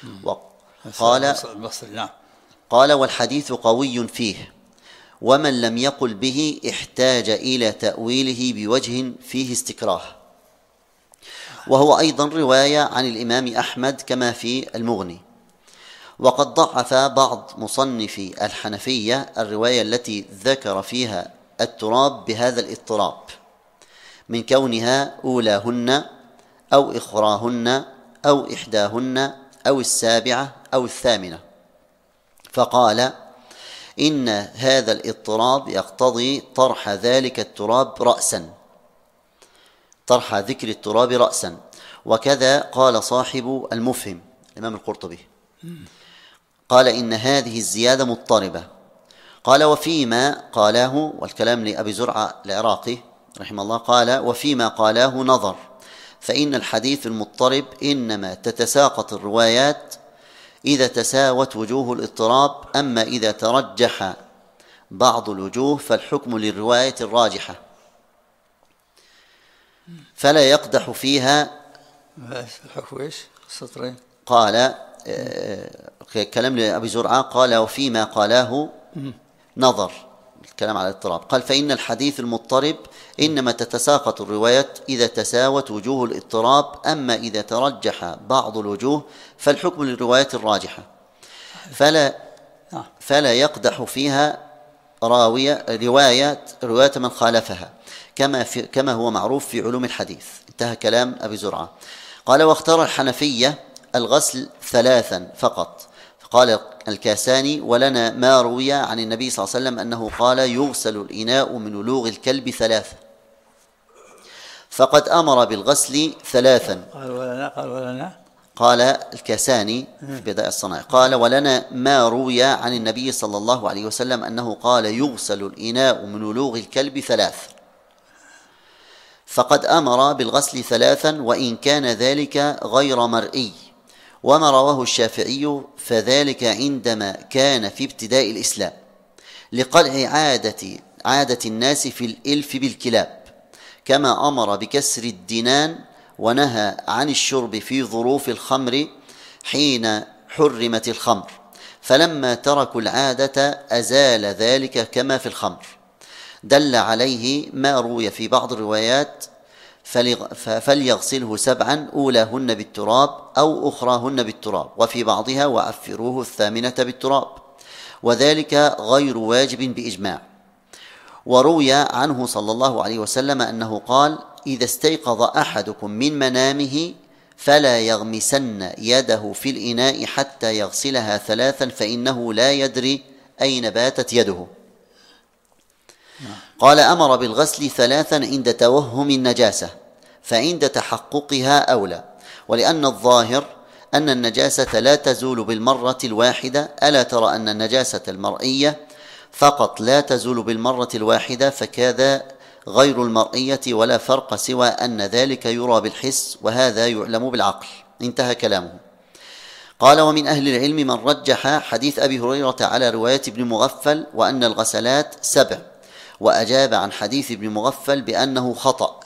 قال والحديث قوي فيه، ومن لم يقل به احتاج إلى تأويله بوجه فيه استكراه، وهو أيضا رواية عن الإمام أحمد كما في المغني. وقد ضعف بعض مصنفي الحنفية الرواية التي ذكر فيها التراب بهذا الاضطراب من كونها أولاهن أو إخراهن أو إحداهن أو 7 أو 8، فقال إن هذا الاضطراب يقتضي طرح ذلك التراب رأسا، طرح ذكر التراب رأسا. وكذا قال صاحب المفهم الإمام القرطبي، قال إن هذه الزيادة مضطربة. قال وفيما قالاه، والكلام لأبي زرعة العراقي رحمه الله، قال وفيما قالاه نظر، فإن الحديث المضطرب إنما تتساقط الروايات إذا تساوت وجوه الاضطراب، أما إذا ترجح بعض الوجوه فالحكم للرواية الراجحة فلا يقدح فيها. الحكم إيش؟ سطرين. قال كلام لأبي زرعة، قال وفيما قالاه نظر، الكلام على الاضطراب. قال فإن الحديث المضطرب إنما تتساقط الروايات إذا تساوت وجوه الاضطراب، أما إذا ترجح بعض الوجوه فالحكم للروايات الراجحة فلا يقدح فيها رواية من خالفها، كما هو معروف في علوم الحديث. انتهى كلام أبي زرعة. قال واختار الحنفية الغسل 3 فقط. قال الكاساني ولنا ما روي عن النبي صلى الله عليه وسلم أنه قال يغسل الإناء من ولوغ الكلب 3، فقد أمر بالغسل 3. قال الكاساني في بدائع الصنائع، قال ولنا ما روي عن النبي صلى الله عليه وسلم أنه قال يغسل الإناء من ولوغ الكلب 3، فقد أمر بالغسل 3 وإن كان ذلك غير مرئي. وما رواه الشافعي فذلك عندما كان في ابتداء الإسلام لقلع عادة الناس في الإلف بالكلاب، كما أمر بكسر الدنان ونهى عن الشرب في ظروف الخمر حين حرمت الخمر، فلما تركوا العادة أزال ذلك كما في الخمر. دل عليه ما روي في بعض الروايات فليغسله 7 أولاهن بالتراب أو أخراهن بالتراب، وفي بعضها وعفروه 8 بالتراب، وذلك غير واجب بإجماع. وروي عنه صلى الله عليه وسلم أنه قال إذا استيقظ أحدكم من منامه فلا يغمسن يده في الإناء حتى يغسلها 3 فإنه لا يدري أين باتت يده. قال أمر بالغسل 3 عند توهم النجاسة، فعند تحققها أولى، ولأن الظاهر أن النجاسة لا تزول بالمرة الواحدة. ألا ترى أن النجاسة المرئية فقط لا تزول بالمرة الواحدة، فكذا غير المرئية، ولا فرق سوى أن ذلك يرى بالحس وهذا يعلم بالعقل. انتهى كلامه. قال ومن أهل العلم من رجح حديث أبي هريرة على رواية ابن مغفل وأن الغسلات 7، وأجاب عن حديث ابن مغفل بأنه خطأ.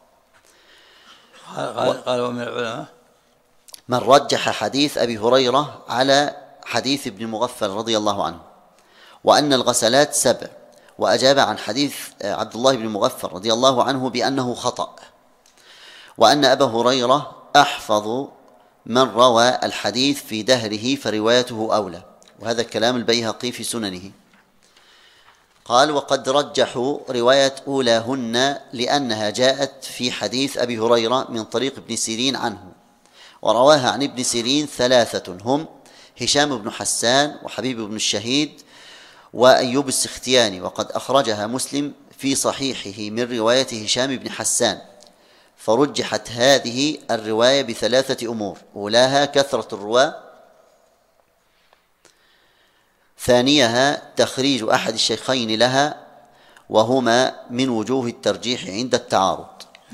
قال ومن العلماء من رجح حديث أبي هريرة على حديث ابن مغفل رضي الله عنه وأن الغسلات 7، وأجاب عن حديث عبد الله بن مغفل رضي الله عنه بأنه خطأ، وأن أبا هريرة أحفظ من روى الحديث في دهره فروايته أولى، وهذا الكلام البيهقي في سننه. قال وقد رجحوا رواية أولاهن لأنها جاءت في حديث أبي هريرة من طريق ابن سيرين عنه، ورواها عن ابن سيرين 3 هم هشام بن حسان وحبيب بن الشهيد وأيوب السختياني، وقد أخرجها مسلم في صحيحه من رواية هشام بن حسان. فرجحت هذه الرواية ب3 أمور: أولاها كثرة الرواة، ثانيها تخريج أحد الشيخين لها، وهما من وجوه الترجيح عند التعارض.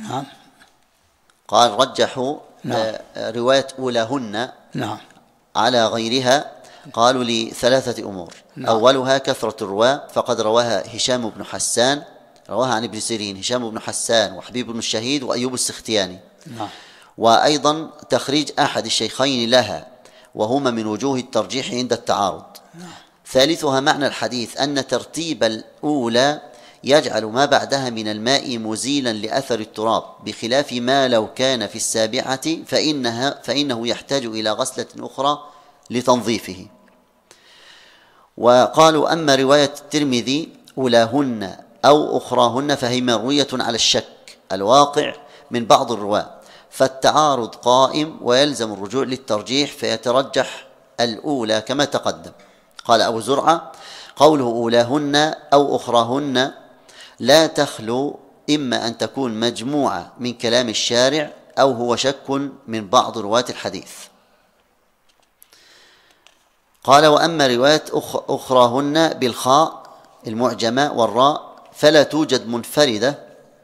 قال رجحوا رواية أولاهن على غيرها، قالوا ل3 أمور. أولها كثرة الرواة، فقد رواها هشام بن حسان، رواها عن ابن سيرين هشام بن حسان وحبيب بن الشهيد وأيوب السختياني. وأيضا تخريج أحد الشيخين لها، وهما من وجوه الترجيح عند التعارض. ثالثها معنى الحديث أن ترتيب الأولى يجعل ما بعدها من الماء مزيلا لأثر التراب، بخلاف ما لو كان في السابعة فإنه يحتاج إلى غسلة أخرى لتنظيفه. وقالوا أما رواية الترمذي أولاهن أو أخراهن فهي مروية على الشك الواقع من بعض الرواة، فالتعارض قائم ويلزم الرجوع للترجيح، فيترجح الأولى كما تقدم. قال أبو زرعة قوله أولاهن أو أخراهن لا تخلو إما أن تكون مجموعة من كلام الشارع أو هو شك من بعض رواة الحديث. قال: وأما رواية أخراهن بالخاء المعجمة والراء فلا توجد منفردة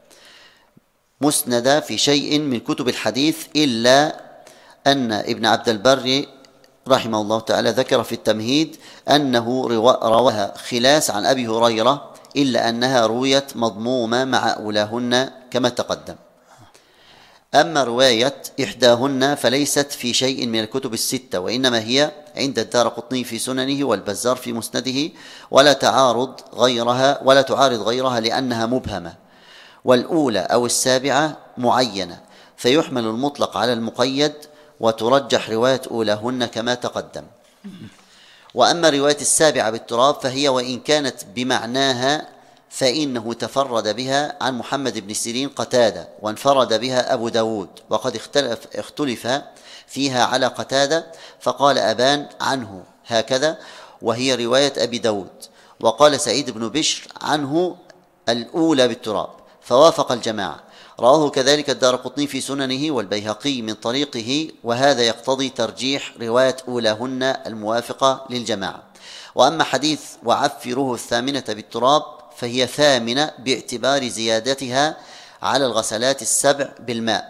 مسندة في شيء من كتب الحديث، إلا أن ابن عبد البر رحمه الله تعالى ذكر في التمهيد أنه رواها خلاس عن أبي هريرة، إلا أنها رويت مضمومة مع أولاهن كما تقدم. أما رواية إحداهن فليست في شيء من الكتب الستة، وإنما هي عند الدارقطني في سننه والبزار في مسنده، ولا تعارض غيرها لأنها مبهمة، والأولى أو السابعة معينة، فيحمل المطلق على المقيد، وترجح رواية أولاهن كما تقدم. وأما رواية السابعة بالتراب فهي وإن كانت بمعناها فإنه تفرد بها عن محمد بن سيرين قتادة، وانفرد بها أبو داود، وقد اختلف فيها على قتادة، فقال أبان عنه هكذا وهي رواية أبي داود، وقال سعيد بن بشر عنه الأولى بالتراب، فوافق الجماعة. رواه كذلك الدارقطني في سننه والبيهقي من طريقه، وهذا يقتضي ترجيح رواية أولاهن الموافقة للجماعة. وأما حديث وعفروه الثامنة بالتراب فهي ثامنة باعتبار زيادتها على الغسلات السبع بالماء،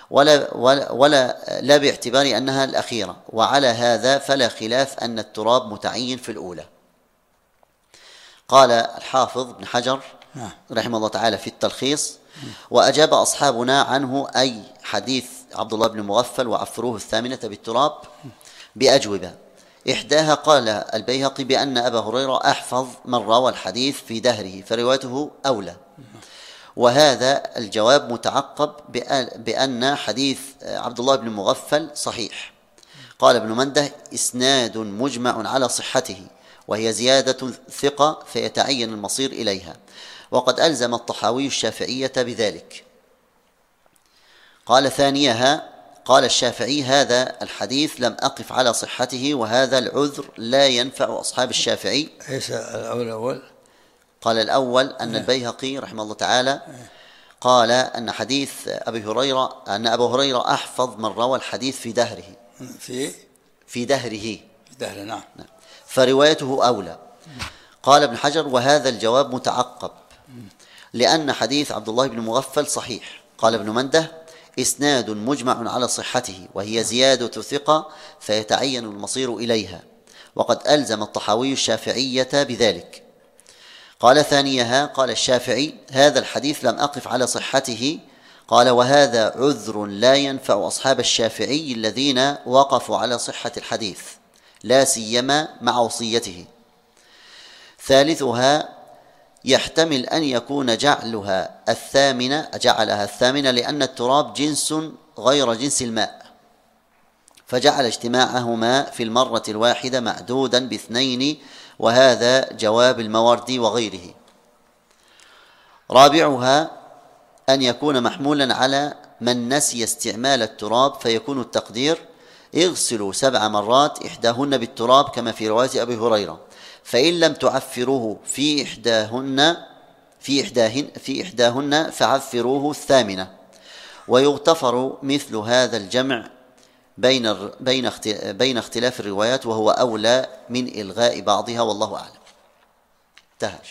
ولا لا باعتبار أنها الأخيرة، وعلى هذا فلا خلاف أن التراب متعين في الأولى. قال الحافظ بن حجر رحمه الله تعالى في التلخيص: وأجاب أصحابنا عنه، أي حديث عبد الله بن مغفل وعفروه الثامنة بالتراب، بأجوبة. إحداها قال البيهقي بأن أبا هريرة أحفظ من روى الحديث في دهره، فروايته أولى، وهذا الجواب متعقب بأن حديث عبد الله بن مغفل صحيح. قال ابن منده: إسناد مجمع على صحته، وهي زيادة ثقة فيتعين المصير إليها، وقد ألزم الطحاوي الشافعية بذلك. قال ثانيها قال الشافعي: هذا الحديث لم أقف على صحته، وهذا العذر لا ينفع أصحاب الشافعي. ايش الأول؟ قال الأول أن البيهقي رحمه الله تعالى قال أن حديث أبي هريرة أن أبا هريرة أحفظ من روى الحديث في دهره في دهره نعم، فروايته أولى. قال ابن حجر: وهذا الجواب متعقب لأن حديث عبد الله بن مغفل صحيح. قال ابن منده: إسناد مجمع على صحته، وهي زيادة ثقة فيتعين المصير إليها، وقد ألزم الطحاوي الشافعية بذلك. قال ثانيها قال الشافعي: هذا الحديث لم أقف على صحته. قال: وهذا عذر لا ينفع أصحاب الشافعي الذين وقفوا على صحة الحديث، لا سيما مع وصيته. ثالثها يحتمل أن يكون جعلها الثامنة لأن التراب جنس غير جنس الماء، فجعل اجتماعهما في المرة الواحدة معدودا باثنين، وهذا جواب المواردي وغيره. رابعها أن يكون محمولا على من نسي استعمال التراب، فيكون التقدير: اغسلوا 7 مرات إحداهن بالتراب، كما في رواية أبي هريرة، فإن لم تعفروه في إحداهن فعفروه 8. ويغتفر مثل هذا الجمع بين اختلاف الروايات، وهو أولى من إلغاء بعضها، والله أعلم. انتهى.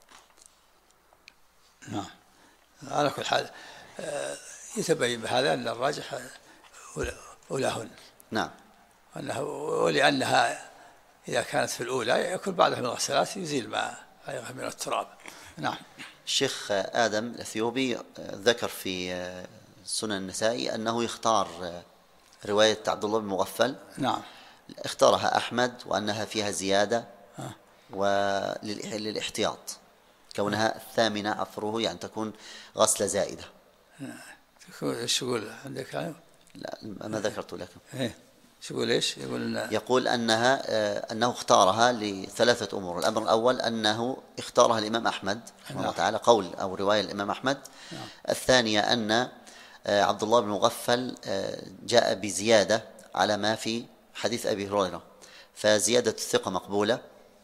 نعم. على كل حال يتبين بهذا أن الراجح أولاهن. نعم. ولأنها إذا كانت في الأولى يكون بعدها من الغسلات يزيل ما غيرها من التراب. نعم. الشيخ آدم الأثيوبي ذكر في سنن النسائي أنه يختار رواية عبد الله بن مغفل. نعم. اختارها أحمد وأنها فيها زيادة وللاحتياط، كونها الثامنة عفروه، يعني تكون غسلة زائدة. ايش يقول عندك؟ لا ما ذكرت لكم. شو يقول ايش؟ يقول أنه اختارها لثلاثة أمور. الأمر الأول أنه اختارها الإمام أحمد رحمه الله تعالى، قول أو رواية الإمام أحمد. الثانية أن عبد الله بن مغفل جاء بزيادة على ما في حديث أبي هريرة، فزيادة الثقة مقبولة.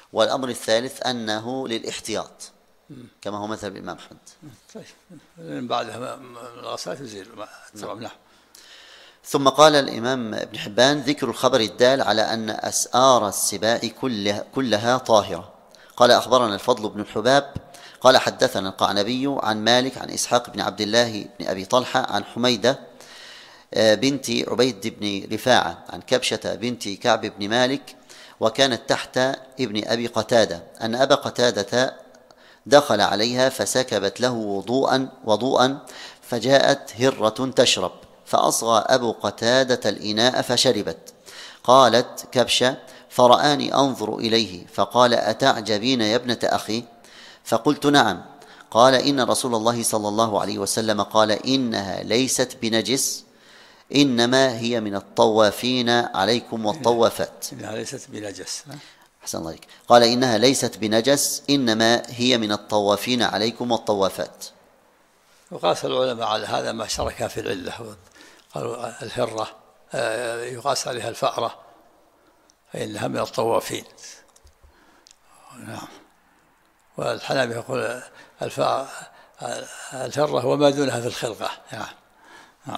والأمر الثالث أنه للاحتياط كما هو مثل الإمام أحمد. طيب بعدها الغسالة تزيل التراب. نعم. ثم قال الإمام ابن حبان: ذكر الخبر الدال على أن أسآر السباع كلها طاهرة. قال: أخبرنا الفضل بن الحباب قال: حدثنا القعنبي عن مالك عن إسحاق بن عبد الله بن أبي طلحة عن حميدة بنت عبيد بن رفاعة عن كبشة بنت كعب بن مالك وكانت تحت ابن أبي قتادة أن أبا قتادة دخل عليها فسكبت له وضوءا فجاءت هرة تشرب فأصغى أبو قتادة الإناء فشربت. قالت كبشة: فرآني أنظر إليه فقال: أتعجبين يا ابنة أخي؟ فقلت: نعم. قال: إن رسول الله صلى الله عليه وسلم قال: إنها ليست بنجس إنما هي من الطوافين عليكم والطوافات. إنها ليست بنجس. أحسن الله عليك. قال: إنها ليست بنجس إنما هي من الطوافين عليكم والطوافات. وقاس العلماء على هذا ما شركا في العلة، قالوا الهرة يقاس عليها الفأرة فإنها من الطوافين. نعم. والحنابلة يقول الهرة وما دونها في الخلقة. نعم.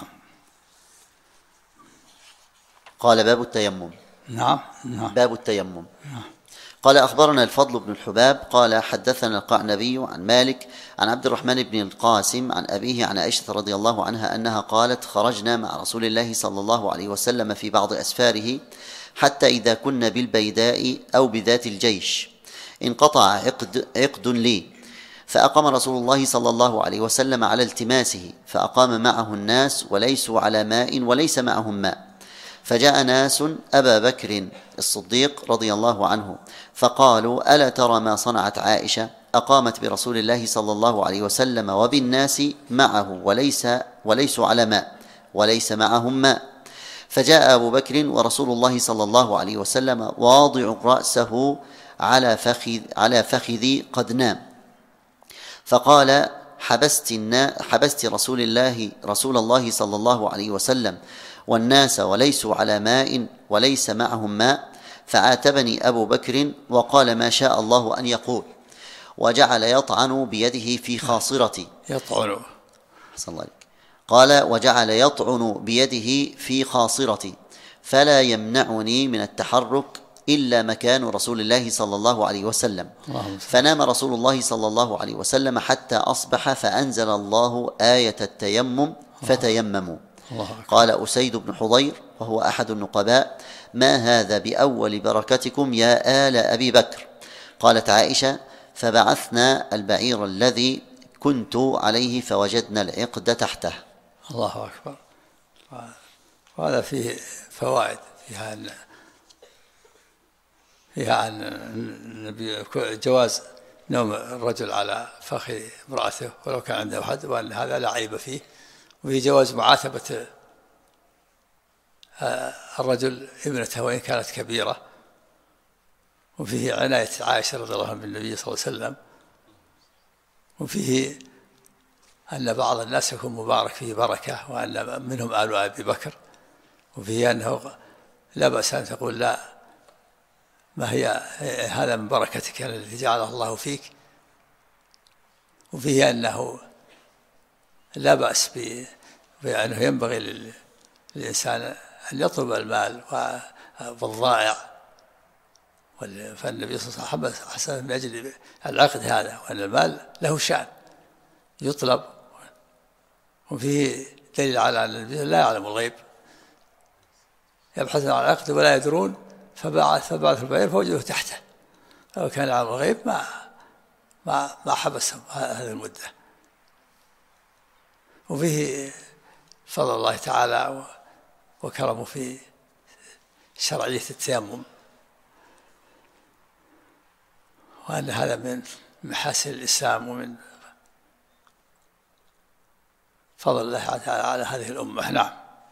قال: باب التيمم. نعم. باب التيمم. قال: أخبرنا الفضل بن الحباب قال: حدثنا القعنبي عن مالك عن عبد الرحمن بن القاسم عن أبيه عن عائشة رضي الله عنها أنها قالت: خرجنا مع رسول الله صلى الله عليه وسلم في بعض أسفاره حتى إذا كنا بالبيداء أو بذات الجيش انقطع عقد لي، فأقام رسول الله صلى الله عليه وسلم على التماسه، فأقام معه الناس وليسوا على ماء وليس معهم ماء، فجاء ناس أبا بكر الصديق رضي الله عنه فقالوا: ألا ترى ما صنعت عائشة؟ أقامت برسول الله صلى الله عليه وسلم وبالناس معه وليسوا على ماء وليس معهم ماء. فجاء أبو بكر ورسول الله صلى الله عليه وسلم واضع رأسه على فخذي قد نام، فقال: حبست رسول الله صلى الله عليه وسلم والناس وليسوا على ماء وليس معهم ماء. فعاتبني أبو بكر وقال: ما شاء الله أن يقول، وجعل يطعن بيده في خاصرتي. يطعن. قال: وجعل يطعن بيده في خاصرتي فلا يمنعني من التحرك إلا مكان رسول الله صلى الله عليه وسلم. فنام رسول الله صلى الله عليه وسلم حتى أصبح فأنزل الله آية التيمم فتيمموا. قال أسيد بن حضير وهو أحد النقباء: ما هذا بأول بركتكم يا آل أبي بكر؟ قالت عائشة: فبعثنا البعير الذي كنت عليه فوجدنا العقد تحته. الله أكبر. وهذا فيه فوائد فيها عن النبي جواز نوم الرجل على فخذ امرأته ولو كان عنده أحد، وأن هذا لا عيب فيه. وفي جواز معاتبة الرجل ابنته وإن كانت كبيرة. وفيه عناية عائشة رضي الله عنها بالنبي صلى الله عليه وسلم. وفيه أن بعض الناس يكون مبارك فيه بركة وأن منهم آل أبي بكر. وفيه أنه لا بأس أن تقول: لا، ما هي هذا من بركتك التي جعلها الله فيك. وفيه أنه لا بأس بأنه ينبغي للإنسان أن يطلب المال والضائع، فالنبي صلى الله عليه وسلم حسن من أجل العقد هذا، وأن المال له شأن يطلب. وفيه دليل على أن النبي لا يعلم الغيب، يبحثون عن العقد ولا يدرون، فبعث البعير فوجده تحته. لو كان يعلم الغيب ما حبسهم هذه المدة. وفيه فضل الله تعالى وكرمه في شرعية التيمم، وأن هذا من محاسن الإسلام ومن فضل الله تعالى على هذه الأمة. نعم.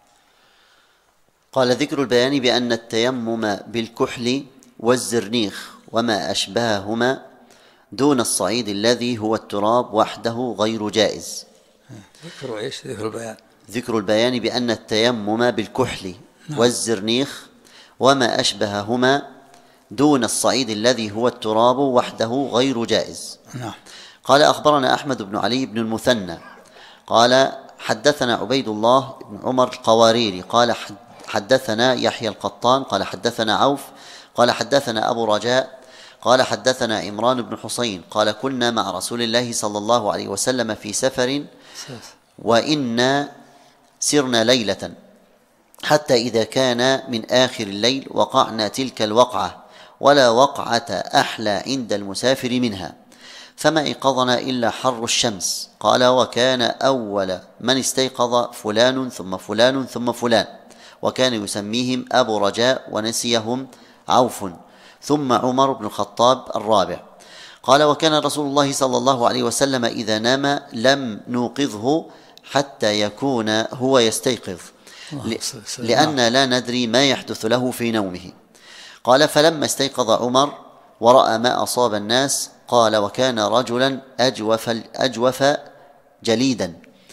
قال: ذكر البيان بأن التيمم بالكحل والزرنيخ وما أشبههما دون الصعيد الذي هو التراب وحده غير جائز. ذكر إيش؟ ذكر البيان. ذكر البيان بأن التيمم بالكحل والزرنيخ وما أشبههما دون الصعيد الذي هو التراب وحده غير جائز. نعم. قال أخبرنا أحمد بن علي بن المثنى قال حدثنا عبيد الله بن عمر القواريري قال حدثنا يحيى القطان قال حدثنا عوف قال حدثنا أبو رجاء قال حدثنا عمران بن حسين قال كنا مع رسول الله صلى الله عليه وسلم في سفر وإنا سرنا ليلة حتى إذا كان من آخر الليل وقعنا تلك الوقعة ولا وقعة أحلى عند المسافر منها فما أيقظنا إلا حر الشمس. قال وكان أول من استيقظ فلان ثم فلان ثم فلان وكان يسميهم أبو رجاء ونسيهم عوف ثم عمر بن الخطاب الرابع. قال وكان رسول الله صلى الله عليه وسلم إذا نام لم نوقظه حتى يكون هو يستيقظ لأن لا ندري ما يحدث له في نومه. قال فلما استيقظ عمر ورأى ما أصاب الناس قال وكان رجلا أجوف جليدا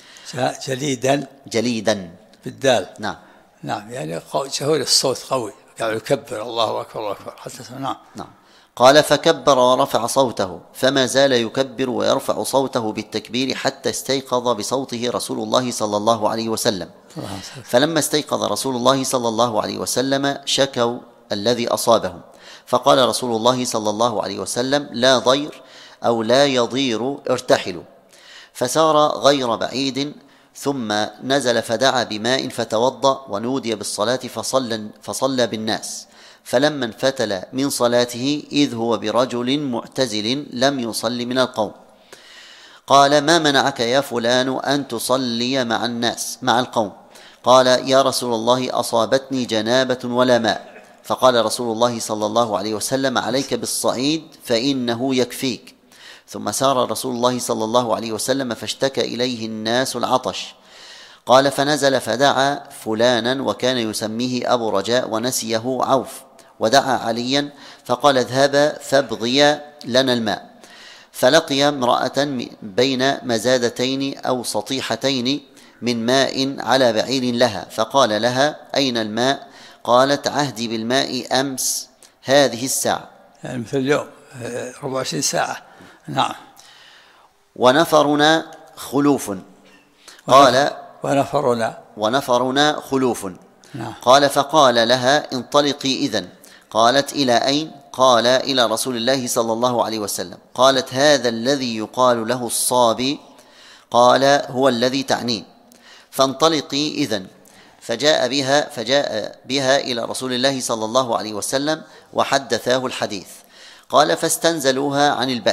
بالدال. نعم. نعم يعني جهور الصوت قوي قال يكبر الله أكبر الله أكبر حتى. نعم. قال فكبر ورفع صوته فما زال يكبر ويرفع صوته بالتكبير حتى استيقظ بصوته رسول الله صلى الله عليه وسلم. فلما استيقظ رسول الله صلى الله عليه وسلم شكوا الذي أصابهم فقال رسول الله صلى الله عليه وسلم لا ضير أو لا يضير ارتحلوا. فسار غير بعيد ثم نزل فدعا بماء فتوضأ ونودي بالصلاة فصلى بالناس فلما انفتل من صلاته إذ هو برجل معتزل لم يصل من القوم قال ما منعك يا فلان أن تصلي مع القوم؟ قال يا رسول الله أصابتني جنابة ولا ماء. فقال رسول الله صلى الله عليه وسلم عليك بالصعيد فإنه يكفيك. ثم سار رسول الله صلى الله عليه وسلم فاشتكى إليه الناس العطش. قال فنزل فدعا فلانا وكان يسميه أبو رجاء ونسيه عوف ودعا عليا فقال اذهبا فابغيا لنا الماء. فلقي امرأة بين مزادتين أو سطيحتين من ماء على بعير لها فقال لها أين الماء؟ قالت عهدي بالماء أمس هذه الساعة يعني مثل اليوم 24 ساعة. نعم. ونفرنا خلوف. قال ونفرنا خلوف. نعم. قال فقال لها انطلقي إذن. قالت إلى أين؟ قال إلى رسول الله صلى الله عليه وسلم. قالت هذا الذي يقال له الصابي. قال هو الذي تعنيه. فانطلقي إذن. فجاء بها إلى رسول الله صلى الله عليه وسلم وحدثاه الحديث. قال فاستنزلوها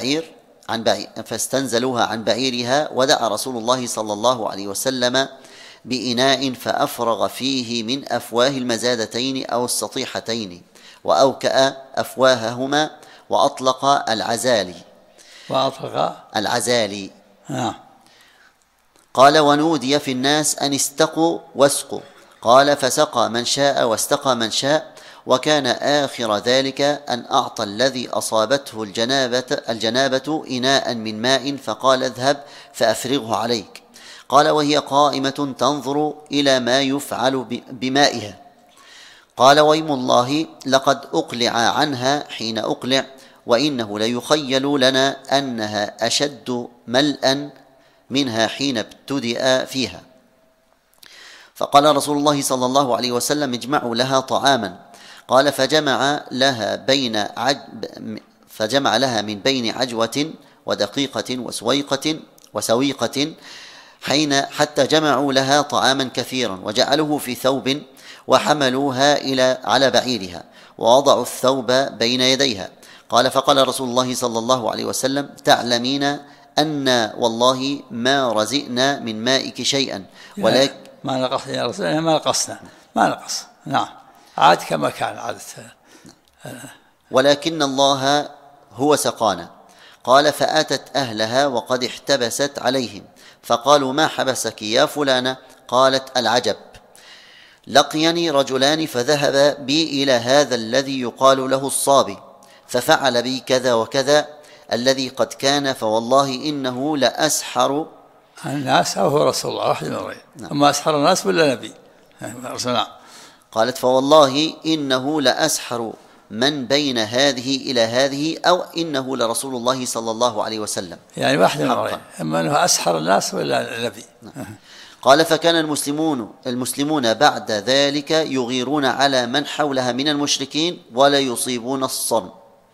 عن بعيرها ودعا رسول الله صلى الله عليه وسلم بإناء فأفرغ فيه من أفواه المزادتين أو السطيحتين وأوكأ أفواههما وأطلق العزالي. قال ونودي في الناس أن استقوا واسقوا. قال فسقى من شاء واستقى من شاء. وكان آخر ذلك أن أعطى الذي أصابته الجنابة إناء من ماء فقال اذهب فأفرغه عليك. قال وهي قائمة تنظر إلى ما يفعل بمائها. قال ويم الله لقد أقلع عنها حين أقلع وإنه ليخيل لنا أنها أشد ملأ منها حين ابتدأ فيها. فقال رسول الله صلى الله عليه وسلم اجمعوا لها طعاما. قال فجمع لها من بين عجوة ودقيقة وسويقة حتى جمعوا لها طعاما كثيرا وجعلوه في ثوب وحملوها على بعيرها ووضعوا الثوب بين يديها. قال فقال رسول الله صلى الله عليه وسلم تعلمين أن والله ما رزئنا من مائك شيئا ولكن ما نقصنا يا رسول الله ما نقص. نعم عاد كما كان عادة. ولكن الله هو سقانا. قال فأتت أهلها وقد احتبست عليهم فقالوا ما حبسك يا فلانة؟ قالت العجب لقيني رجلان فذهب بي إلى هذا الذي يقال له الصابي ففعل بي كذا وكذا الذي قد كان فوالله إنه لأسحر الناس هو رسول الله واحد من غيره. أما أسحر الناس ولا نبي؟ قالت فوالله إنه لأسحر من بين هذه إلى هذه أو إنه لرسول الله صلى الله عليه وسلم. يعني واحد من الأمرين، إما أنه أسحر الناس ولا النبي. قال فكان المسلمون بعد ذلك يغيرون على من حولها من المشركين ولا يصيبون الصرم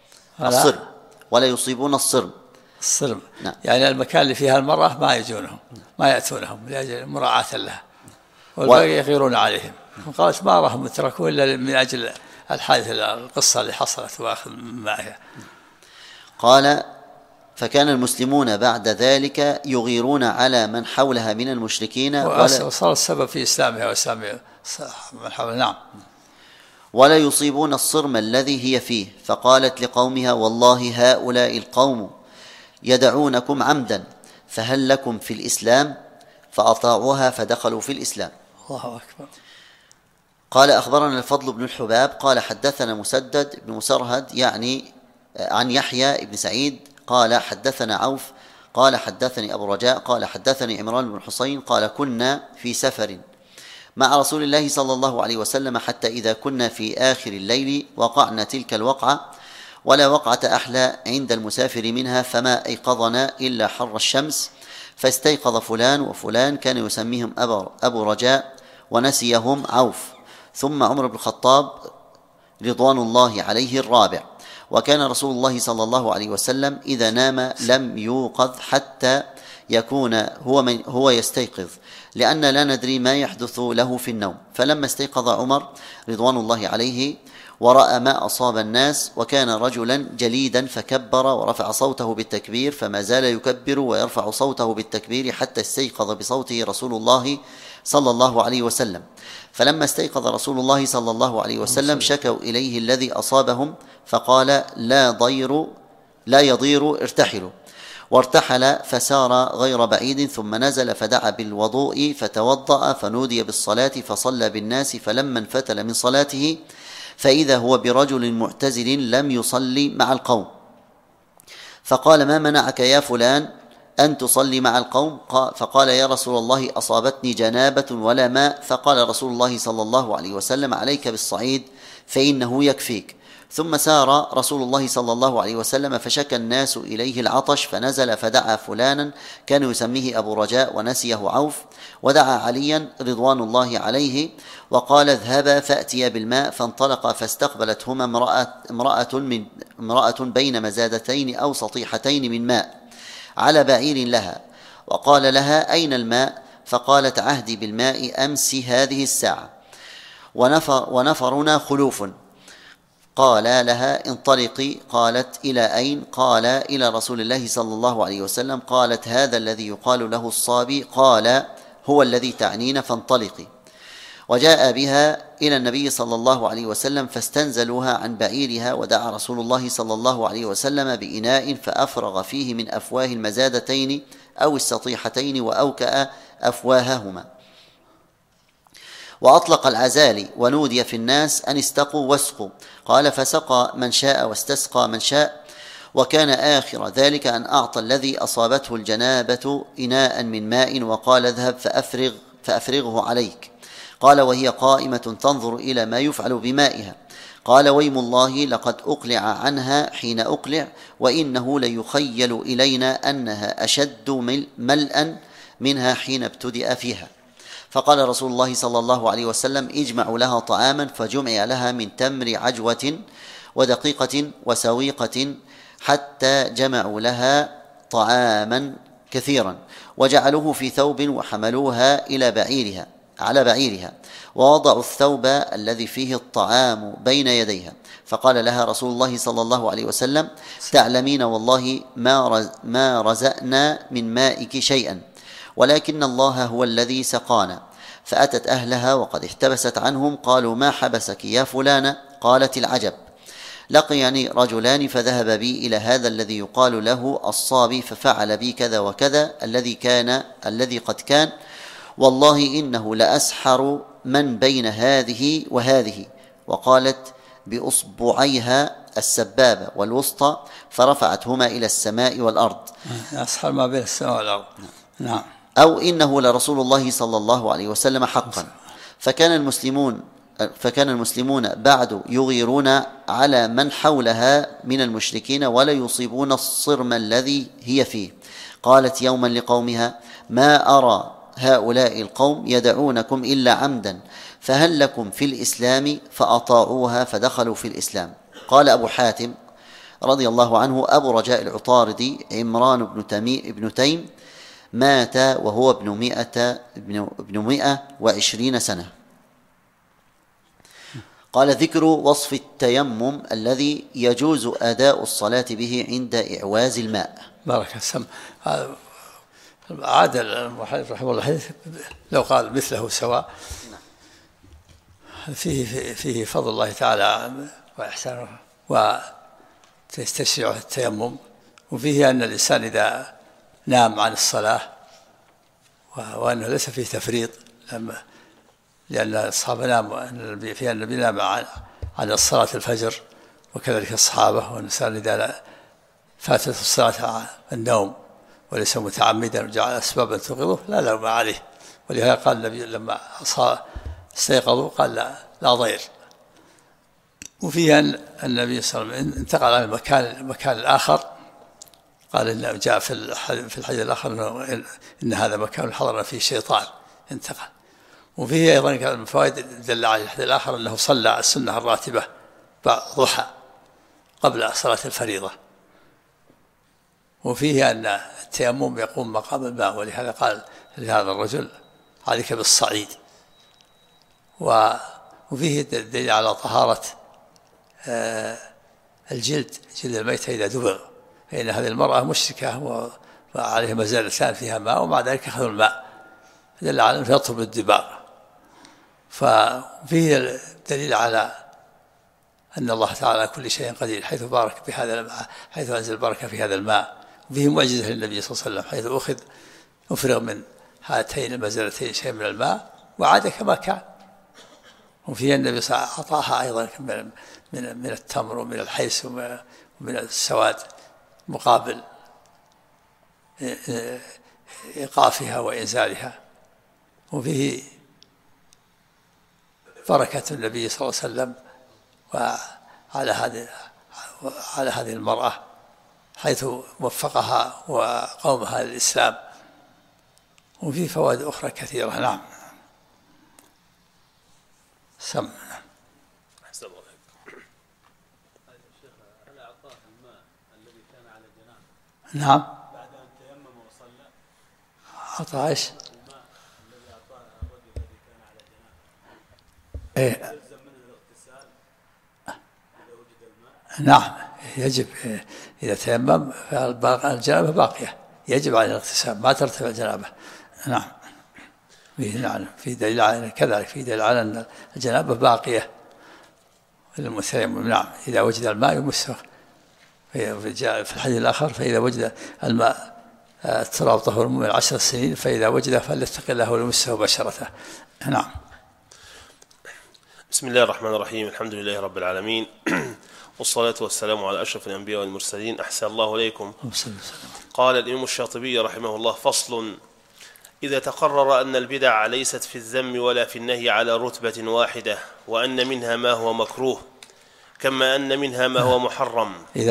ولا يصيبون الصرم. نعم. يعني المكان اللي فيها المرأة ما يجونهم، ما يأتونهم لأجل مراعاة لها، والباقي يغيرون عليهم. قالت ما راهم تركوا إلا من أجل الحادث القصة اللي حصلت وأخذ معها. قال فكان المسلمون بعد ذلك يغيرون على من حولها من المشركين وصار السبب في إسلامها وإسلام من حولها. نعم. ولا يصيبون الصرم الذي هي فيه. فقالت لقومها والله هؤلاء القوم يدعونكم عمدا فهل لكم في الإسلام؟ فأطاعوها فدخلوا في الإسلام. الله أكبر. قال أخبرنا الفضل بن الحباب قال حدثنا مسدد بن مسرهد يعني عن يحيى بن سعيد قال حدثنا عوف قال حدثني أبو رجاء قال حدثني عمران بن حسين قال كنا في سفر مع رسول الله صلى الله عليه وسلم حتى إذا كنا في آخر الليل وقعنا تلك الوقعة ولا وقعة أحلى عند المسافر منها فما أيقظنا إلا حر الشمس فاستيقظ فلان وفلان كان يسميهم أبو رجاء ونسيهم عوف ثم عمر بن الخطاب رضوان الله عليه الرابع. وكان رسول الله صلى الله عليه وسلم إذا نام لم يوقظ حتى يكون هو يستيقظ لأن لا ندري ما يحدث له في النوم. فلما استيقظ عمر رضوان الله عليه ورأى ما أصاب الناس وكان رجلا جليدا فكبر ورفع صوته بالتكبير فما زال يكبر ويرفع صوته بالتكبير حتى استيقظ بصوته رسول الله صلى الله عليه وسلم. فلما استيقظ رسول الله صلى الله عليه وسلم شكوا إليه الذي أصابهم فقال لا يضير ارتحلوا وارتحل فسار غير بعيد ثم نزل فدعا بالوضوء فتوضأ فنودي بالصلاة فصلى بالناس فلما انفتل من صلاته فإذا هو برجل معتزل لم يصلي مع القوم فقال ما منعك يا فلان أن تصلي مع القوم؟ فقال يا رسول الله أصابتني جنابة ولا ماء. فقال رسول الله صلى الله عليه وسلم عليك بالصعيد فإنه يكفيك. ثم سار رسول الله صلى الله عليه وسلم فشكى الناس إليه العطش فنزل فدعا فلانا كان يسميه أبو رجاء ونسيه عوف ودعا عليا رضوان الله عليه وقال اذهبا فأتيا بالماء فانطلقا فاستقبلتهما امرأة بين مزادتين أو سطيحتين من ماء على بعير لها وقال لها أين الماء؟ فقالت عهدي بالماء أمس هذه الساعة ونفرنا خلوف. قال لها انطلقي. قالت إلى أين؟ قال إلى رسول الله صلى الله عليه وسلم. قالت هذا الذي يقال له الصابي. قال هو الذي تعنين فانطلقي. وجاء بها إلى النبي صلى الله عليه وسلم فاستنزلوها عن بعيرها ودعا رسول الله صلى الله عليه وسلم بإناء فأفرغ فيه من أفواه المزادتين أو السطيحتين وأوكأ أفواههما وأطلق العزال ونودي في الناس أن استقوا واسقوا. قال فسقى من شاء واستسقى من شاء. وكان آخر ذلك أن أعطى الذي أصابته الجنابة إناء من ماء وقال اذهب فأفرغه عليك. قال وهي قائمة تنظر إلى ما يفعل بمائها. قال ويم الله لقد أقلع عنها حين أقلع وإنه ليخيل إلينا أنها أشد ملأ منها حين ابتدأ فيها. فقال رسول الله صلى الله عليه وسلم اجمعوا لها طعاما فجمع لها من تمر عجوة ودقيقة وسويقة حتى جمعوا لها طعاما كثيرا وجعلوه في ثوب وحملوها على بعيرها ووضعوا الثوب الذي فيه الطعام بين يديها. فقال لها رسول الله صلى الله عليه وسلم تعلمين والله ما رزقنا من مائك شيئا ولكن الله هو الذي سقانا. فأتت أهلها وقد احتبست عنهم. قالوا ما حبسك يا فلانة؟ قالت العجب لقيني رجلان فذهب بي إلى هذا الذي يقال له الصابي ففعل بي كذا وكذا الذي قد كان والله إنه لأسحر من بين هذه وهذه. وقالت بأصبعيها السبابة والوسطى فرفعتهما إلى السماء والأرض. أسحر ما بين السماء والأرض. نعم. أو إنه لرسول الله صلى الله عليه وسلم حقا. فكان المسلمون فكان المسلمون بعد يغيرون على من حولها من المشركين ولا يصيبون الصرم الذي هي فيه. قالت يوما لقومها: ما أرى هؤلاء القوم يدعونكم إلا عمدا، فهل لكم في الإسلام؟ فأطاعوها فدخلوا في الإسلام. قال أبو حاتم رضي الله عنه: أبو رجاء العطاردي عمران بن تيم مات وهو ابن 120 سنة. قال: ذكر وصف التيمم الذي يجوز أداء الصلاة به عند إعواز الماء. بارك السم. عاد المحدث رحمه الله الحديث لو قال مثله سواء. فيه فضل الله تعالى وإحسانه وتشريع التيمم، وفيه أن الإنسان إذا نام عن الصلاة وأنه ليس فيه تفريط، لأن الصحابة ناموا، في النبي نام عن الصلاة الفجر، وكذلك الصحابة. والإنسان إذا فاتت الصلاة النوم وليس متعمدا وجعل أسبابا توقظه لا لوم عليه. ولهذا قال النبي لما استيقظوا قال لا ضير. وفيها أن النبي صلى الله عليه وسلم انتقل على المكان الآخر، قال إن جاء في الحديث الآخر إن هذا مكان حضرنا فيه شيطان، انتقل. وفيه أيضا من الفوائد دل على الحديث الآخر أنه صلى السنة الراتبة ضحى قبل صلاة الفريضة. وفيه أن التيمم يقوم مقام الماء، ولهذا قال لهذا الرجل: عليك بالصعيد. وفيه دليل على طهارة الجلد، جلد الميتة إذا دبغ، فإن هذه المرأة مشركة وعليها مزالتان فيها ماء، ومع ذلك أخذوا الماء، دل على أنه يطلب الدباغ. ففيه دليل على أن الله تعالى على كل شيء قدير، حيث بارك بهذا الماء، حيث أنزل البركة في هذا الماء. وفيه معجزة للنبي صلى الله عليه وسلم، حيث أفرغ من هاتين المزالتين شيء من الماء وعاد كما كان. وفيه النبي صلى الله عليه وسلم أعطاها أيضا من التمر ومن الحيس ومن السواد مقابل إيقافها وإنزالها. وفيه بركة النبي صلى الله عليه وسلم وعلى هذه المرأة، حيث وفقها وقومها للإسلام. وفيه فوائد أخرى كثيرة. نعم. سمع. أحسن الله عليك. هل أعطاه الماء الذي كان على جنابه؟ نعم. بعد أن تيمم وصلى أعطاه إيش؟ الماء الذي أعطاه الرجل الذي كان على جنابه. إيه. يلزم منه الاغتسال إذا وجد الماء؟ نعم، يجب إذا تيمم الجنابة باقية، يجب على الاغتسال، ما ترتفع الجنابة. نعم. في دليل على كذلك، في دليل على أن الجنابة باقية للمتيمم. نعم، إذا وجد الماء يمسه. في الحديث الآخر: فإذا وجد الماء التراب طهور المؤمن 10 سنين، فإذا وجد فليتق الله وليمسه بشرته. نعم. بسم الله الرحمن الرحيم. الحمد لله رب العالمين، والصلاة والسلام على أشرف الأنبياء والمرسلين. أحسن الله إليكم. قال الإمام الشاطبي رحمه الله: فصل: إذا تقرر أن البدع ليست في الذم ولا في النهي على رتبة واحدة، وأن منها ما هو مكروه كما أن منها ما هو محرم. إذا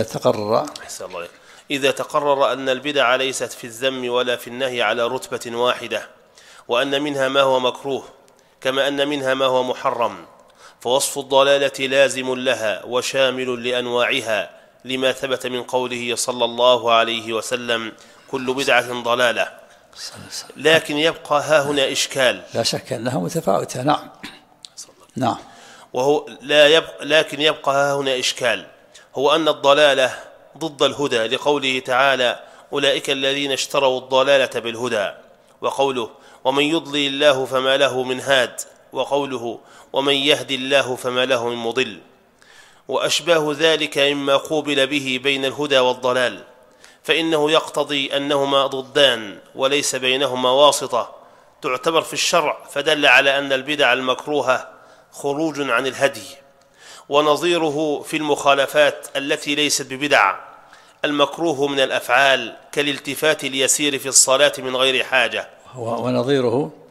تقرر أن البدع ليست في الذم ولا في النهي على رتبة واحدة، وأن منها ما هو مكروه كما أن منها ما هو محرم، فوصف الضلالة لازم لها وشامل لأنواعها، لما ثبت من قوله صلى الله عليه وسلم: كل بدعة ضلالة. لكن يبقى ها هنا إشكال. لا شك أنها متفاوتة. نعم. نعم. لكن يبقى ها هنا إشكال، هو أن الضلالة ضد الهدى، لقوله تعالى: أولئك الذين اشتروا الضلالة بالهدى، وقوله: ومن يضلل الله فما له من هاد، وقوله: ومن يهدي الله فما له من مضل، وأشباه ذلك مما قوبل به بين الهدى والضلال، فإنه يقتضي أنهما ضدان وليس بينهما واسطة تعتبر في الشرع، فدل على أن البدع المكروهة خروج عن الهدي. ونظيره في المخالفات التي ليست ببدع المكروه من الأفعال، كالالتفات اليسير في الصلاة من غير حاجة. ونظيره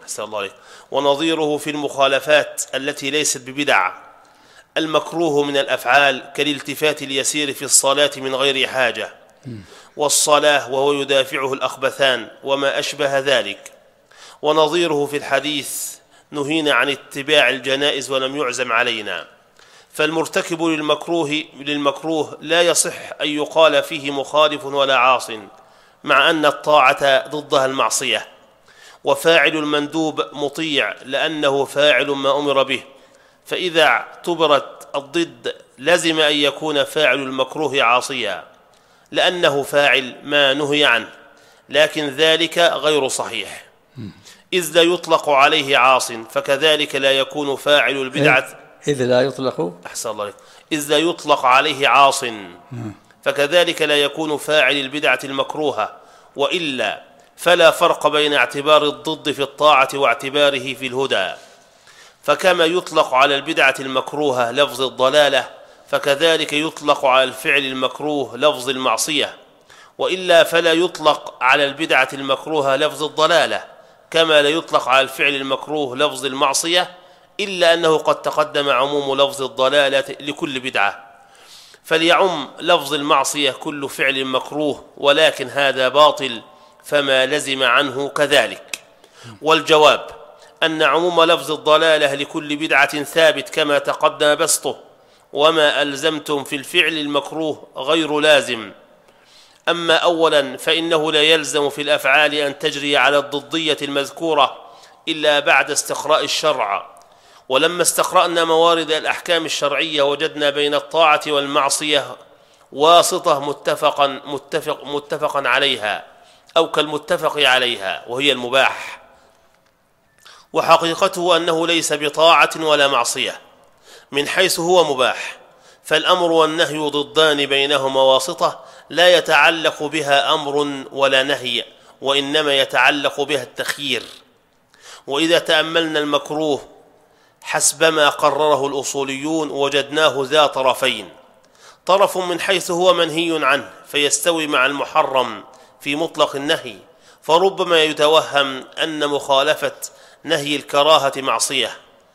أحسن الله عليك. ونظيره في المخالفات التي ليست ببدعة المكروه من الأفعال كالالتفات اليسير في الصلاة من غير حاجة، والصلاة وهو يدافعه الأخبثان وما أشبه ذلك. ونظيره في الحديث نهينا عن اتباع الجنائز ولم يعزم علينا. فالمرتكب للمكروه لا يصح أن يقال فيه مخالف ولا عاص، مع أن الطاعة ضدها المعصية، وفاعل المندوب مطيع لأنه فاعل ما أمر به، فإذا اعتبرت الضد لزم أن يكون فاعل المكروه عاصيا لأنه فاعل ما نهي عنه، لكن ذلك غير صحيح، إذ لا يطلق عليه عاص، فكذلك لا يكون فاعل البدعة إذ لا يطلق أحسن الله عليك. إذ لا يطلق عليه عاص، فكذلك لا يكون فاعل البدعة المكروهة، وإلا فلا فرق بين اعتبار الضد في الطاعة واعتباره في الهدى. فكما يطلق على البدعة المكروهة لفظ الضلالة، فكذلك يطلق على الفعل المكروه لفظ المعصية، وإلا فلا يطلق على البدعة المكروهة لفظ الضلالة، كما لا يطلق على الفعل المكروه لفظ المعصية، إلا أنه قد تقدم عموم لفظ الضلالة لكل بدعة، فليعم لفظ المعصية كل فعل مكروه، ولكن هذا باطل، فما لزم عنه كذلك. والجواب أن عموم لفظ الضلالة لكل بدعة ثابت كما تقدم بسطه، وما ألزمتم في الفعل المكروه غير لازم. أما أولا فإنه لا يلزم في الأفعال أن تجري على الضدية المذكورة إلا بعد استقراء الشرع، ولما استقرأنا موارد الأحكام الشرعية وجدنا بين الطاعة والمعصية واسطة متفقا عليها أو كالمتفق عليها، وهي المباح، وحقيقته أنه ليس بطاعة ولا معصية من حيث هو مباح، فالأمر والنهي ضدان بينهما واسطة لا يتعلق بها أمر ولا نهي، وإنما يتعلق بها التخيير. وإذا تأملنا المكروه حسب ما قرره الأصوليون وجدناه ذا طرفين: طرف من حيث هو منهي عنه فيستوي مع المحرم في مطلق النهي، فربما يتوهم أن مخالفة نهي الكراهة معصية،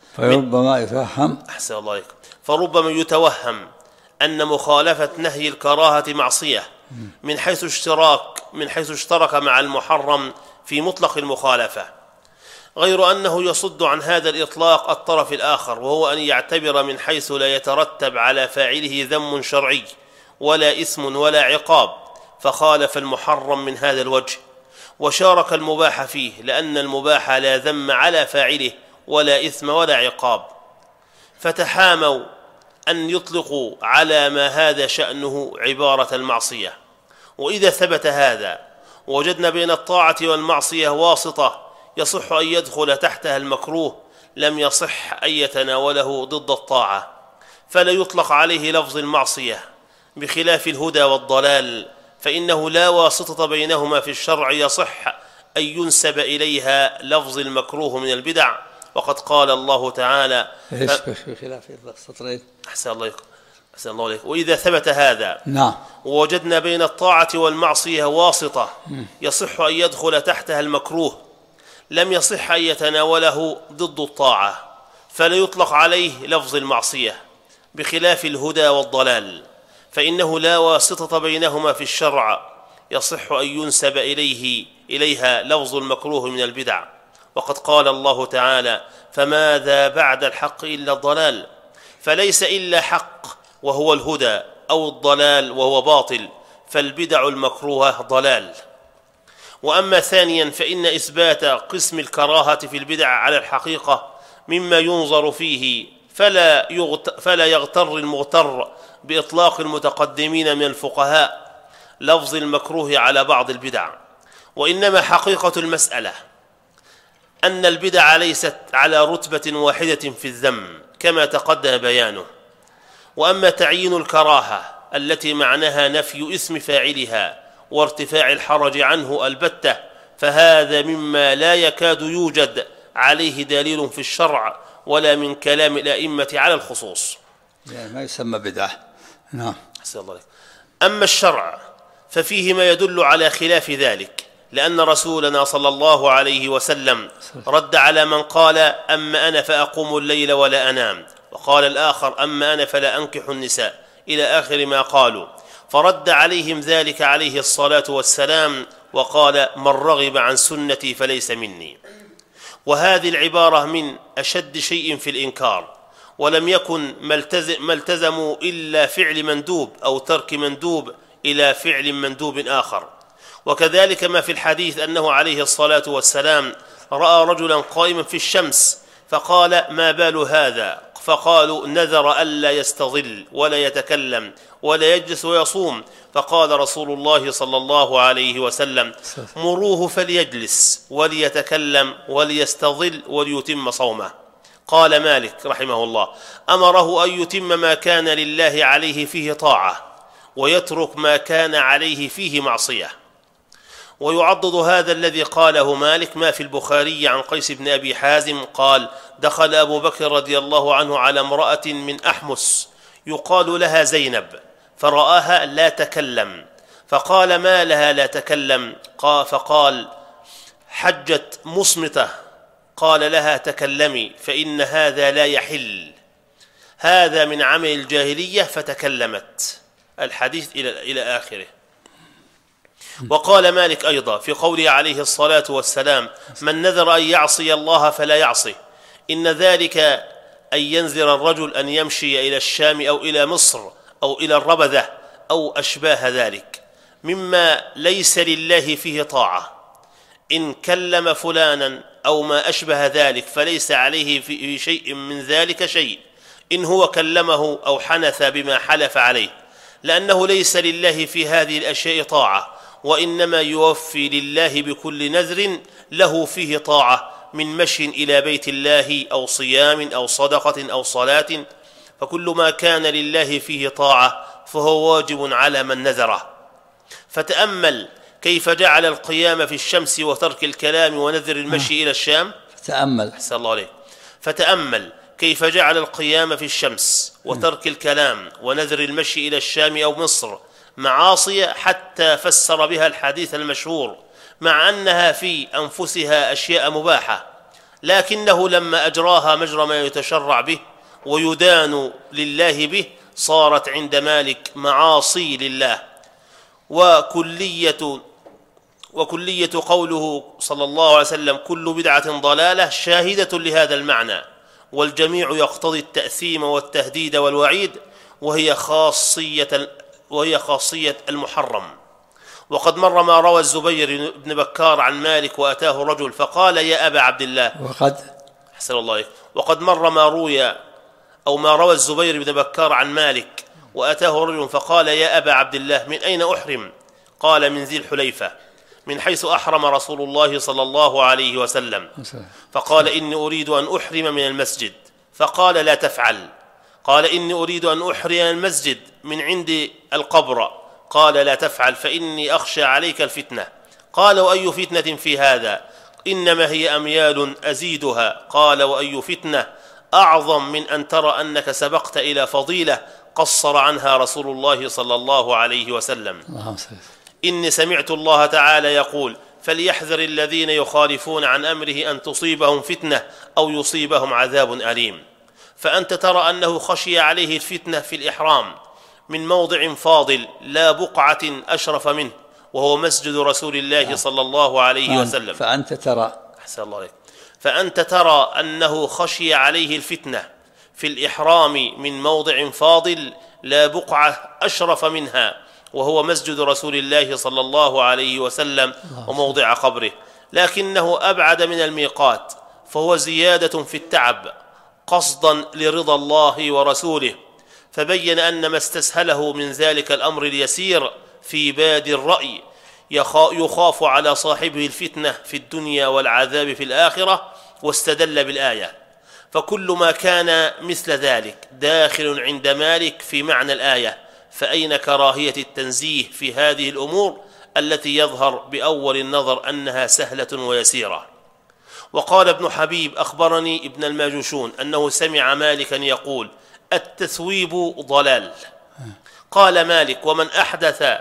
فربما يتوهم أن مخالفة نهي الكراهة معصية من حيث اشترك مع المحرم في مطلق المخالفة، غير أنه يصد عن هذا الإطلاق الطرف الآخر، وهو أن يعتبر من حيث لا يترتب على فاعله ذم شرعي ولا إثم ولا عقاب، فخالف المحرم من هذا الوجه، وشارك المباح فيه، لأن المباح لا ذم على فاعله ولا إثم ولا عقاب، فتحاموا أن يطلقوا على ما هذا شأنه عبارة المعصية. وإذا ثبت هذا وجدنا بين الطاعة والمعصية واسطة يصح أن يدخل تحتها المكروه، لم يصح أن يتناوله ضد الطاعة، فلا يطلق عليه لفظ المعصية، بخلاف الهدى والضلال، فإنه لا واسطة بينهما في الشرع يصح أن ينسب إليها لفظ المكروه من البدع. وقد قال الله تعالى بخلاف السطرين. أحسن الله عليك. وإذا ثبت هذا ووجدنا بين الطاعة والمعصية واسطة يصح أن يدخل تحتها المكروه، لم يصح أن يتناوله ضد الطاعة، فلا يطلق عليه لفظ المعصية، بخلاف الهدى والضلال، فإنه لا واسطة بينهما في الشرع يصح أن ينسب إليها لفظ المكروه من البدع. وقد قال الله تعالى: فماذا بعد الحق إلا الضلال، فليس إلا حق وهو الهدى، أو الضلال وهو باطل، فالبدع المكروهة ضلال. وأما ثانيا فإن إثبات قسم الكراهة في البدع على الحقيقة مما ينظر فيه، فلا يغتر المغتر بإطلاق المتقدمين من الفقهاء لفظ المكروه على بعض البدع، وإنما حقيقة المسألة أن البدع ليست على رتبة واحدة في الذم كما تقدم بيانه. وأما تعيين الكراهة التي معناها نفي اسم فاعلها وارتفاع الحرج عنه البتة، فهذا مما لا يكاد يوجد عليه دليل في الشرع ولا من كلام الأئمة على الخصوص، يعني ما يسمى بدعة. نعم. أما الشرع ففيه ما يدل على خلاف ذلك، لأن رسولنا صلى الله عليه وسلم رد على من قال أما أنا فأقوم الليل ولا أنام، وقال الآخر أما أنا فلا أنكح النساء، إلى آخر ما قالوا، فرد عليهم ذلك عليه الصلاة والسلام وقال من رغب عن سنتي فليس مني. وهذه العبارة من أشد شيء في الإنكار، ولم يكن ما التزموا إلا فعل مندوب أو ترك مندوب إلى فعل مندوب آخر. وكذلك ما في الحديث أنه عليه الصلاة والسلام رأى رجلا قائما في الشمس فقال ما بال هذا؟ فقالوا نذر ألا يستظل ولا يتكلم ولا يجلس ويصوم، فقال رسول الله صلى الله عليه وسلم مروه فليجلس وليتكلم وليستظل وليتم صومه. قال مالك رحمه الله أمره أن يتم ما كان لله عليه فيه طاعة ويترك ما كان عليه فيه معصية. ويعضد هذا الذي قاله مالك ما في البخاري عن قيس بن أبي حازم قال دخل أبو بكر رضي الله عنه على امرأة من أحمس يقال لها زينب فرآها لا تكلم، فقال ما لها لا تكلم؟ فقال حجت مصمتة. قال لها تكلمي فإن هذا لا يحل، هذا من عمل الجاهلية، فتكلمت. الحديث إلى آخره. وقال مالك أيضا في قوله عليه الصلاة والسلام من نذر أن يعصي الله فلا يعصي، إن ذلك أن ينذر الرجل أن يمشي إلى الشام أو إلى مصر أو إلى الربذة أو أشباه ذلك مما ليس لله فيه طاعة، إن كلم فلانا أو ما أشبه ذلك فليس عليه في شيء من ذلك شيء إن هو كلمه أو حنث بما حلف عليه، لأنه ليس لله في هذه الأشياء طاعة، وإنما يوفي لله بكل نذر له فيه طاعة من مشي إلى بيت الله أو صيام أو صدقة أو صلاة، فكل ما كان لله فيه طاعة فهو واجب على من نذره. فتأمل كيف جعل القيام في الشمس وترك الكلام ونذر المشي إلى الشام. فتأمل كيف جعل القيام في الشمس وترك الكلام ونذر المشي إلى الشام أو مصر معاصي حتى فسر بها الحديث المشهور، مع أنها في أنفسها أشياء مباحة، لكنه لما أجراها مجرى ما يتشرع به ويدان لله به صارت عند مالك معاصي لله. وكلية قوله صلى الله عليه وسلم كل بدعة ضلالة شاهدة لهذا المعنى، والجميع يقتضي التأثيم والتهديد والوعيد، وهي خاصية المحرم. وقد مر ما روى الزبير بن بكار عن مالك وأتاه رجل فقال يا أبا عبد الله وقد مر ما روى الزبير بن بكار عن مالك وأتاه رجل فقال يا أبا عبد الله من أين أحرم؟ قال من ذي الحليفة، من حيث أحرم رسول الله صلى الله عليه وسلم. فقال إني أريد أن أحرم من المسجد، فقال لا تفعل. قال إني أريد أن أحرم المسجد من عند القبر، قال لا تفعل فإني أخشى عليك الفتنة. قال وأي فتنة في هذا؟ إنما هي أميال أزيدها. قال وأي فتنة أعظم من أن ترى أنك سبقت إلى فضيلة قصر عنها رسول الله صلى الله عليه وسلم. إني سمعت الله تعالى يقول فليحذر الذين يخالفون عن أمره أن تصيبهم فتنة أو يصيبهم عذاب أليم. فأنت ترى أنه خشي عليه الفتنة في الإحرام من موضع فاضل لا بقعة أشرف منه، وهو مسجد رسول الله صلى الله عليه وسلم. فأنت ترى أنه خشي عليه الفتنة في الإحرام من موضع فاضل لا بقعة أشرف منها، وهو مسجد رسول الله صلى الله عليه وسلم وموضع قبره، لكنه أبعد من الميقات، فهو زيادة في التعب قصدا لرضا الله ورسوله. فبين أن ما استسهله من ذلك الأمر اليسير في بادي الرأي يخاف على صاحبه الفتنة في الدنيا والعذاب في الآخرة، واستدل بالآية. فكل ما كان مثل ذلك داخل عند مالك في معنى الآية، فأين كراهية التنزيه في هذه الأمور التي يظهر بأول النظر أنها سهلة ويسيرة؟ وقال ابن حبيب أخبرني ابن الماجشون أنه سمع مالكا يقول التثويب ضلال. قال مالك ومن أحدث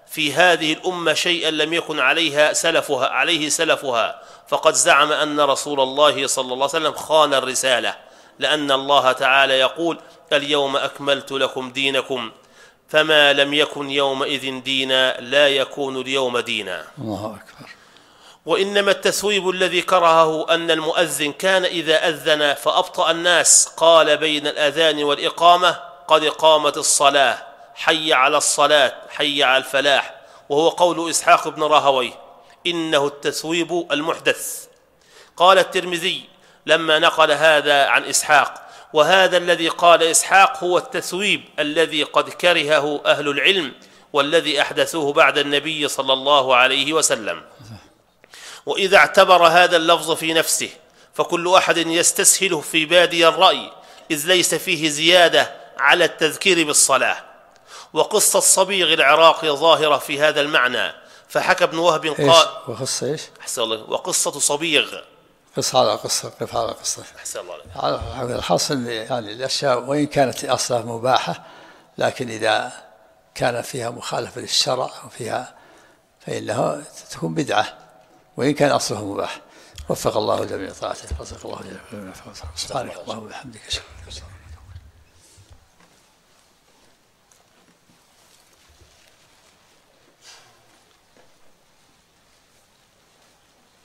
في هذه الأمة شيئا لم يكن عليه سلفها فقد زعم أن رسول الله صلى الله عليه وسلم خان الرسالة، لأن الله تعالى يقول: اليوم أكملت لكم دينكم، فما لم يكن يومئذ دينا لا يكون اليوم دينا. الله أكبر. وإنما التثويب الذي كرهه أن المؤذن كان إذا أذن فأبطأ الناس قال بين الأذان والإقامة: قد قامت الصلاة، حي على الصلاة، حي على الفلاح، وهو قول إسحاق بن راهويه: إنه التثويب المحدث. قال الترمذي لما نقل هذا عن إسحاق: وهذا الذي قال إسحاق هو التثويب الذي قد كرهه أهل العلم والذي أحدثوه بعد النبي صلى الله عليه وسلم. وإذا اعتبر هذا اللفظ في نفسه فكل أحد يستسهله في بادي الرأي، إذ ليس فيه زيادة على التذكير بالصلاة. وقصة صبيغ العراقي ظاهرة في هذا المعنى، فحكى ابن وهب قال: وقصة إيش؟ أحسن الله. وقصة صبيغ، قص على قصة، قف على قصة. أحسن الله. على الحاصل يعني الأشياء وإن كانت أصلها مباحة، لكن إذا كان فيها مخالفة للشرع وفيها فإنها تكون بدعة وإن كان أصلها مباح. وفق الله جميع طاعته، رزق الله جميع. سبحانك اللهم وبحمدك.